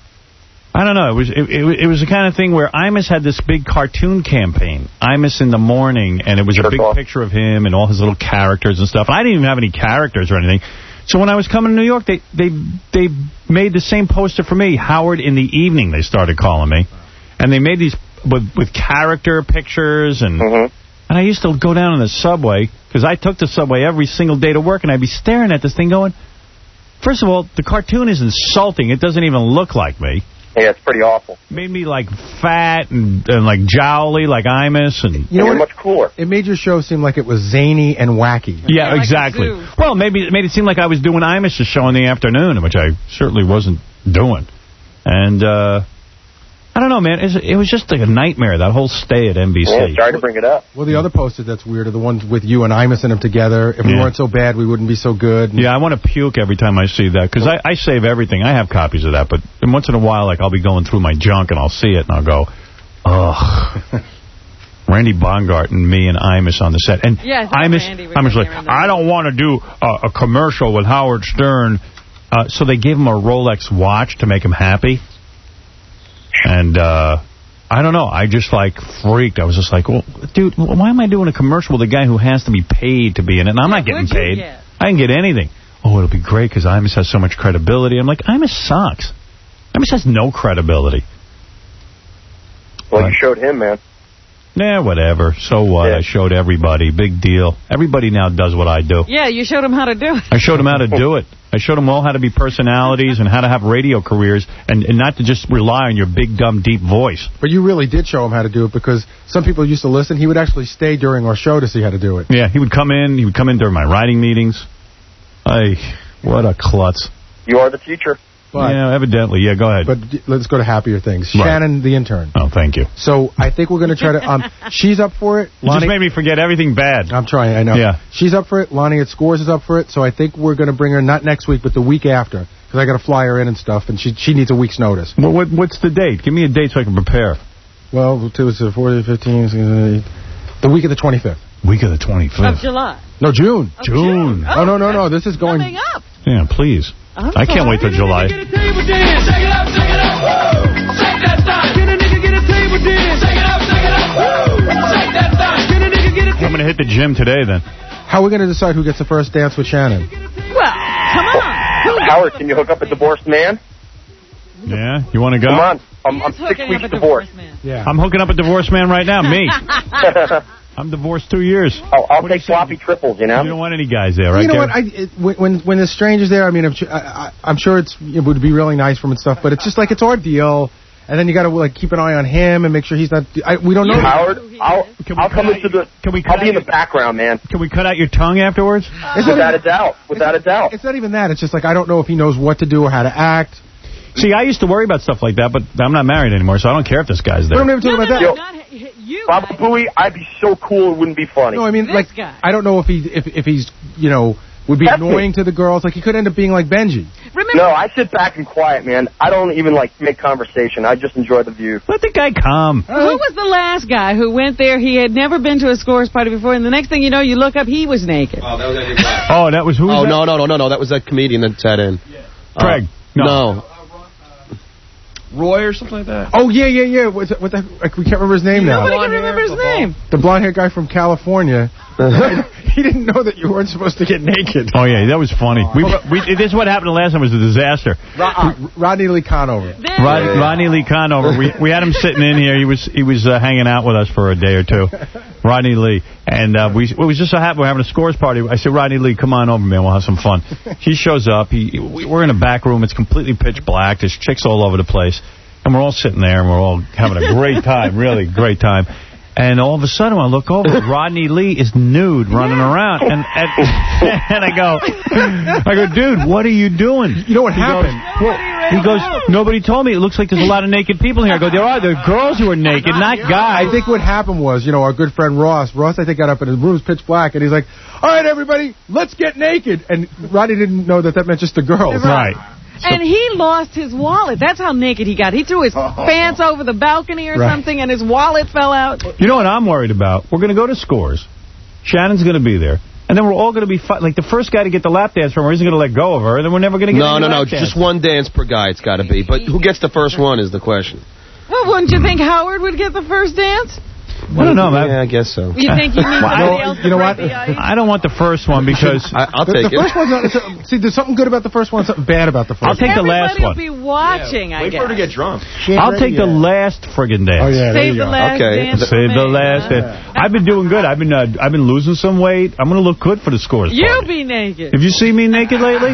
I don't know. It was it, it, it was the kind of thing where Imus had this big cartoon campaign, Imus in the Morning, and it was a big picture of him and all his little characters and stuff. I didn't even have any characters or anything. So when I was coming to New York, they they they made the same poster for me, Howard in the Evening, they started calling me. And they made these with, with character pictures, and mm-hmm. and I used to go down on the subway, because I took the subway every single day to work, and I'd be staring at this thing going, first of all, the cartoon is insulting. It doesn't even look like me. Yeah, it's pretty awful. Made me, like, fat and, and like, jowly, like Imus. And, you know you're what? much cooler. It made your show seem like it was zany and wacky. Yeah, yeah, exactly. Like well, maybe it made it seem like I was doing Imus' show in the afternoon, which I certainly wasn't doing. And, uh... I don't know, man. It was just like a nightmare, that whole stay at N B C. Yeah, sorry to bring it up. Well, the other posters that's weird are the ones with you and Imus in them together. If we Yeah. weren't so bad, we wouldn't be so good. Yeah, I want to puke every time I see that, because I, I save everything. I have copies of that, but once in a while, like, I'll be going through my junk, and I'll see it, and I'll go, ugh. Randy Bongart and me and Imus on the set. And yeah, I Imus, Randy was Imus like, I don't want to do a, a commercial with Howard Stern. Uh, so they gave him a Rolex watch to make him happy. And, uh... I don't know. I just, like, freaked. I was just like, well, dude, why am I doing a commercial with a guy who has to be paid to be in it? And I'm not getting paid. Get? I didn't get anything. Oh, it'll be great because Imus has so much credibility. I'm like, Imus sucks. Imus has no credibility. Well, but, you showed him, man. Nah, whatever. So what? Yeah. I showed everybody. Big deal. Everybody now does what I do. Yeah, you showed them how to do it. I showed them how to do it. I showed them all how to be personalities and how to have radio careers and, and not to just rely on your big, dumb, deep voice. But you really did show him how to do it, because some people used to listen. He would actually stay during our show to see how to do it. Yeah, he would come in. He would come in during my writing meetings. Ay, what a klutz. You are the teacher. But, yeah, evidently. Yeah, go ahead. But let's go to happier things. Right. Shannon, the intern. Oh, thank you. So I think we're going to try to... Um, she's up for it. You Lonnie, just made me forget everything bad. I'm trying, I know. Yeah. She's up for it. Lonnie at Scores is up for it. So I think we're going to bring her, not next week, but the week after. Because I got to fly her in and stuff, and she she needs a week's notice. Well, what, what's the date? Give me a date so I can prepare. Well, it was the fourteenth, fifteenth, the week of the twenty-fifth. Week of the twenty-fifth. Of July. No, June. Oh, June. June. Oh, no, no, no. This is going... Coming up. Yeah, please. I'm I can't sorry. wait till July. Get a table dance. Shake it up, shake it up. Woo! Shake that thing. Get a nigga get a table dance. Shake it up, shake it up. Woo! Shake that thing. Get a nigga get a I'm going to hit the gym today, then. How are we going to decide who gets the first dance with Shannon? Well, come on. Howard, can you hook up a divorced man? Yeah? You want to go? Come on. I'm, I'm six weeks divorced. Yeah. I'm hooking up a divorced man right now. Me. I'm divorced two years. Oh, I'll take sloppy triples, you know? You don't want any guys there, right? You know Gary? what? I, it, when when the stranger's there, I mean, I'm, I, I, I'm sure it's it would be really nice for him and stuff, but it's just like it's our deal, and then you got to like keep an eye on him and make sure he's not. I, we don't know. Howard, I'll I'll come into the. Can we I'll be in the background, man. Can we cut out your tongue afterwards? It's without a doubt. Without a doubt. It's not even that. It's just like I don't know if he knows what to do or how to act. See, I used to worry about stuff like that, but I'm not married anymore, so I don't care if this guy's there. But I'm never talking no, about no, that. no, not you. Baba Booey, I'd be so cool it wouldn't be funny. No, I mean, This like, guy. I don't know if he if if he's you know would be Test annoying me. to the girls. Like, he could end up being like Benji. Remember? No, I sit back and quiet, man. I don't even, like, make conversation. I just enjoy the view. Let the guy come. Who was the last guy who went there? He had never been to a scores party before, and the next thing you know, you look up, he was naked. Oh, that was Eddie Black. Oh, that was who? Oh, Was no, no, no, no, no. That was that comedian that sat in. Uh, Craig. No. no. Roy or something like that. Oh, yeah, yeah, yeah. What's what the, like, we can't remember his name now. Nobody can remember his name. The blonde-haired guy from California. He didn't know that you weren't supposed to get naked. Oh, yeah, that was funny. We, we, this is what happened the last time. It was a disaster. Rod, Rodney Lee Conover. Rod, Rodney Lee Conover. We, we had him sitting in here. He was he was uh, hanging out with us for a day or two. Rodney Lee. And uh, we it was just so happy we're having a scores party. I said, Rodney Lee, come on over, man. We'll have some fun. He shows up. He We're in a back room. It's completely pitch black. There's chicks all over the place. And we're all sitting there, and we're all having a great time, really great time. And all of a sudden, when I look over, Rodney Lee is nude running yeah. around. And, and and I go, I go, dude, what are you doing? You know what he happened? Goes, he goes, nobody told me. It looks like there's a lot of naked people here. I go, there are. There are girls who are naked, not guys. I think what happened was, you know, our good friend Ross, Ross, I think, got up and his room was pitch black, and he's like, all right, everybody, let's get naked. And Rodney didn't know that that meant just the girls. Right. So, and he lost his wallet. That's how naked he got. He threw his oh. pants over the balcony or right. something, and his wallet fell out. You know what I'm worried about? We're going to go to Scores. Shannon's going to be there. And then we're all going to be, like, the first guy to get the lap dance from her isn't going to let go of her, and then we're never going to get No, no, no, lap dance. just one dance per guy it's got to be. But who gets the first one is the question. Well, wouldn't you think Howard would get the first dance? I don't know, man. Yeah, I guess so. You think you need somebody else you know to what? break the ice? I don't want the first one because... I, I'll the, take the it. First one's not, see, there's something good about the first one, something bad about the first I'll take one. the last one. Everybody will be watching, yeah, I wait guess. for her to get drunk. I'll take the last friggin' dance. Oh, yeah, Save the last okay. dance. Save the last dance. I've been doing good. I've been uh, I've been losing some weight. I'm going to look good for the Scores party. You'll be naked. Have you seen me naked lately?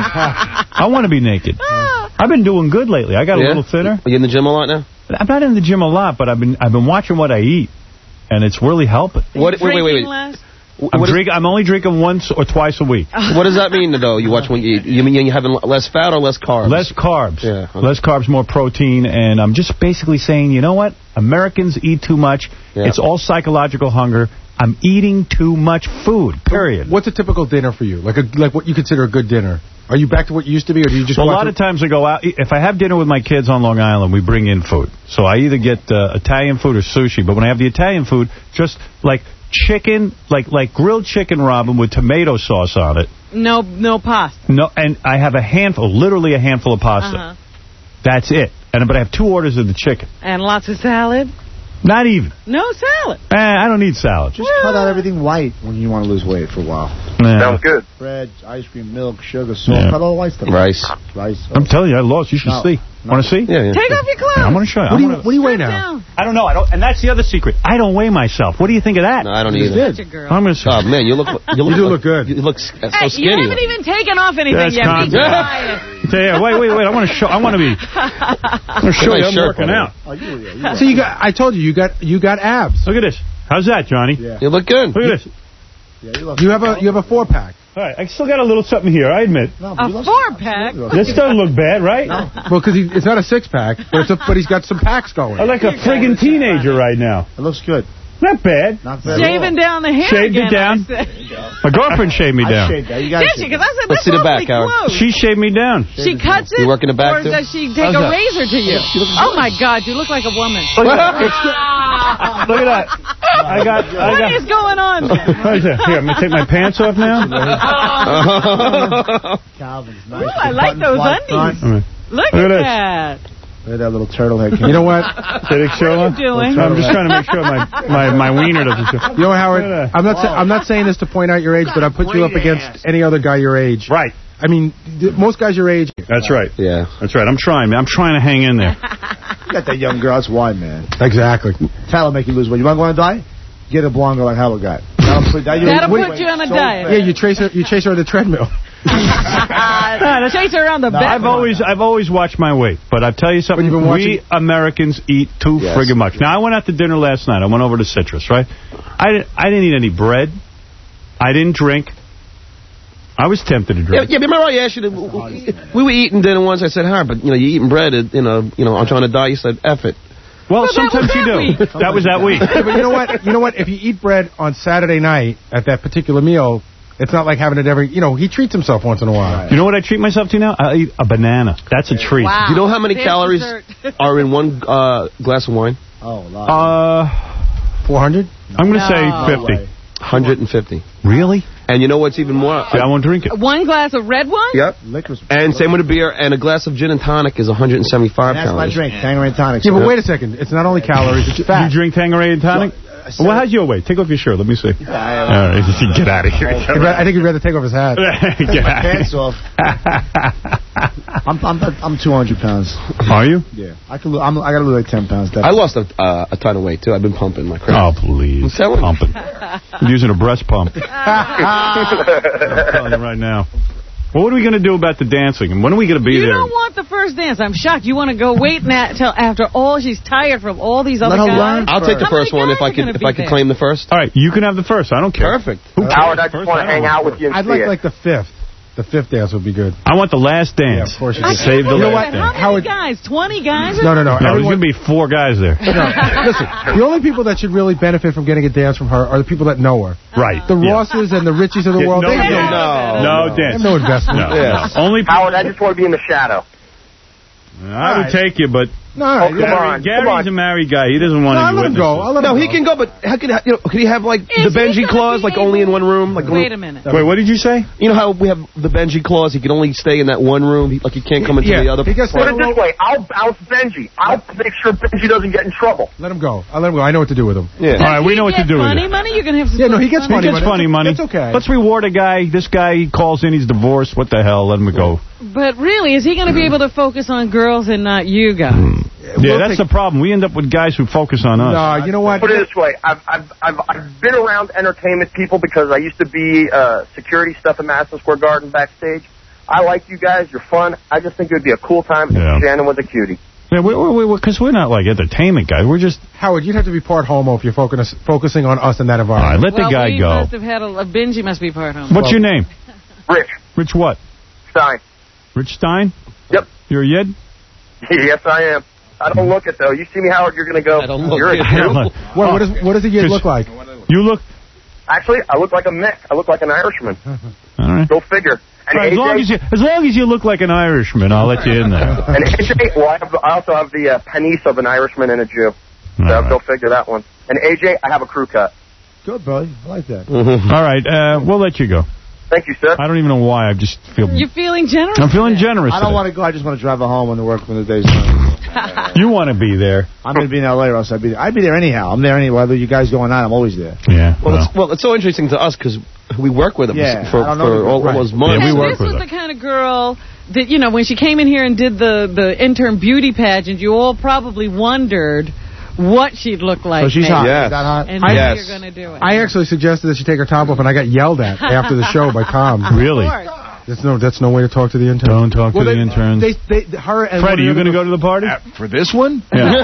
I want to be naked. I've been doing good lately. I got yeah? a little thinner. Are you in the gym a lot now? I'm not in the gym a lot, but I've been I've been watching what I eat. And it's really helping. What, wait, wait, wait, wait. Less? I'm, drink, I'm only drinking once or twice a week. What does that mean, though? You watch when you eat? You mean you're having less fat or less carbs? Less carbs. Yeah. Okay. Less carbs, more protein. And I'm just basically saying, you know what? Americans eat too much. Yeah. It's all psychological hunger. I'm eating too much food, period. What's a typical dinner for you? Like a like what you consider a good dinner? Are you back to what you used to be, or do you just well, go a lot of times I go out. If I have dinner with my kids on Long Island, we bring in food. So I either get uh, Italian food or sushi. But when I have the Italian food, just like chicken, like like grilled chicken, Robin, with tomato sauce on it. No, no pasta. No, and I have a handful, literally a handful of pasta. Uh-huh. That's it. And but I have two orders of the chicken. And lots of salad. Not even. No salad. Eh, I don't need salad. Just yeah. cut out everything white when you want to lose weight for a while. Yeah. Sounds good. Bread, ice cream, milk, sugar, salt. Yeah. Cut all the white stuff. Rice. Rice. I'm telling you, I lost. You should no. see. No. Want to see? Yeah, yeah. Take off your clothes. I'm going to show you. What do you, wanna, what do you weigh now? Down. I don't know. I don't. And that's the other secret. I don't weigh myself. What do you think of that? No, I don't either. Such a girl. I'm going to. Oh man, you look. You, look you do like, look good. You look so hey, skinny. You haven't even taken off anything That's yet. Be quiet. Yeah, wait, wait, wait. I want to show. I want to be. I want to show you I'm working out. Oh, you, yeah, you so you got. I told you, you got. You got abs. Look at this. How's that, Johnny? Yeah. You look good. Look at this. Yeah, you, look you have a. You have a four pack. All right, I still got a little something here, I admit. No, a four-pack? This doesn't look bad, right? No. Well, because it's not a six-pack, but, it's a, but he's got some packs going. I'm like a friggin' teenager right now. It looks good. Not bad. Not bad. Shaving down the hair Shaved again, it down. My girlfriend shaved me down. I shaved that. You Did guys she? Because I said, Let's see the back, Howard. close. She shaved me down. She cuts it, You work in the back, or too? does she take How's a that? razor to you? Oh, my God, you look like a woman. Look at that. Look at that. I got. I What got, is going on there? What is that? Here, I'm going to take my pants off now. Calvin's nice. Ooh, I like those undies. Right. Look, Look at at this. that. Look at that little turtle head. You know what? Did it show What are you doing? I'm just trying to make sure my, my, my wiener doesn't show. You know, Howard, I'm not sa I'm not saying this to point out your age, but I put you up against any other guy your age. Right. I mean, most guys your age. That's right. Yeah. That's right. I'm trying, man. I'm trying to hang in there. You got that young girl. That's why, man. Exactly. That'll make you lose weight. You want to go on a diet? Get a blonde girl like Howard got. That'll put, that, That'll put you on a so diet. Yeah, you chase her. You chase her on the treadmill. uh, chase her around the no, back. I've always I've always watched my weight, but I tell you something. We Americans eat too yes. friggin' much. Now I went out to dinner last night. I went over to Citrus, right? I didn't I didn't eat any bread. I didn't drink. I was tempted to drink. Yeah, yeah remember I asked you to, we were eating dinner once. I said, "Howard, but you know, you're eating bread. You know, you know, I'm trying to die." You said, "F it." Well, well sometimes you do. Week. That was that week. Yeah, but you know what? You know what? If you eat bread on Saturday night at that particular meal, It's not like having it every, you know, he treats himself once in a while. Right. You know what I treat myself to now? I eat a banana. That's a treat. Wow. Do you know how many calories are in one uh, glass of wine? Oh, a lot. Uh, four hundred? I'm going to No. say fifty. one hundred fifty. Really? And you know what's even more? See, I won't drink it. One glass of red wine? Yep. And same with a beer, and a glass of gin and tonic is one hundred seventy-five That's calories. my drink, Tanqueray and tonic. Yeah, but wait a second. It's not only calories, it's fat. You drink Tanqueray and tonic? So, well, how's your weight? Take off your shirt. Let me see. All right, get out of here. I think he'd rather take off his hat. Get Take my out pants off. I'm, I'm I'm two hundred pounds. Are you? Yeah. I could. lo- I'm, I got to lose like ten pounds. I lost a, uh, a ton of weight, too. I've been pumping my crap. Oh, please. I'm telling you. Pumping. I'm using a breast pump. I'm telling you right now. Well, what are we going to do about the dancing? And when are we going to be You there? don't want the first dance. I'm shocked. You want to go wait until after all she's tired from all these other Let her guys? learn I'll take the How first many one if guys I are could gonna if be I could there? claim the first. All right, you can have the first. I don't care. Perfect. Who cares? Howard, I just First, want to I don't hang out with you and I'd see like it. like the fifth. The fifth dance would be good. I want the last dance. Yeah, of course you I do. Save the can't believe last that. How dance. many Howard- guys? twenty guys? No, no, no. No, there's Everyone- going to be four guys there. No, listen, the only people that should really benefit from getting a dance from her are the people that know her. Right. The Yeah. Rosses and the Richies of the Yeah, world. no, they no, have no, No, They dance. have no investment. No, Yeah. no. Only Howard, I just want to be in the shadow. I would take you, but No, Oh, no, come on, Gary's come on. a married guy. He doesn't want No, to I'll let him go. I'll let him No, go. he can go, but how could you know? Could he have like Is the he Benji gonna clause, be like only in one room? Like Wait a minute. Wait, what did you say? You know how we have the Benji clause? He can only stay in that one room. He, like he can't come into Yeah, the other. he gets Put part. it this way, I'll bounce Benji. I'll make sure Benji doesn't get in trouble. Let him go. I'll let him go. I know what to do with him. Yeah. All right, we know what to Get do with funny it. money? You're going to have some Yeah, no, he gets He funny gets money. funny money. That's okay. Let's reward a guy. This guy he calls in. He's divorced. What the hell? Let him go. But really, is he going to be able to focus on girls and not you guys? Yeah, We'll that's take- the problem. We end up with guys who focus on us. No, you know what? Put it this way, I've, I've, I've, I've been around entertainment people because I used to be uh, security stuff at Madison Square Garden backstage. I like you guys. You're fun. I just think it would be a cool time if Yeah. Shannon was a cutie. Yeah, we, we, we, Cause we're not like entertainment guys. We're just... Howard, you'd have to be part homo if you're focus, focusing on us in that All right, environment. let well, the guy we go. must have had a, a Benji must be part home. What's your name? Rich Rich what? Stein. Rich Stein? Yep. You're a Yid? Yes, I am. I don't look it, though. You see me, Howard, you're going to go, I don't look you're a it. Jew. What, what, is, what does a kid look like? You look... Actually, I look like a Mick. I look like an Irishman. All right. Go figure. And All right, A J, as, long as, you, as long as you look like an Irishman, I'll let you in there. and A J, well, I, have, I also have the uh, penis of an Irishman and a Jew. So All right. go figure that one. And A J, I have a crew cut. Good, brother. I like that. Mm-hmm. All right, uh, we'll let you go. Thank you, sir. I don't even know why. I just feel... You're feeling generous? I'm feeling generous I don't today. want to go. I just want to drive her home when the work when the day's done. You want to be there. I'm going to be in L A or else I'd be there. I'd be there anyhow. I'm there anyway. Whether you guys going on, I'm always there. Yeah. Well, it's, well, it's so interesting to us because we work with him Yeah, for, I don't know for the- all, right. almost months. Yeah, we and work this with was her. the kind of girl that, you know, when she came in here and did the, the intern beauty pageant, you all probably wondered what she'd look like. So she's maybe. hot. Yes. Is that hot? And I- now yes. you're going to do it. I actually suggested that she take her top off, and I got yelled at after the show by Tom. Really? Of course. That's no, that's no way to talk to the intern. Don't talk Well, to they, the interns. They, they, her and Freddie, you one of going to the go to the party? Uh, for this one?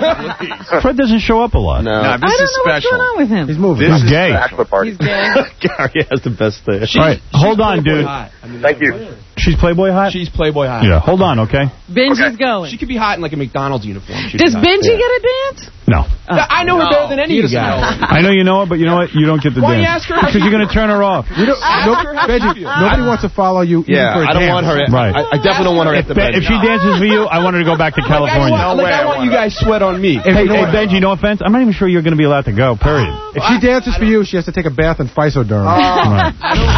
Yeah. Fred doesn't show up a lot. No. Nah, I this don't is know what's special. going on with him. He's moving. He's gay. Bachelor party. He's gay. Gary has the best thing. All right, hold on, dude. Thank you. She's Playboy hot? She's Playboy hot. Yeah, hold on, okay? Benji's Okay. going. She could be hot in like a McDonald's uniform. She'd Does be hot. Benji get a dance? No. I know her better than any of you guys. I know you know her, but you know what? You don't get the Why you dance. ask her how Because she you're going to turn her off. We don't, no, Benji, nobody wants to follow you. even Yeah, for a I don't dance. want her. Right. I, I definitely don't want her If, at the Be- bed. if she dances for you, I want her to go back to California. I want, like, I want you guys sweat on me. Hey, hey, Benji, no offense. I'm not even sure you're going to be allowed to go, period. If she dances for you, she has to take a bath in Physoderm. Right.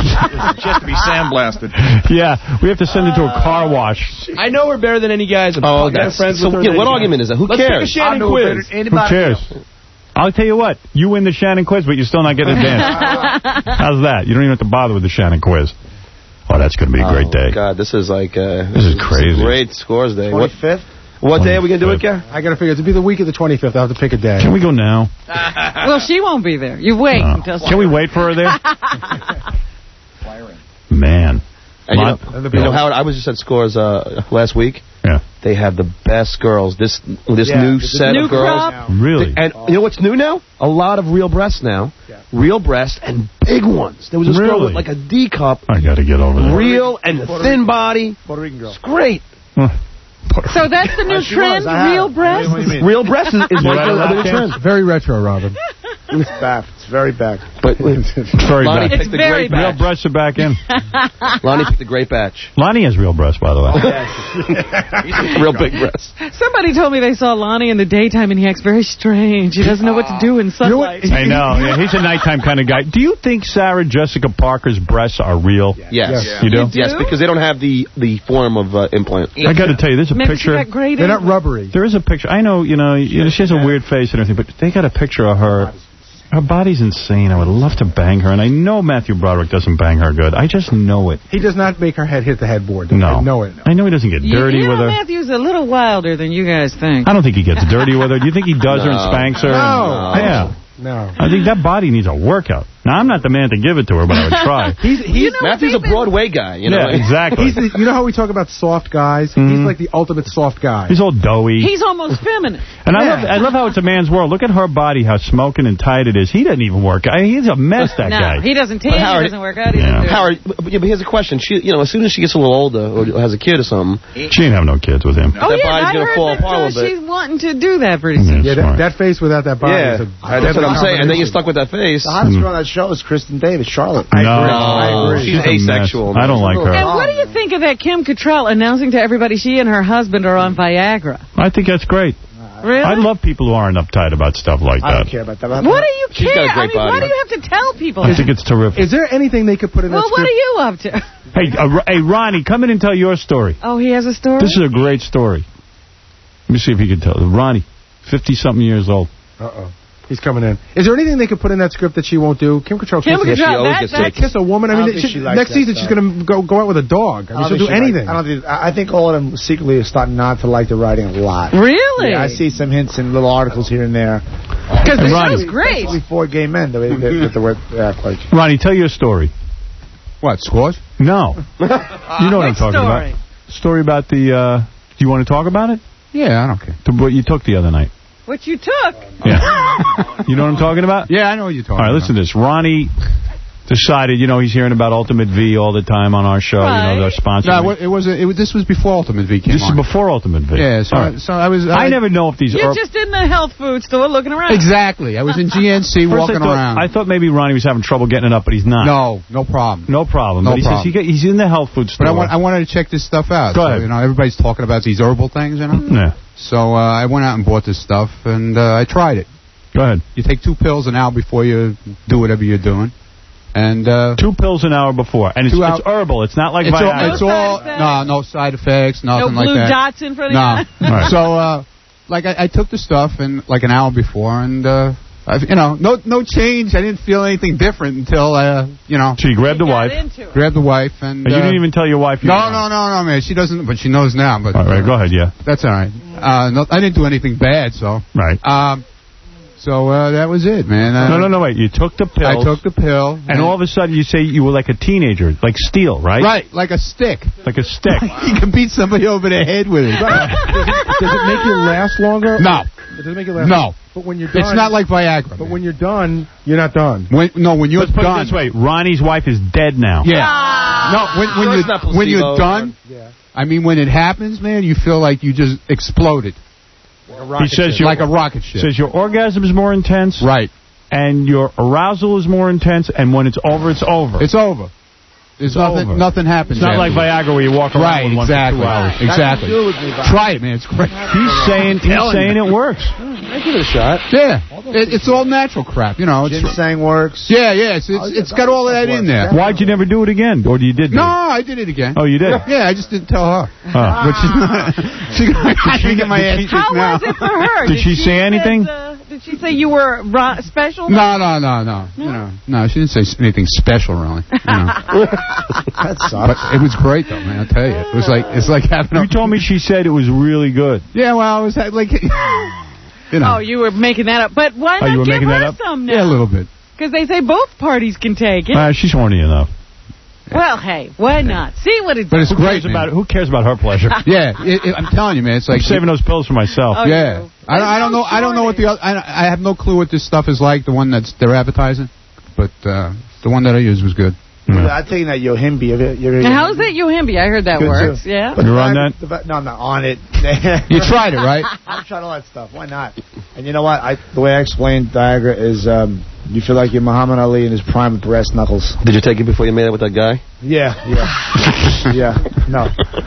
She has to be sandblasted. Yeah, we have to send her to a car wash. I know her better than any guys. I'm Oh, fucking that's friends so. with her. Yeah, what argument is that? Who Let's cares? pick a Shannon quiz. Who cares? I'll tell you what. You win the Shannon quiz, but you're still not getting a dance. How's that? You don't even have to bother with the Shannon quiz. Oh, that's going to be a great day. Oh, God, this is like uh, This is crazy. a great scores day. What, twenty-fifth? what day are we going to do it, Gary? I got to figure it'll be the week of the twenty-fifth. I have to pick a day. Can we go now? Well, she won't be there. You wait Uh, until. can we wait for her there? Man. And you Lot- know, you know, Howard, I was just at Scores uh, last week. Yeah. They have the best girls. This this Yeah, new the set new of girls. crop. Really? And you know what's new now? A lot of real breasts now. Real breasts and big ones. There was this girl Really? with like a D cup. I got to get over there. Real and thin body. Puerto Rican girl. It's great. So that's the new She trend, was, I have. real breasts? What do you mean? Real breasts is, is You one had of a the lap other dance? trends. Very retro, Robin. Bath. It's very back. But It's very Lonnie back. picked the great Real batch. breasts are back in. Lonnie picked the great batch. Lonnie has real breasts, by the way. Real big breasts. Somebody told me they saw Lonnie in the daytime and he acts very strange. He doesn't know what to do in sunlight. I know. Yeah, he's a nighttime kind of guy. Do you think Sarah Jessica Parker's breasts are real? Yes. You do? Yes, because they don't have the, the form of uh, implant. I got to tell you, there's a Maybe picture. she got great They're not implant. rubbery. There is a picture. I know, you know, you know, she has a weird face and everything, but they got a picture of her. Her body's insane. I would love to bang her, and I know Matthew Broderick doesn't bang her good. I just know it. He does not make her head hit the headboard. No. I know it. I know he doesn't get dirty you know, with her. Matthew's a little wilder than you guys think. I don't think he gets dirty with her. Do you think he does her and No. spanks her? No. And, yeah. No. I think that body needs a workout. Now, I'm not the man to give it to her, but I would try. He's, he's, You know, Matthew's a they've been- Broadway guy. You know? Yeah, exactly. he's the, you know how we talk about soft guys? Mhm. He's like the ultimate soft guy. He's all doughy. He's almost feminine. And I Yeah. love I love how it's a man's world. Look at her body, how smoking and tight it is. He doesn't even work. I mean, he's a mess, that no, guy. he doesn't tan. But Howard- He doesn't work out. He Yeah. doesn't do it. Howard, but, yeah, but here's a question. She, you know, as soon as she gets a little older or has a kid or something, She ain't have no kids with him. Oh, that yeah, body's I gonna heard fall that apart a uh, little bit. she's wanting to do that pretty soon. yeah, that, that face without that body yeah, is a that's what I'm saying. And then you're stuck with that face. The hottest girl on that show is Kristen Davis, Charlotte. No, I agree. She's a mess. asexual. I don't like her. And what do you think of that Kim Cattrall announcing to everybody she and her husband are on Viagra? I think that's great. Really? I love people who aren't uptight about stuff like I don't that. care about that. What do you She's care? got a great I mean, body. why do you have to tell people I that? think it's terrific. Is there anything they could put in Well, that what script? are you up to? Hey, uh, hey, Ronnie, come in and tell your story. Oh, he has a story? This is a great story. Let me see if he can tell. Ronnie, fifty-something years old. Uh-oh. He's coming in. Is there anything they could put in that script that she won't do? Kim Cattrall Kim can't She Cattrall, always that, gets that, taken. kiss a woman. I I mean, don't think she- she likes next that season she's stuff. going to go go out with a dog. I I mean, don't she'll think do she anything. Like, I don't think. I I think all of them secretly are starting not to like the writing a lot. Really? Yeah, I see some hints in little articles here and there. Because the Ronnie. show's great. Especially for gay men, the way they, with the word act like. Ronnie, tell your story. What, squash? No. You know what I'm Which talking story? about. Story about the, uh, do you want to talk about it? Yeah, I don't care. To what you took the other night. What you took. Yeah. You know what I'm talking about? Yeah, I know what you're talking All right, about. listen to this. Ronnie decided, you know, he's hearing about Ultimate V all the time on our show. Right. You know, their sponsor. No, it was, it was. This was before Ultimate V came This is on. before Ultimate V. Yeah, so, All right. so I was. I never know if these You're are... just in the health food store looking around. Exactly. I was in G N C First walking I thought, around. I thought maybe Ronnie was having trouble getting it up, but he's not. No, no problem. No problem. No but he problem. says he get, he's in the health food store. But I, want, I wanted to check this stuff out. Go so, ahead. You know, everybody's talking about these herbal things, you know. Yeah. So uh, I went out and bought this stuff, and uh, I tried it. Go ahead. You take two pills an hour before you do whatever you're doing, and uh, Two pills an hour before. And it's, Two it's hour- herbal. It's not like it's all, Viagra. it's No all side effects? no, no side effects, No nothing blue like that. dots in front of No. you? Right. So, uh, like, I, I took the stuff and like an hour before, and uh, I, you know, no, no change. I didn't feel anything different until, uh, you know, So you grabbed the Got wife. into it. grabbed the wife, and And you uh, didn't even tell your wife you no, were no, on. no, no, man. She doesn't, but she knows now. But All right, go ahead, yeah. that's all right. Uh, no, I didn't do anything bad, so. Right. Um, so uh, that was it, man. Uh, No, no, no, wait. You took the pill. I took the pill, And all of a sudden you say you were like a teenager, like steel, right? right, like a stick. Like a stick. You can beat somebody over the head with it. Does it make you last longer? No, It doesn't make you last no. longer. But when you're done, It's not like Viagra. But when you're done, you're not done. When, no, when you're Let's put done. it this way. Ronnie's wife is dead now. Yeah. No, when, when, Sure, it's not you're, when you're placebo. done, Yeah. I mean, when it happens, man, you feel like you just exploded. He says your, Like a rocket ship. says your orgasm is more intense. Right. And your arousal is more intense. And when it's over, it's over. It's over. There's It's nothing, over. nothing happens. It's not like afterwards. Viagra where you walk around Right, with one exactly. for two hours. Exactly. Do with me, Bob. Try it, man. It's great. He's saying he's telling saying you. it works. I give it a shot. Yeah. It, it's all natural crap, you know. It's, Ginseng works. yeah, yeah. It's, it's, it's got all of that in there. Why'd you never do it again? Or you did? do No, it? I did it again. Oh, you did? Yeah, I just didn't tell her. Oh. Which is not. She got she- me get my did ass she- kicked How now. was it for her? Did she say says, anything? uh, did she say you were ro- special? No, no, no, no. You know, no, she didn't say s- anything special, really. You know. That But sucks. it was great, though, man. I'll tell you, it was like it's like having. You A, told me she said it was really good. yeah, well, I was ha- like, you know, Oh, you were making that up. But why Oh, not you were give making her that up? some now? yeah, a little bit. Because they say both parties can take it. Uh, she's horny enough. Well, hey, why not? See what it But does. it's Who great, cares man. about who cares about her pleasure? Yeah, it, it, I'm telling you, man. It's I'm like saving those pills for myself. Oh, Yeah, you. I don't, I don't know. I don't know what the. oth- I, I have no clue what this stuff is like. The one that's they're advertising, but uh, the one that I used was good. I think that Yohimbi. You're, you're, Now, how's that Yohimbi? I heard that Good, works. too. Yeah. But You're the on Viagra- that? the Vi- no, I'm not on it. You tried it, right? I'm trying all that stuff. Why not? And you know what? I the way I explained Viagra is um, you feel like you're Muhammad Ali in his prime with brass knuckles. Did you take it before you made it with that guy? Yeah, yeah. yeah, no.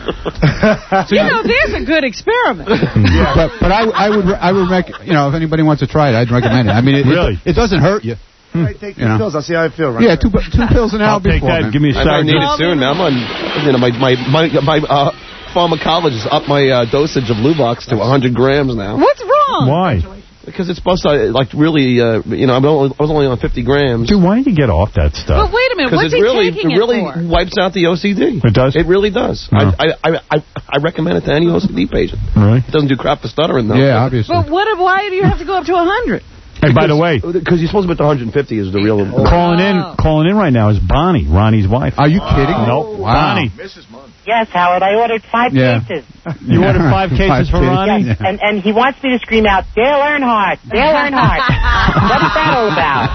You know, there's a good experiment. Yeah. But, but I, I would, I would rec- you know, if anybody wants to try it, I'd recommend it. I mean, it, really? it, it doesn't hurt you. I take two You know. pills. I'll see how I feel. Right Yeah, two two pills an hour I'll take before. that. man. Give me a I might second. need it soon, man. I'm on, you know, my, my, my, my uh, pharmacologist upped my uh, dosage of Luvox to one hundred grams now. What's wrong? Why? Because it's supposed to, like, really, uh, you know, I'm only, I was only on fifty grams. Dude, why did you get off that stuff? But wait a minute, Because what's it he really, taking it really it for? wipes out the O C D. It does? It really does. No. I, I, I, I recommend it to any O C D patient. Really? It doesn't do crap for stuttering, though. Yeah, obviously. But what? Why do you have to go up to one hundred? Hey, by the way, Because you're supposed to be at one hundred fifty is the real... calling in calling in right now is Bonnie, Ronnie's wife. Are you kidding? Nope. Wow. Bonnie. Yes, Howard, I ordered five Yeah. cases. You ordered five cases Five for cases. Ronnie? Yes, and, and he wants me to scream out, Dale Earnhardt, Dale Earnhardt. What's that all about?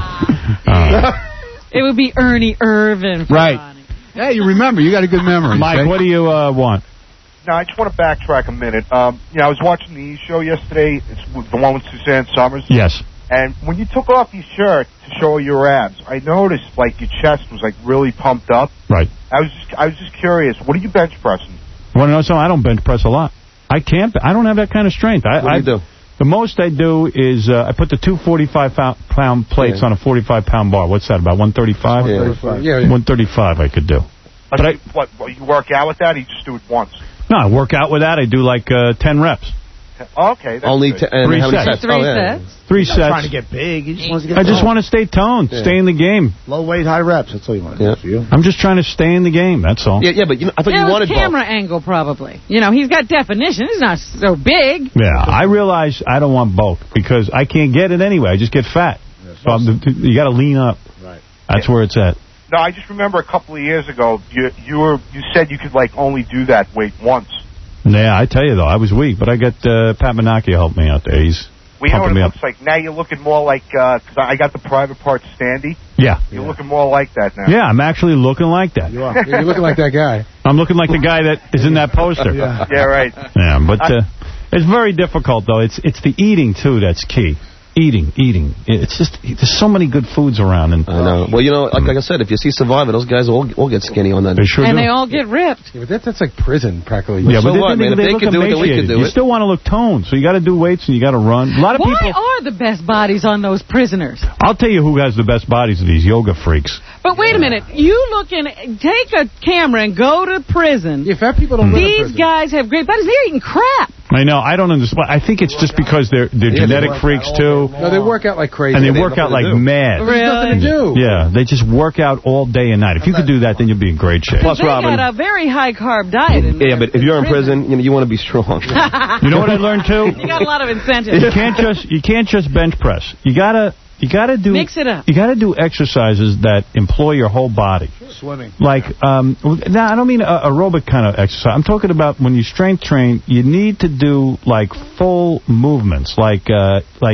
Uh, It would be Ernie Irvin. For Right. Ronnie. Hey, you remember. You got a good memory. Mike, see? what do you uh, want? Now, I just want to backtrack a minute. Um, you know, I was watching the E! show yesterday. It's with- the one with Suzanne Summers. Yes. And when you took off your shirt to show your abs, I noticed like your chest was like really pumped up. Right. I was just, I was just curious. What are you bench pressing? Want to know something? I don't bench press a lot. I can't. I don't have that kind of strength. I, What do I, you do? The most I do is uh, I put the two forty-five pound plates Yeah. on a forty-five pound bar. What's that, about one thirty-five? Yeah. Yeah, yeah. one thirty-five I could do. But But I, what, what, you work out with that? Or you just do it once? no, I work out with that. I do like uh, ten reps. Okay. That's Only good. t- and Three how many sets. sets? Three Oh, yeah. sets. Three He's not sets. trying to get big. He just wants to get I just toned. want to stay toned, Yeah. stay in the game. Low weight, high reps. That's all you want to Yeah. do for you. I'm just trying to stay in the game, that's all. Yeah, yeah, but you know, I thought That you was wanted camera both. angle, probably. You know, he's got definition. He's not so big. Yeah, I realize I don't want both because I can't get it anyway. I just get fat. So I'm, you got to lean up. Right. That's where it's at. No, I just remember a couple of years ago, you you were you said you could like only do that weight once. Yeah, I tell you though, I was weak, but I got uh, Pat Menachia helped me out there. He's We know what pumping it me up. looks like. Now you're looking more like, because I got the private part standy. Yeah. You're looking more like that now. Yeah, I'm actually looking like that. You are. Yeah, you're looking like that guy. I'm looking like the guy that is in that poster. Yeah. Yeah, right. Yeah, but uh, it's very difficult though. It's it's the eating too that's key. Eating, eating. It's just there's so many good foods around, and I know. Well, you know, like, like I said, if you see Survivor, those guys all all get skinny on that. they sure And do. they all get ripped. Yeah, but that, that's like prison, practically. Yeah, So but what, they, man? If they, they look could do it, then we emaciated. could do You it. still want to look toned, so you got to do weights and you got to run. A lot of Why people. are the best bodies on those prisoners? I'll tell you who has the best bodies of these yoga freaks. But wait a minute. You look in, take a camera and go to prison. Yeah, fat people don't live in These prison. guys have great bodies. They're eating crap. I know. I don't understand. I think it's just because they're they're Yeah, they genetic work freaks too, No, they work out like crazy. and they They work have out like nothing to do. mad. There's nothing to do. Yeah, they just work out all day and night. If you could do that, then you'd be in great shape. Plus, They Robin. got a very high carb diet. In Yeah, but if you're in prison, you know, you want to be strong. You know what I learned too? You got a lot of incentives. You can't just you can't just bench press. You gotta you gotta do Mix it up. You gotta do exercises that employ your whole body. Swimming. Like, um, now I don't mean a, aerobic kind of exercise. I'm talking about when you strength train, you need to do like full movements, like uh, like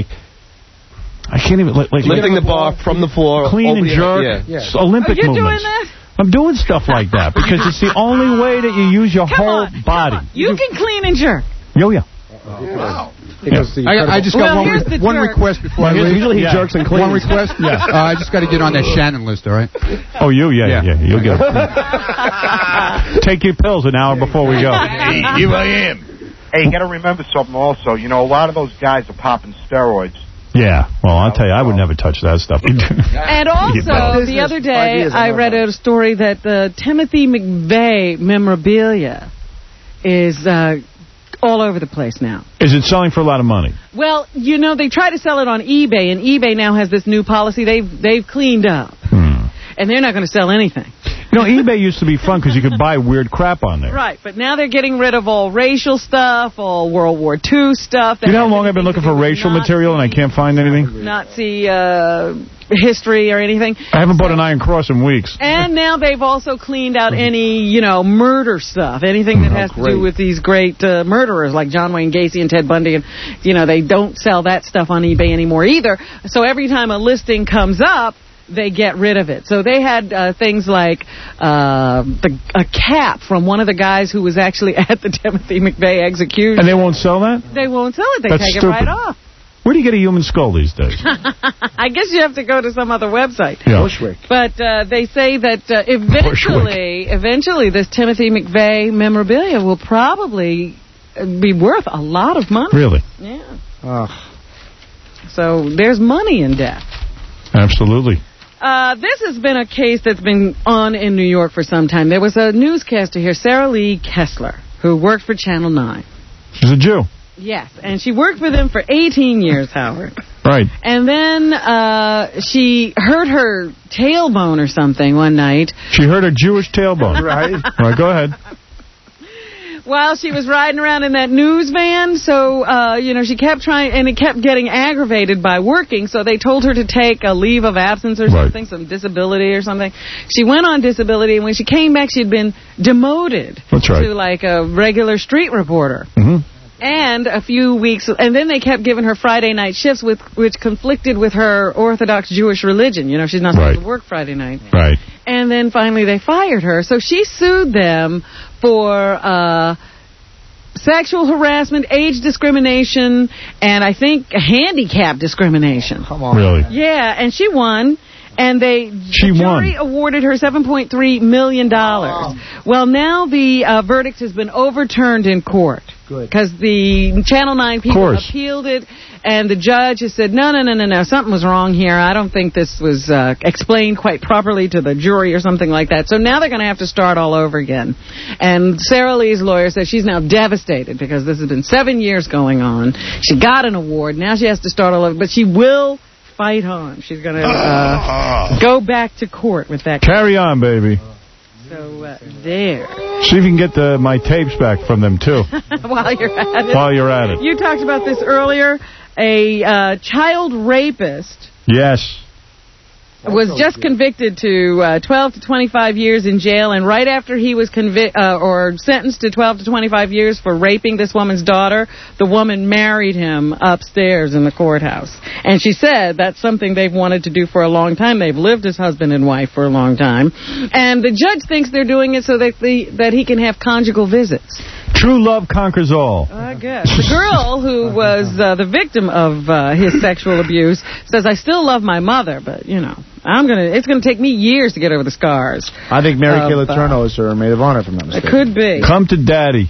I can't even like, like Lifting the bar from the floor. clean over and the- jerk, Yeah. s- Olympic Are you doing movements. that? I'm doing stuff like that because it's the only way that you use your Come whole on, body. You can clean and jerk. Yo, yeah. Wow. Yeah. I, I just got Well, one, here's re- the one jerk. request before I Yeah, leave. usually he jerks and cleans. One request? Yeah. Uh, I just got to get on that Shannon list, all right? Oh, you? Yeah, yeah, Yeah. you'll get it. Take your pills an hour before we go. Here I am. Hey, you got to remember something also. You know, a lot of those guys are popping steroids. Yeah, well, I'll tell you, I would never touch that stuff. And also, the other day, I read a story that the Timothy McVeigh memorabilia is uh, all over the place now. Is it selling for a lot of money? Well, you know, they try to sell it on eBay, and eBay now has this new policy. They've they've cleaned up, and they're not going to sell anything. You know, eBay used to be fun because you could buy weird crap on there. Right, but now they're getting rid of all racial stuff, all World War Two stuff. You know how long I've been looking for racial material and I can't find anything? Nazi uh, history or anything. I haven't bought an Iron Cross in weeks. And now they've also cleaned out any, you know, murder stuff, anything that has to do with these great uh, murderers like John Wayne Gacy and Ted Bundy. And, you know, they don't sell that stuff on eBay anymore either. So every time a listing comes up, they get rid of it. So they had uh, things like uh, the, a cap from one of the guys who was actually at the Timothy McVeigh execution. And they won't sell that? They won't sell it. They That's take stupid. it right off. Where do you get a human skull these days? I guess you have to go to some other website. Yeah. Bushwick. But uh, they say that uh, eventually, eventually, this Timothy McVeigh memorabilia will probably be worth a lot of money. Really? Yeah. Ugh. So there's money in death. Absolutely. Uh, this has been a case that's been on in New York for some time. There was a newscaster here, Sarah Lee Kessler, who worked for Channel nine. She's a Jew. Yes, and she worked for them for eighteen years, Howard. Right. And then uh, she hurt her tailbone or something one night. She hurt her Jewish tailbone. Right. All right, go ahead. While she was riding around in that news van, so, uh, you know, she kept trying, and it kept getting aggravated by working, so they told her to take a leave of absence or something, right. some disability or something. She went on disability, and when she came back, she'd been demoted That's right. to, like, a regular street reporter. Mm-hmm. And a few weeks, and then they kept giving her Friday night shifts, with which conflicted with her Orthodox Jewish religion. You know, she's not supposed right. to work Friday night. Right. And then finally they fired her. So she sued them for uh, sexual harassment, age discrimination, and I think handicap discrimination. Come on. Really? Yeah, and she won. And they she the jury won. awarded her seven point three million dollars. Oh. Well, now the uh, verdict has been overturned in court. Good. Because the Channel nine people appealed it, and the judge has said, no, no, no, no, no, something was wrong here. I don't think this was uh, explained quite properly to the jury or something like that. So now they're going to have to start all over again. And Sarah Lee's lawyer says she's now devastated because this has been seven years going on. She got an award. Now she has to start all over. But she will fight on. She's going to uh, go back to court with that. Carry on, baby. So, uh, there. See if you can get the, my tapes back from them, too. While you're at it. While you're at it. You talked about this earlier. A uh, child rapist. Yes. Was just convicted to uh, twelve to twenty-five years in jail, and right after he was convi- uh, or sentenced to twelve to twenty-five years for raping this woman's daughter, the woman married him upstairs in the courthouse. And she said that's something they've wanted to do for a long time. They've lived as husband and wife for a long time. And the judge thinks they're doing it so that, the, that he can have conjugal visits. True love conquers all. I guess. The girl who was uh, the victim of uh, his sexual abuse says, I still love my mother, but, you know, I'm gonna. it's going to take me years to get over the scars. I think Mary Kay uh, Letourneau is her maid of honor, if I'm not mistaken. It could be. Come to daddy.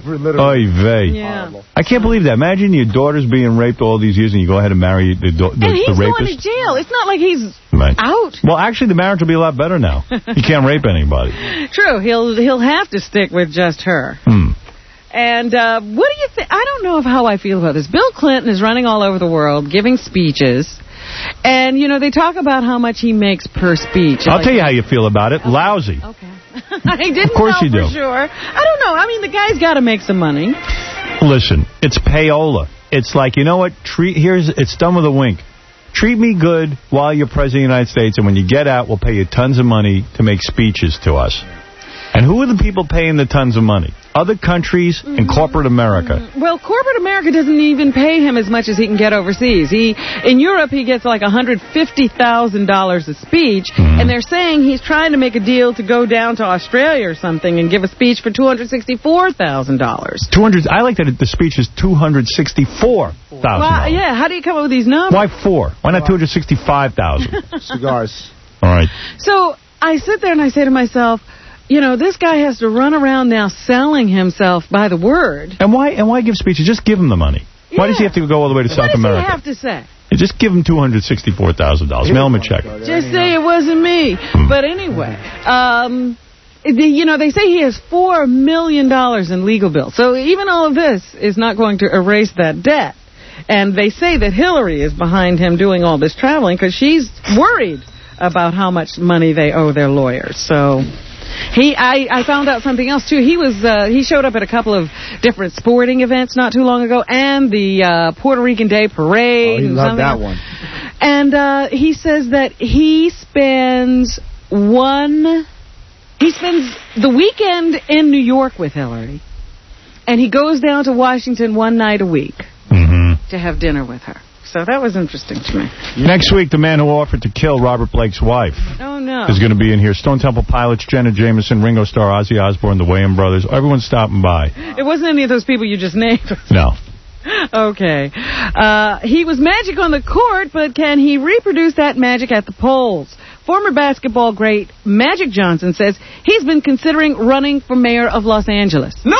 Oy vey. Yeah. I can't believe that. Imagine your daughter's being raped all these years and you go ahead and marry the, the, and he's the rapist. going to jail. It's not like he's right. out. Well, actually, the marriage will be a lot better now. You can't rape anybody. True. He'll he'll have to stick with just her. Hmm. And uh, what do you think? I don't know of how I feel about this. Bill Clinton is running all over the world giving speeches. And, you know, they talk about how much he makes per speech. I'll like, tell you how you feel about it. Lousy. Okay. I didn't of course know you for do. sure. I don't know. I mean, the guy's got to make some money. Listen, it's payola. It's like, you know what? Treat here's it's done with a wink. Treat me good while you're president of the United States, and when you get out, we'll pay you tons of money to make speeches to us. And who are the people paying the tons of money? Other countries and corporate America. Well, corporate America doesn't even pay him as much as he can get overseas. He in Europe, he gets like one hundred fifty thousand dollars a speech, mm-hmm. and they're saying he's trying to make a deal to go down to Australia or something and give a speech for two hundred sixty-four thousand dollars. two hundred I like that the speech is two hundred sixty-four thousand dollars. Well, yeah, how do you come up with these numbers? Why four? Why not two hundred sixty-five thousand? Cigars. All right. So I sit there and I say to myself, you know, this guy has to run around now selling himself by the word. And why and why give speeches? Just give him the money. Yeah. Why does he have to go all the way to what South America? What does he have to say? Yeah, just give him two hundred sixty-four thousand dollars. Mail him a check. Just say it wasn't me. Hmm. But anyway, um, the, you know, they say he has four million dollars in legal bills. So even all of this is not going to erase that debt. And they say that Hillary is behind him doing all this traveling because she's worried about how much money they owe their lawyers. So... He, I, I found out something else, too. He was, uh, he showed up at a couple of different sporting events not too long ago, and the uh, Puerto Rican Day Parade. Oh, he and loved that else. one. And uh, he says that he spends one, he spends the weekend in New York with Hillary, and he goes down to Washington one night a week mm-hmm. to have dinner with her. So that was interesting to me. Next week, the man who offered to kill Robert Blake's wife oh, no. is going to be in here. Stone Temple Pilots, Jenna Jameson, Ringo Starr, Ozzy Osbourne, the Wayans Brothers. Everyone's stopping by. It wasn't any of those people you just named. No. Okay. Uh, he was magic on the court, but can he reproduce that magic at the polls? Former basketball great Magic Johnson says he's been considering running for mayor of Los Angeles. No!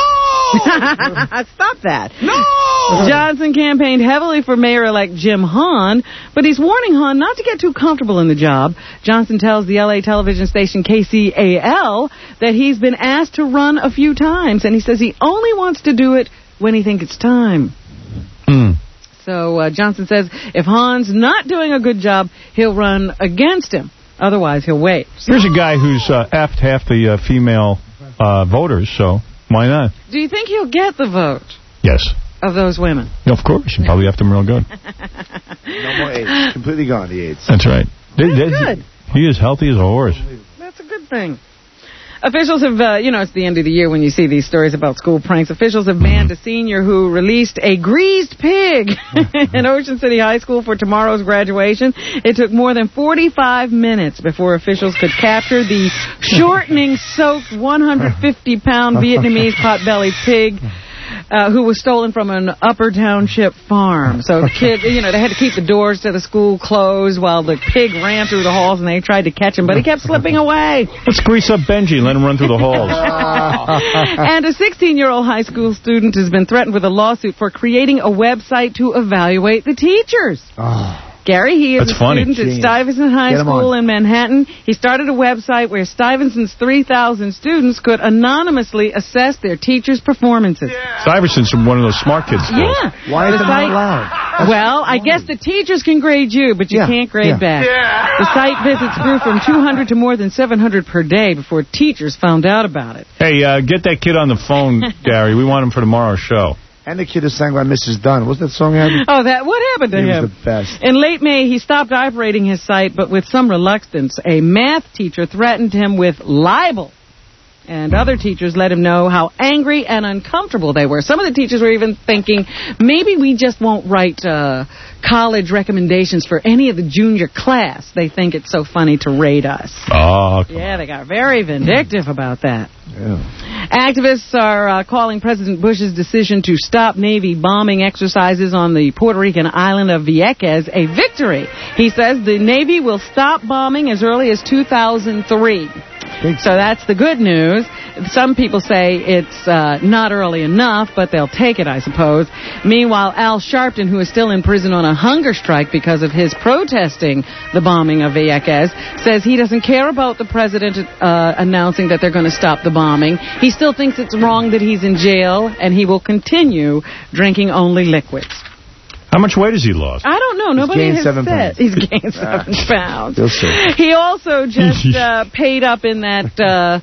Stop that. No! Johnson campaigned heavily for mayor-elect Jim Hahn, but he's warning Hahn not to get too comfortable in the job. Johnson tells the L A television station K C A L that he's been asked to run a few times, and he says he only wants to do it when he thinks it's time. Mm. So uh, Johnson says if Hahn's not doing a good job, he'll run against him. Otherwise, he'll wait. Here's a guy who's uh, effed half the uh, female uh, voters, so why not? Do you think he'll get the vote? Yes. Of those women? Yeah, of course. You probably effed them real good. No more AIDS. Completely gone, the AIDS. That's right. That's good. He is healthy as a horse. That's a good thing. Officials have, uh, you know, it's the end of the year when you see these stories about school pranks. Officials have banned a senior who released a greased pig in Ocean City High School for tomorrow's graduation. It took more than forty-five minutes before officials could capture the shortening-soaked one hundred fifty pound Vietnamese pot-bellied pig. Uh, who was stolen from an Upper Township farm. So the kid, you know, they had to keep the doors to the school closed while the pig ran through the halls, and they tried to catch him, but he kept slipping away. Let's grease up Benji and let him run through the halls. And a sixteen-year-old high school student has been threatened with a lawsuit for creating a website to evaluate the teachers. Oh. Gary, he is That's a funny. student Genius. at Stuyvesant High Get him School on. in Manhattan. He started a website where Stuyvesant's three thousand students could anonymously assess their teachers' performances. Stuyvesant's one of those smart kids schools. Yeah. Why The is it site- not allowed? Well, I guess the teachers can grade you, but you Yeah, can't grade yeah. back. Yeah. The site visits grew from two hundred to more than seven hundred per day before teachers found out about it. Hey, uh, get that kid on the phone, Gary. We want him for tomorrow's show. And the kid who sang by Missus Dunn. Wasn't that song he had? Oh, that what happened to He him? was the best. In late May, he stopped operating his site, but with some reluctance. A math teacher threatened him with libel. And other teachers let him know how angry and uncomfortable they were. Some of the teachers were even thinking, maybe we just won't write uh, college recommendations for any of the junior class. They think it's so funny to rate us. Oh, come Yeah, they got very vindictive about that. Yeah. Activists are uh, calling President Bush's decision to stop Navy bombing exercises on the Puerto Rican island of Vieques a victory. He says the Navy will stop bombing as early as two thousand three. So that's the good news. Some people say it's uh, not early enough, but they'll take it, I suppose. Meanwhile, Al Sharpton, who is still in prison on a hunger strike because of his protesting the bombing of Vieques, says he doesn't care about the president uh, announcing that they're going to stop the bombing. He still thinks it's wrong that he's in jail, and he will continue drinking only liquids. How much weight has he lost? I don't know. Nobody gained has seven said. pounds. He's gained seven pounds. You'll see. He also just uh, paid up in that uh,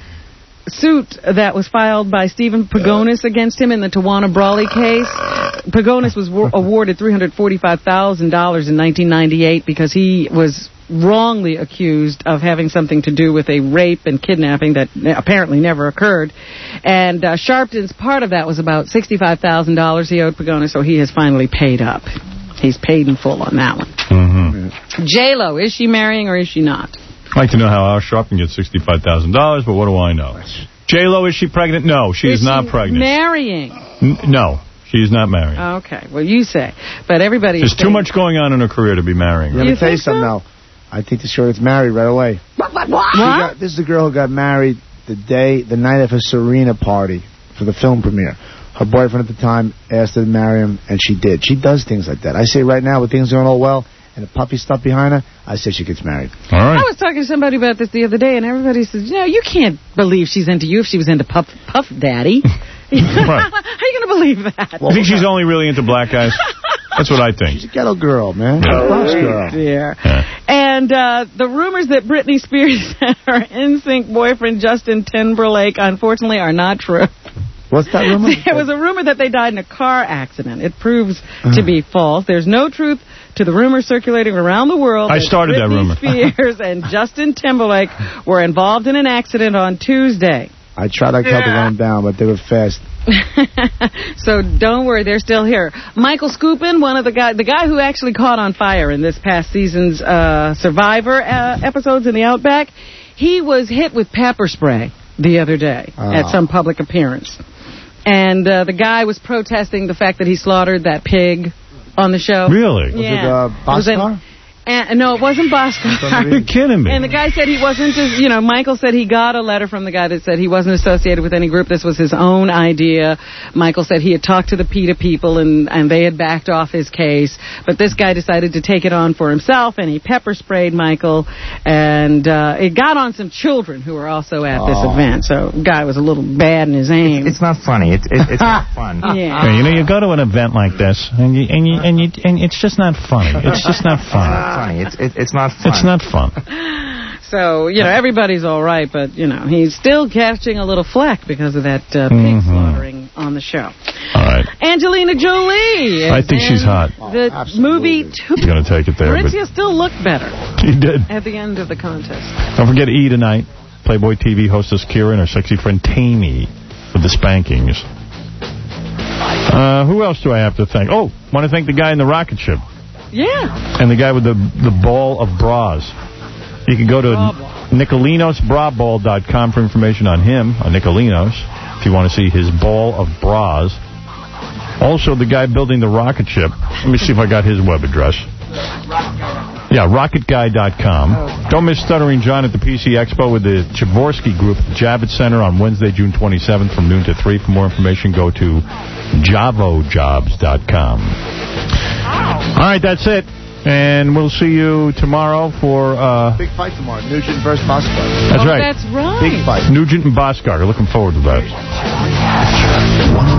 suit that was filed by Stephen Pagonis against him in the Tawana Brawley case. Pagonis was wa- awarded three hundred forty-five thousand dollars in nineteen ninety-eight because he was wrongly accused of having something to do with a rape and kidnapping that apparently never occurred. And uh, Sharpton's part of that was about sixty-five thousand dollars he owed Pagonis, so he has finally paid up. He's paid in full on that one. Mm-hmm. J-Lo, is she marrying or is she not? I'd like to know how Al Sharpton gets sixty-five thousand dollars, but what do I know? J-Lo, is she pregnant? No, she is, is not she pregnant. Marrying? N- no, she's not married. Okay, well, you say. But everybody. There's too much going on in her career to be marrying. Let me You tell you think so? something now. I think this girl gets married right away. What? What? She got, this is the girl who got married the day, the night of her Serena party for the film premiere. Her boyfriend at the time asked her to marry him, and she did. She does things like that. I say right now, with things going all well, and the puppy stuff behind her, I say she gets married. All right. I was talking to somebody about this the other day, and everybody says, you know, you can't believe she's into you if she was into Puff, Puff Daddy. Right. How are you going to believe that? You think she's only really into black guys? That's what I think. She's a ghetto girl, man. Yeah. Bronx girl. Dear. Yeah. And uh, the rumors that Britney Spears and her N Sync boyfriend Justin Timberlake, unfortunately, are not true. What's that rumor? There was a rumor that they died in a car accident. It proves to be false. There's no truth to the rumor circulating around the world. I started that rumor. Britney Spears and Justin Timberlake were involved in an accident on Tuesday. I tried to cut them down, but they were fast. So don't worry, they're still here. Michael Skupin, one of the guy, the guy who actually caught on fire in this past season's uh, Survivor uh, episodes in the Outback, he was hit with pepper spray the other day Oh. at some public appearance. And uh, the guy was protesting the fact that he slaughtered that pig on the show. Really? Was Yeah. it uh, Boxcar? And, no, it wasn't Boskar. You're kidding me. And the guy said he wasn't, just, you know, Michael said he got a letter from the guy that said he wasn't associated with any group. This was his own idea. Michael said he had talked to the PETA people and, and they had backed off his case. But this guy decided to take it on for himself and he pepper sprayed Michael. And uh, it got on some children who were also at this Oh. event. So the guy was a little bad in his aim. It's not funny. It's it, it's not fun. Yeah. Okay, you know, you go to an event like this, and you, and you, and you, and it's just not funny. It's just not fun. Funny. It's it, it's not fun. It's not fun. So, you know, everybody's all right, but, you know, he's still catching a little flack because of that uh, pig Mhm. slaughtering on the show. All right. Angelina Jolie. is I think she's in hot. The movie two. You're going to take it there. But Maurizio still looked better he did. at the end of the contest. Don't forget E! tonight. Playboy T V hostess Kira and her sexy friend Tammy with the spankings. Uh, who else do I have to thank? Oh, want to thank the guy in the rocket ship. Yeah. And the guy with the the ball of bras. You can go to Nicolinos Bra Ball dot com for information on him, on Nicolinos, if you want to see his ball of bras. Also, the guy building the rocket ship. Let me see if I got his web address. Yeah, rocket guy dot com. Don't miss Stuttering John at the P C Expo with the Chavorsky Group at the Javits Center on Wednesday, June twenty-seventh from noon to three. For more information, go to javo jobs dot com. All right, that's it. And we'll see you tomorrow for... Uh, Big fight tomorrow. Nugent versus Boskar. That's oh, right. That's right. Big fight. Nugent and Boskar. Looking forward to that.